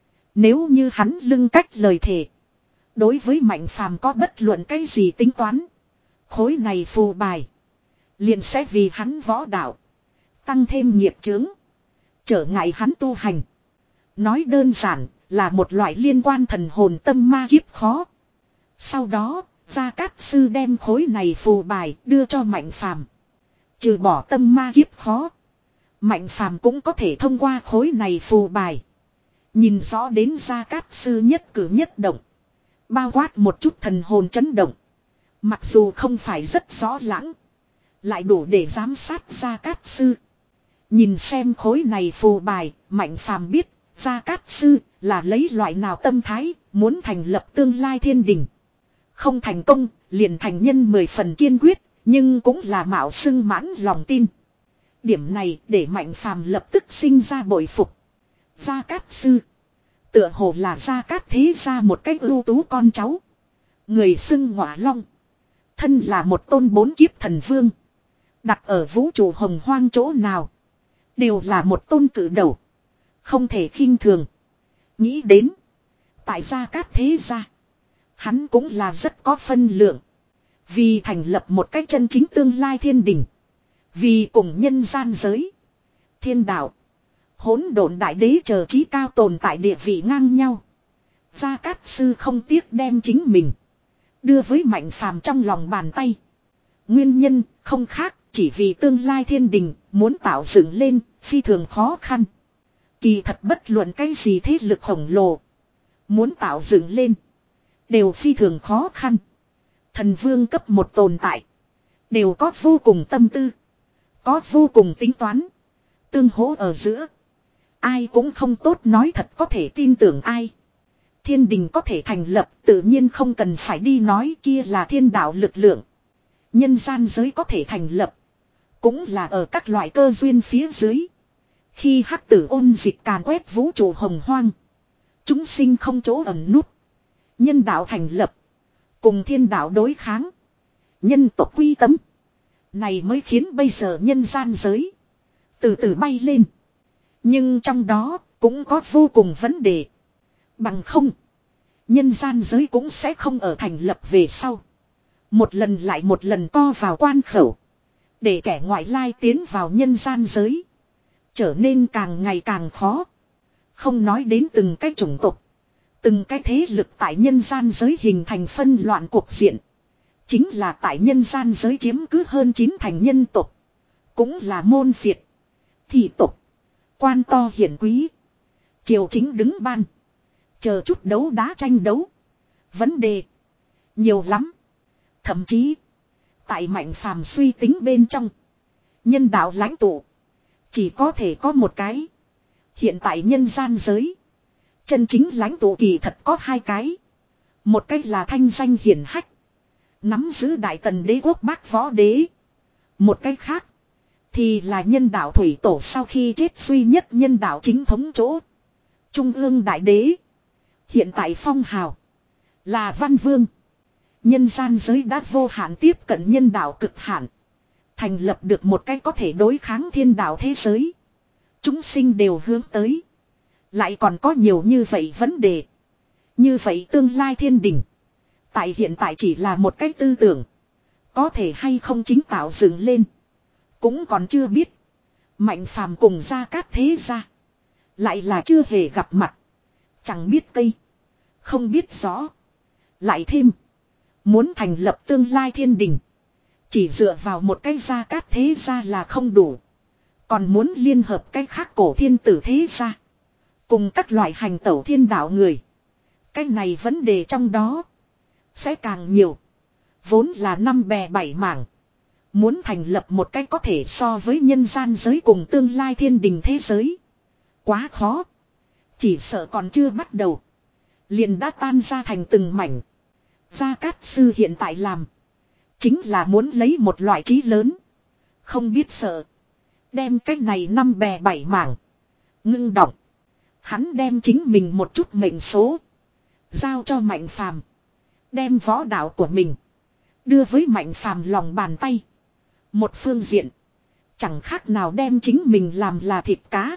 Nếu như hắn lưng cách lời thề. Đối với mạnh phàm có bất luận cái gì tính toán. Khối này phù bài. Liền sẽ vì hắn võ đạo. Tăng thêm nghiệp chướng. Trở ngại hắn tu hành. Nói đơn giản là một loại liên quan thần hồn tâm ma kiếp khó. Sau đó, Gia Cát Sư đem khối này phù bài đưa cho Mạnh Phàm. Trừ bỏ tâm ma kiếp khó. Mạnh Phàm cũng có thể thông qua khối này phù bài. Nhìn rõ đến Gia Cát Sư nhất cử nhất động. Bao quát một chút thần hồn chấn động. Mặc dù không phải rất rõ lãng. Lại đủ để giám sát Gia Cát Sư. Nhìn xem khối này phù bài, Mạnh Phàm biết, Gia Cát Sư là lấy loại nào tâm thái, muốn thành lập tương lai thiên đình. Không thành công, liền thành nhân mười phần kiên quyết, nhưng cũng là mạo xưng mãn lòng tin. Điểm này để Mạnh Phàm lập tức sinh ra bội phục. Gia Cát Sư. Tựa hồ là Gia Cát thế gia một cách ưu tú con cháu. Người xưng Ngọa Long. Thân là một tôn bốn kiếp thần vương. Đặt ở vũ trụ hồng hoang chỗ nào. Đều là một tôn cử đầu. Không thể khinh thường. Nghĩ đến. Tại Gia Cát thế gia. Hắn cũng là rất có phân lượng. Vì thành lập một cách chân chính tương lai thiên đình. Vì cùng nhân gian giới. Thiên đạo. Hỗn độn đại đế chờ trí cao tồn tại địa vị ngang nhau. Gia Cát Sư không tiếc đem chính mình. Đưa với Mạnh Phàm trong lòng bàn tay. Nguyên nhân không khác. Chỉ vì tương lai thiên đình muốn tạo dựng lên phi thường khó khăn. Kỳ thật bất luận cái gì thế lực khổng lồ. Muốn tạo dựng lên. Đều phi thường khó khăn. Thần vương cấp một tồn tại. Đều có vô cùng tâm tư. Có vô cùng tính toán. Tương hỗ ở giữa. Ai cũng không tốt nói thật có thể tin tưởng ai. Thiên đình có thể thành lập tự nhiên không cần phải đi nói kia là thiên đạo lực lượng. Nhân gian giới có thể thành lập. Cũng là ở các loại cơ duyên phía dưới. Khi hắc tử ôn dịch càn quét vũ trụ hồng hoang. Chúng sinh không chỗ ẩn núp. Nhân đạo thành lập. Cùng thiên đạo đối kháng. Nhân tộc quy tấm. Này mới khiến bây giờ nhân gian giới. Từ từ bay lên. Nhưng trong đó cũng có vô cùng vấn đề. Bằng không. Nhân gian giới cũng sẽ không ở thành lập về sau. Một lần lại một lần co vào quan khẩu. Để kẻ ngoại lai tiến vào nhân gian giới. Trở nên càng ngày càng khó. Không nói đến từng cái chủng tộc. Từng cái thế lực tại nhân gian giới hình thành phân loạn cuộc diện. Chính là tại nhân gian giới chiếm cứ hơn chín thành nhân tộc. Cũng là môn phiệt. Thị tộc. Quan to hiển quý. Triều chính đứng ban. Chờ chút đấu đá tranh đấu. Vấn đề. Nhiều lắm. Thậm chí. Tại Mạnh Phàm suy tính bên trong. Nhân đạo lãnh tụ. Chỉ có thể có một cái. Hiện tại nhân gian giới. Chân chính lãnh tụ kỳ thật có hai cái. Một cái là thanh danh hiển hách. Nắm giữ đại tần đế quốc bác võ đế. Một cái khác. Thì là nhân đạo thủy tổ sau khi chết duy nhất nhân đạo chính thống chỗ. Trung ương đại đế. Hiện tại phong hào. Là văn vương. Nhân gian giới đã vô hạn tiếp cận nhân đạo cực hạn. Thành lập được một cái có thể đối kháng thiên đạo thế giới. Chúng sinh đều hướng tới. Lại còn có nhiều như vậy vấn đề. Như vậy tương lai thiên đình. Tại hiện tại chỉ là một cách tư tưởng. Có thể hay không chính tạo dựng lên. Cũng còn chưa biết. Mạnh phàm cùng Gia Cát thế gia. Lại là chưa hề gặp mặt. Chẳng biết cây. Không biết rõ. Lại thêm. Muốn thành lập tương lai thiên đình. Chỉ dựa vào một cái Gia Cát thế gia là không đủ. Còn muốn liên hợp cái khác cổ thiên tử thế gia. Cùng các loại hành tẩu thiên đạo người. Cái này vấn đề trong đó. Sẽ càng nhiều. Vốn là năm bè bảy mảng. Muốn thành lập một cái có thể so với nhân gian giới cùng tương lai thiên đình thế giới. Quá khó. Chỉ sợ còn chưa bắt đầu. Liền đã tan ra thành từng mảnh. Gia Cát Sư hiện tại làm. Chính là muốn lấy một loại trí lớn. Không biết sợ. Đem cái này năm bè bảy mảng. Ngưng động. Hắn đem chính mình một chút mệnh số. Giao cho Mạnh Phàm. Đem võ đạo của mình. Đưa với Mạnh Phàm lòng bàn tay. Một phương diện. Chẳng khác nào đem chính mình làm là thịt cá.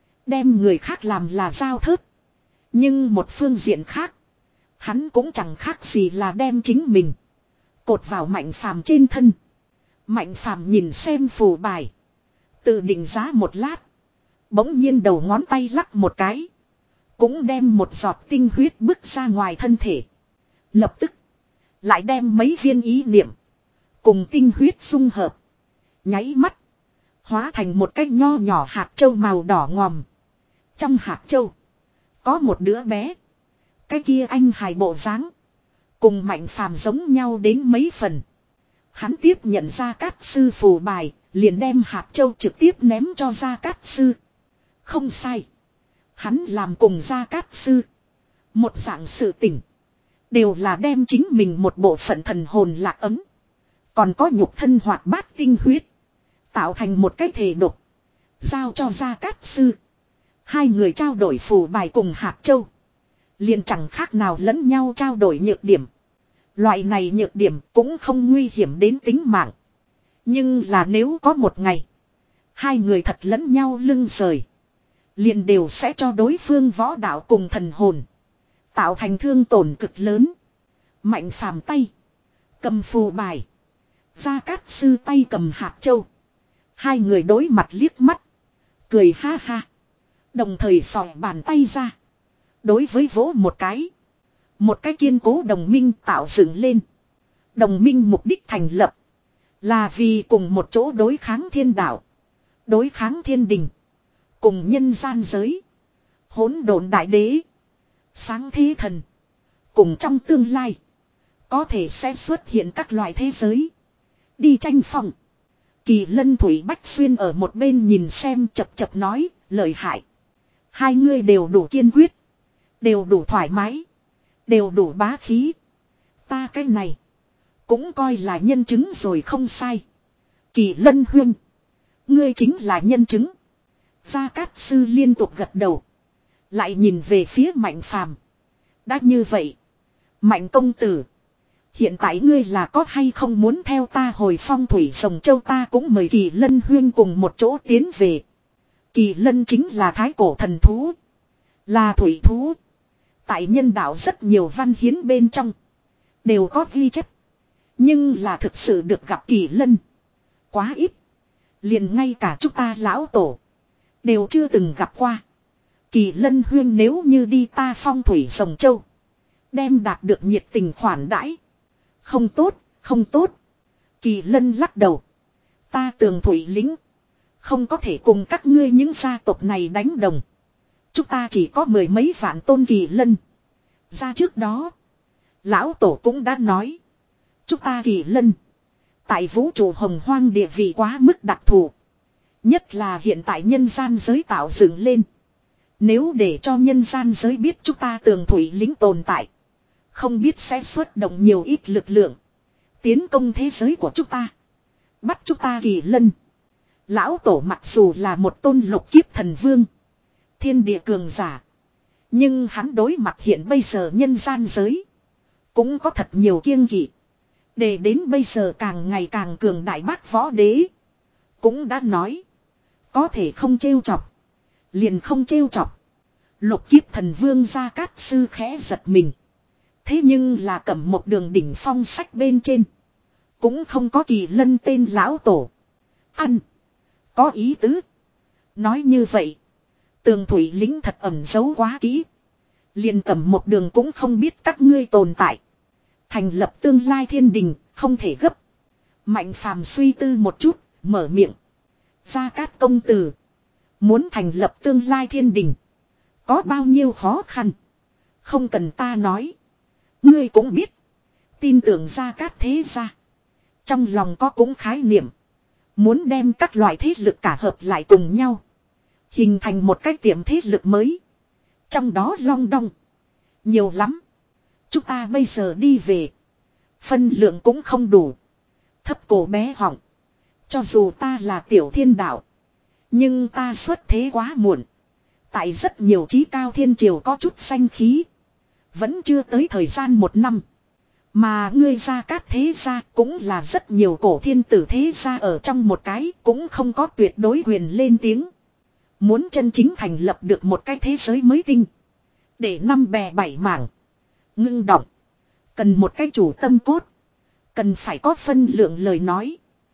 Đem người khác làm là dao thớt. Nhưng một phương diện khác. Hắn cũng chẳng khác gì là đem chính mình. Cột vào Mạnh Phàm trên thân. Mạnh Phàm nhìn xem phù bài. Tự định giá một lát. Bỗng nhiên đầu ngón tay lắc một cái. Cũng đem một giọt tinh huyết bước ra ngoài thân thể. Lập tức. Lại đem mấy viên ý niệm. Cùng tinh huyết xung hợp. Nháy mắt. Hóa thành một cái nho nhỏ hạt châu màu đỏ ngòm. Trong hạt châu. Có một đứa bé. Cái kia anh hài bộ dáng. Cùng Mạnh Phàm giống nhau đến mấy phần. Hắn tiếp nhận Gia Cát Sư phù bài. Liền đem hạt châu trực tiếp ném cho Gia Cát Sư. Không sai. Hắn làm cùng Gia Cát Sư. Một dạng sự tỉnh. Đều là đem chính mình một bộ phận thần hồn lạc ấm. Còn có nhục thân hoạt bát tinh huyết. Tạo thành một cái thể độc. Giao cho Gia Cát Sư. Hai người trao đổi phù bài cùng hạt châu. Liền chẳng khác nào lẫn nhau trao đổi nhược điểm. Loại này nhược điểm cũng không nguy hiểm đến tính mạng. Nhưng là nếu có một ngày. Hai người thật lẫn nhau lưng rời. Liền đều sẽ cho đối phương võ đạo cùng thần hồn. Tạo thành thương tổn cực lớn. Mạnh Phàm tay. Cầm phù bài. Gia Cát Sư tay cầm hạt châu. Hai người đối mặt liếc mắt. Cười ha ha. Đồng thời sòi bàn tay ra. Đối với vỗ một cái. Một cái kiên cố đồng minh tạo dựng lên. Đồng minh mục đích thành lập. Là vì cùng một chỗ đối kháng thiên đạo. Đối kháng thiên đình. Cùng nhân gian giới. Hỗn độn đại đế. Sáng thế thần. Cùng trong tương lai. Có thể sẽ xuất hiện các loại thế giới. Đi tranh phong. Kỳ Lân Thủy Bách Xuyên ở một bên nhìn xem chập chập nói. Lợi hại. Hai người đều đủ kiên quyết. Đều đủ thoải mái. Đều đủ bá khí. Ta cái này. Cũng coi là nhân chứng rồi không sai. Kỳ Lân huynh. Ngươi chính là nhân chứng. Gia Cát Sư liên tục gật đầu. Lại nhìn về phía Mạnh Phàm. Đã như vậy. Mạnh công tử. Hiện tại ngươi là có hay không muốn theo ta hồi phong thủy Sồng Châu, ta cũng mời Kỳ Lân huyên cùng một chỗ tiến về. Kỳ Lân chính là thái cổ thần thú. Là thủy thú. Tại nhân đạo rất nhiều văn hiến bên trong. Đều có ghi chép. Nhưng là thực sự được gặp Kỳ Lân. Quá ít. Liền ngay cả chúng ta lão tổ. Đều chưa từng gặp qua. Kỳ Lân huyên nếu như đi ta phong thủy Sồng Châu. Đem đạt được nhiệt tình khoản đãi. Không tốt, không tốt. Kỳ Lân lắc đầu. Ta Tường Thủy lính. Không có thể cùng các ngươi những gia tộc này đánh đồng. Chúng ta chỉ có mười mấy vạn tôn Kỳ Lân. Ra trước đó. Lão tổ cũng đã nói. Chúng ta Kỳ Lân. Tại vũ trụ hồng hoang địa vị quá mức đặc thù. Nhất là hiện tại nhân gian giới tạo dựng lên. Nếu để cho nhân gian giới biết chúng ta Tường Thủy lính tồn tại. Không biết sẽ xuất động nhiều ít lực lượng. Tiến công thế giới của chúng ta. Bắt chúng ta Kỳ Lân. Lão tổ mặc dù là một tôn lục kiếp thần vương. Thiên địa cường giả. Nhưng hắn đối mặt hiện bây giờ nhân gian giới. Cũng có thật nhiều kiêng kỵ. Để đến bây giờ càng ngày càng cường đại bác võ đế. Cũng đã nói. Có thể không trêu chọc. Liền không trêu chọc. Lục kiếp thần vương Gia Cát Sư khẽ giật mình. Thế nhưng là cầm một đường đỉnh phong sách bên trên. Cũng không có Kỳ Lân tên lão tổ. Ăn. Có ý tứ. Nói như vậy. Tường thủy lính thật ẩn giấu quá kỹ. Liền cầm một đường cũng không biết các ngươi tồn tại. Thành lập tương lai thiên đình, không thể gấp. Mạnh phàm suy tư một chút, mở miệng. Gia Cát công tử. Muốn thành lập tương lai thiên đình. Có bao nhiêu khó khăn. Không cần ta nói. Ngươi cũng biết. Tin tưởng Gia Cát thế gia. Trong lòng có cũng khái niệm. Muốn đem các loại thế lực cả hợp lại cùng nhau. Hình thành một cái tiệm thế lực mới. Trong đó long đong. Nhiều lắm. Chúng ta bây giờ đi về. Phân lượng cũng không đủ. Thấp cổ bé họng. Cho dù ta là tiểu thiên đạo. Nhưng ta xuất thế quá muộn. Tại rất nhiều chí cao thiên triều có chút danh khí. Vẫn chưa tới thời gian một năm. Mà ngươi Gia Cát thế gia cũng là rất nhiều cổ thiên tử thế gia ở trong một cái. Cũng không có tuyệt đối quyền lên tiếng. Muốn chân chính thành lập được một cái thế giới mới tinh. Để năm bè bảy mảng. Ngưng động. Cần một cái chủ tâm cốt. Cần phải có phân lượng lời nói.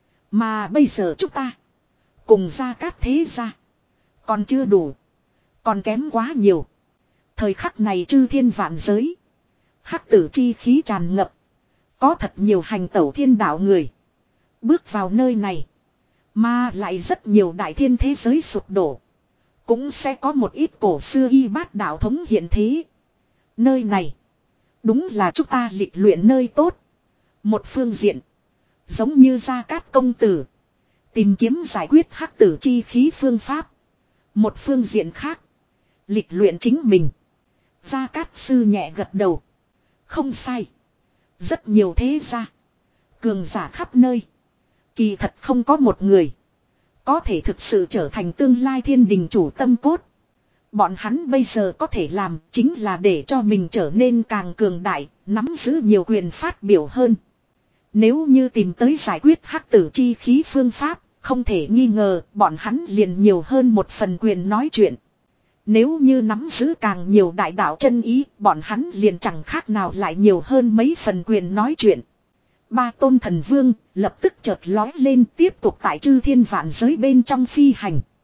Mà bây giờ chúng ta. Cùng Gia Cát thế gia. Còn chưa đủ. Còn kém quá nhiều. Thời khắc này chư thiên vạn giới. Hắc tử chi khí tràn ngập. Có thật nhiều hành tẩu thiên đạo người. Bước vào nơi này. Mà lại rất nhiều đại thiên thế giới sụp đổ. Cũng sẽ có một ít cổ xưa y bát đạo thống hiện thế. Nơi này. Đúng là chúng ta lịch luyện nơi tốt. Một phương diện. Giống như Gia Cát công tử. Tìm kiếm giải quyết hắc tử chi khí phương pháp. Một phương diện khác. Lịch luyện chính mình. Gia Cát sư nhẹ gật đầu. Không sai. Rất nhiều thế gia. Cường giả khắp nơi. Kỳ thật không có một người. Có thể thực sự trở thành tương lai thiên đình chủ tâm cốt. Bọn hắn bây giờ có thể làm chính là để cho mình trở nên càng cường đại, nắm giữ nhiều quyền phát biểu hơn. Nếu như tìm tới giải quyết hắc tử chi khí phương pháp, không thể nghi ngờ bọn hắn liền nhiều hơn một phần quyền nói chuyện. Nếu như nắm giữ càng nhiều đại đạo chân ý, bọn hắn liền chẳng khác nào lại nhiều hơn mấy phần quyền nói chuyện. Ba tôn thần vương lập tức chợt lói lên tiếp tục tại chư thiên vạn giới bên trong phi hành.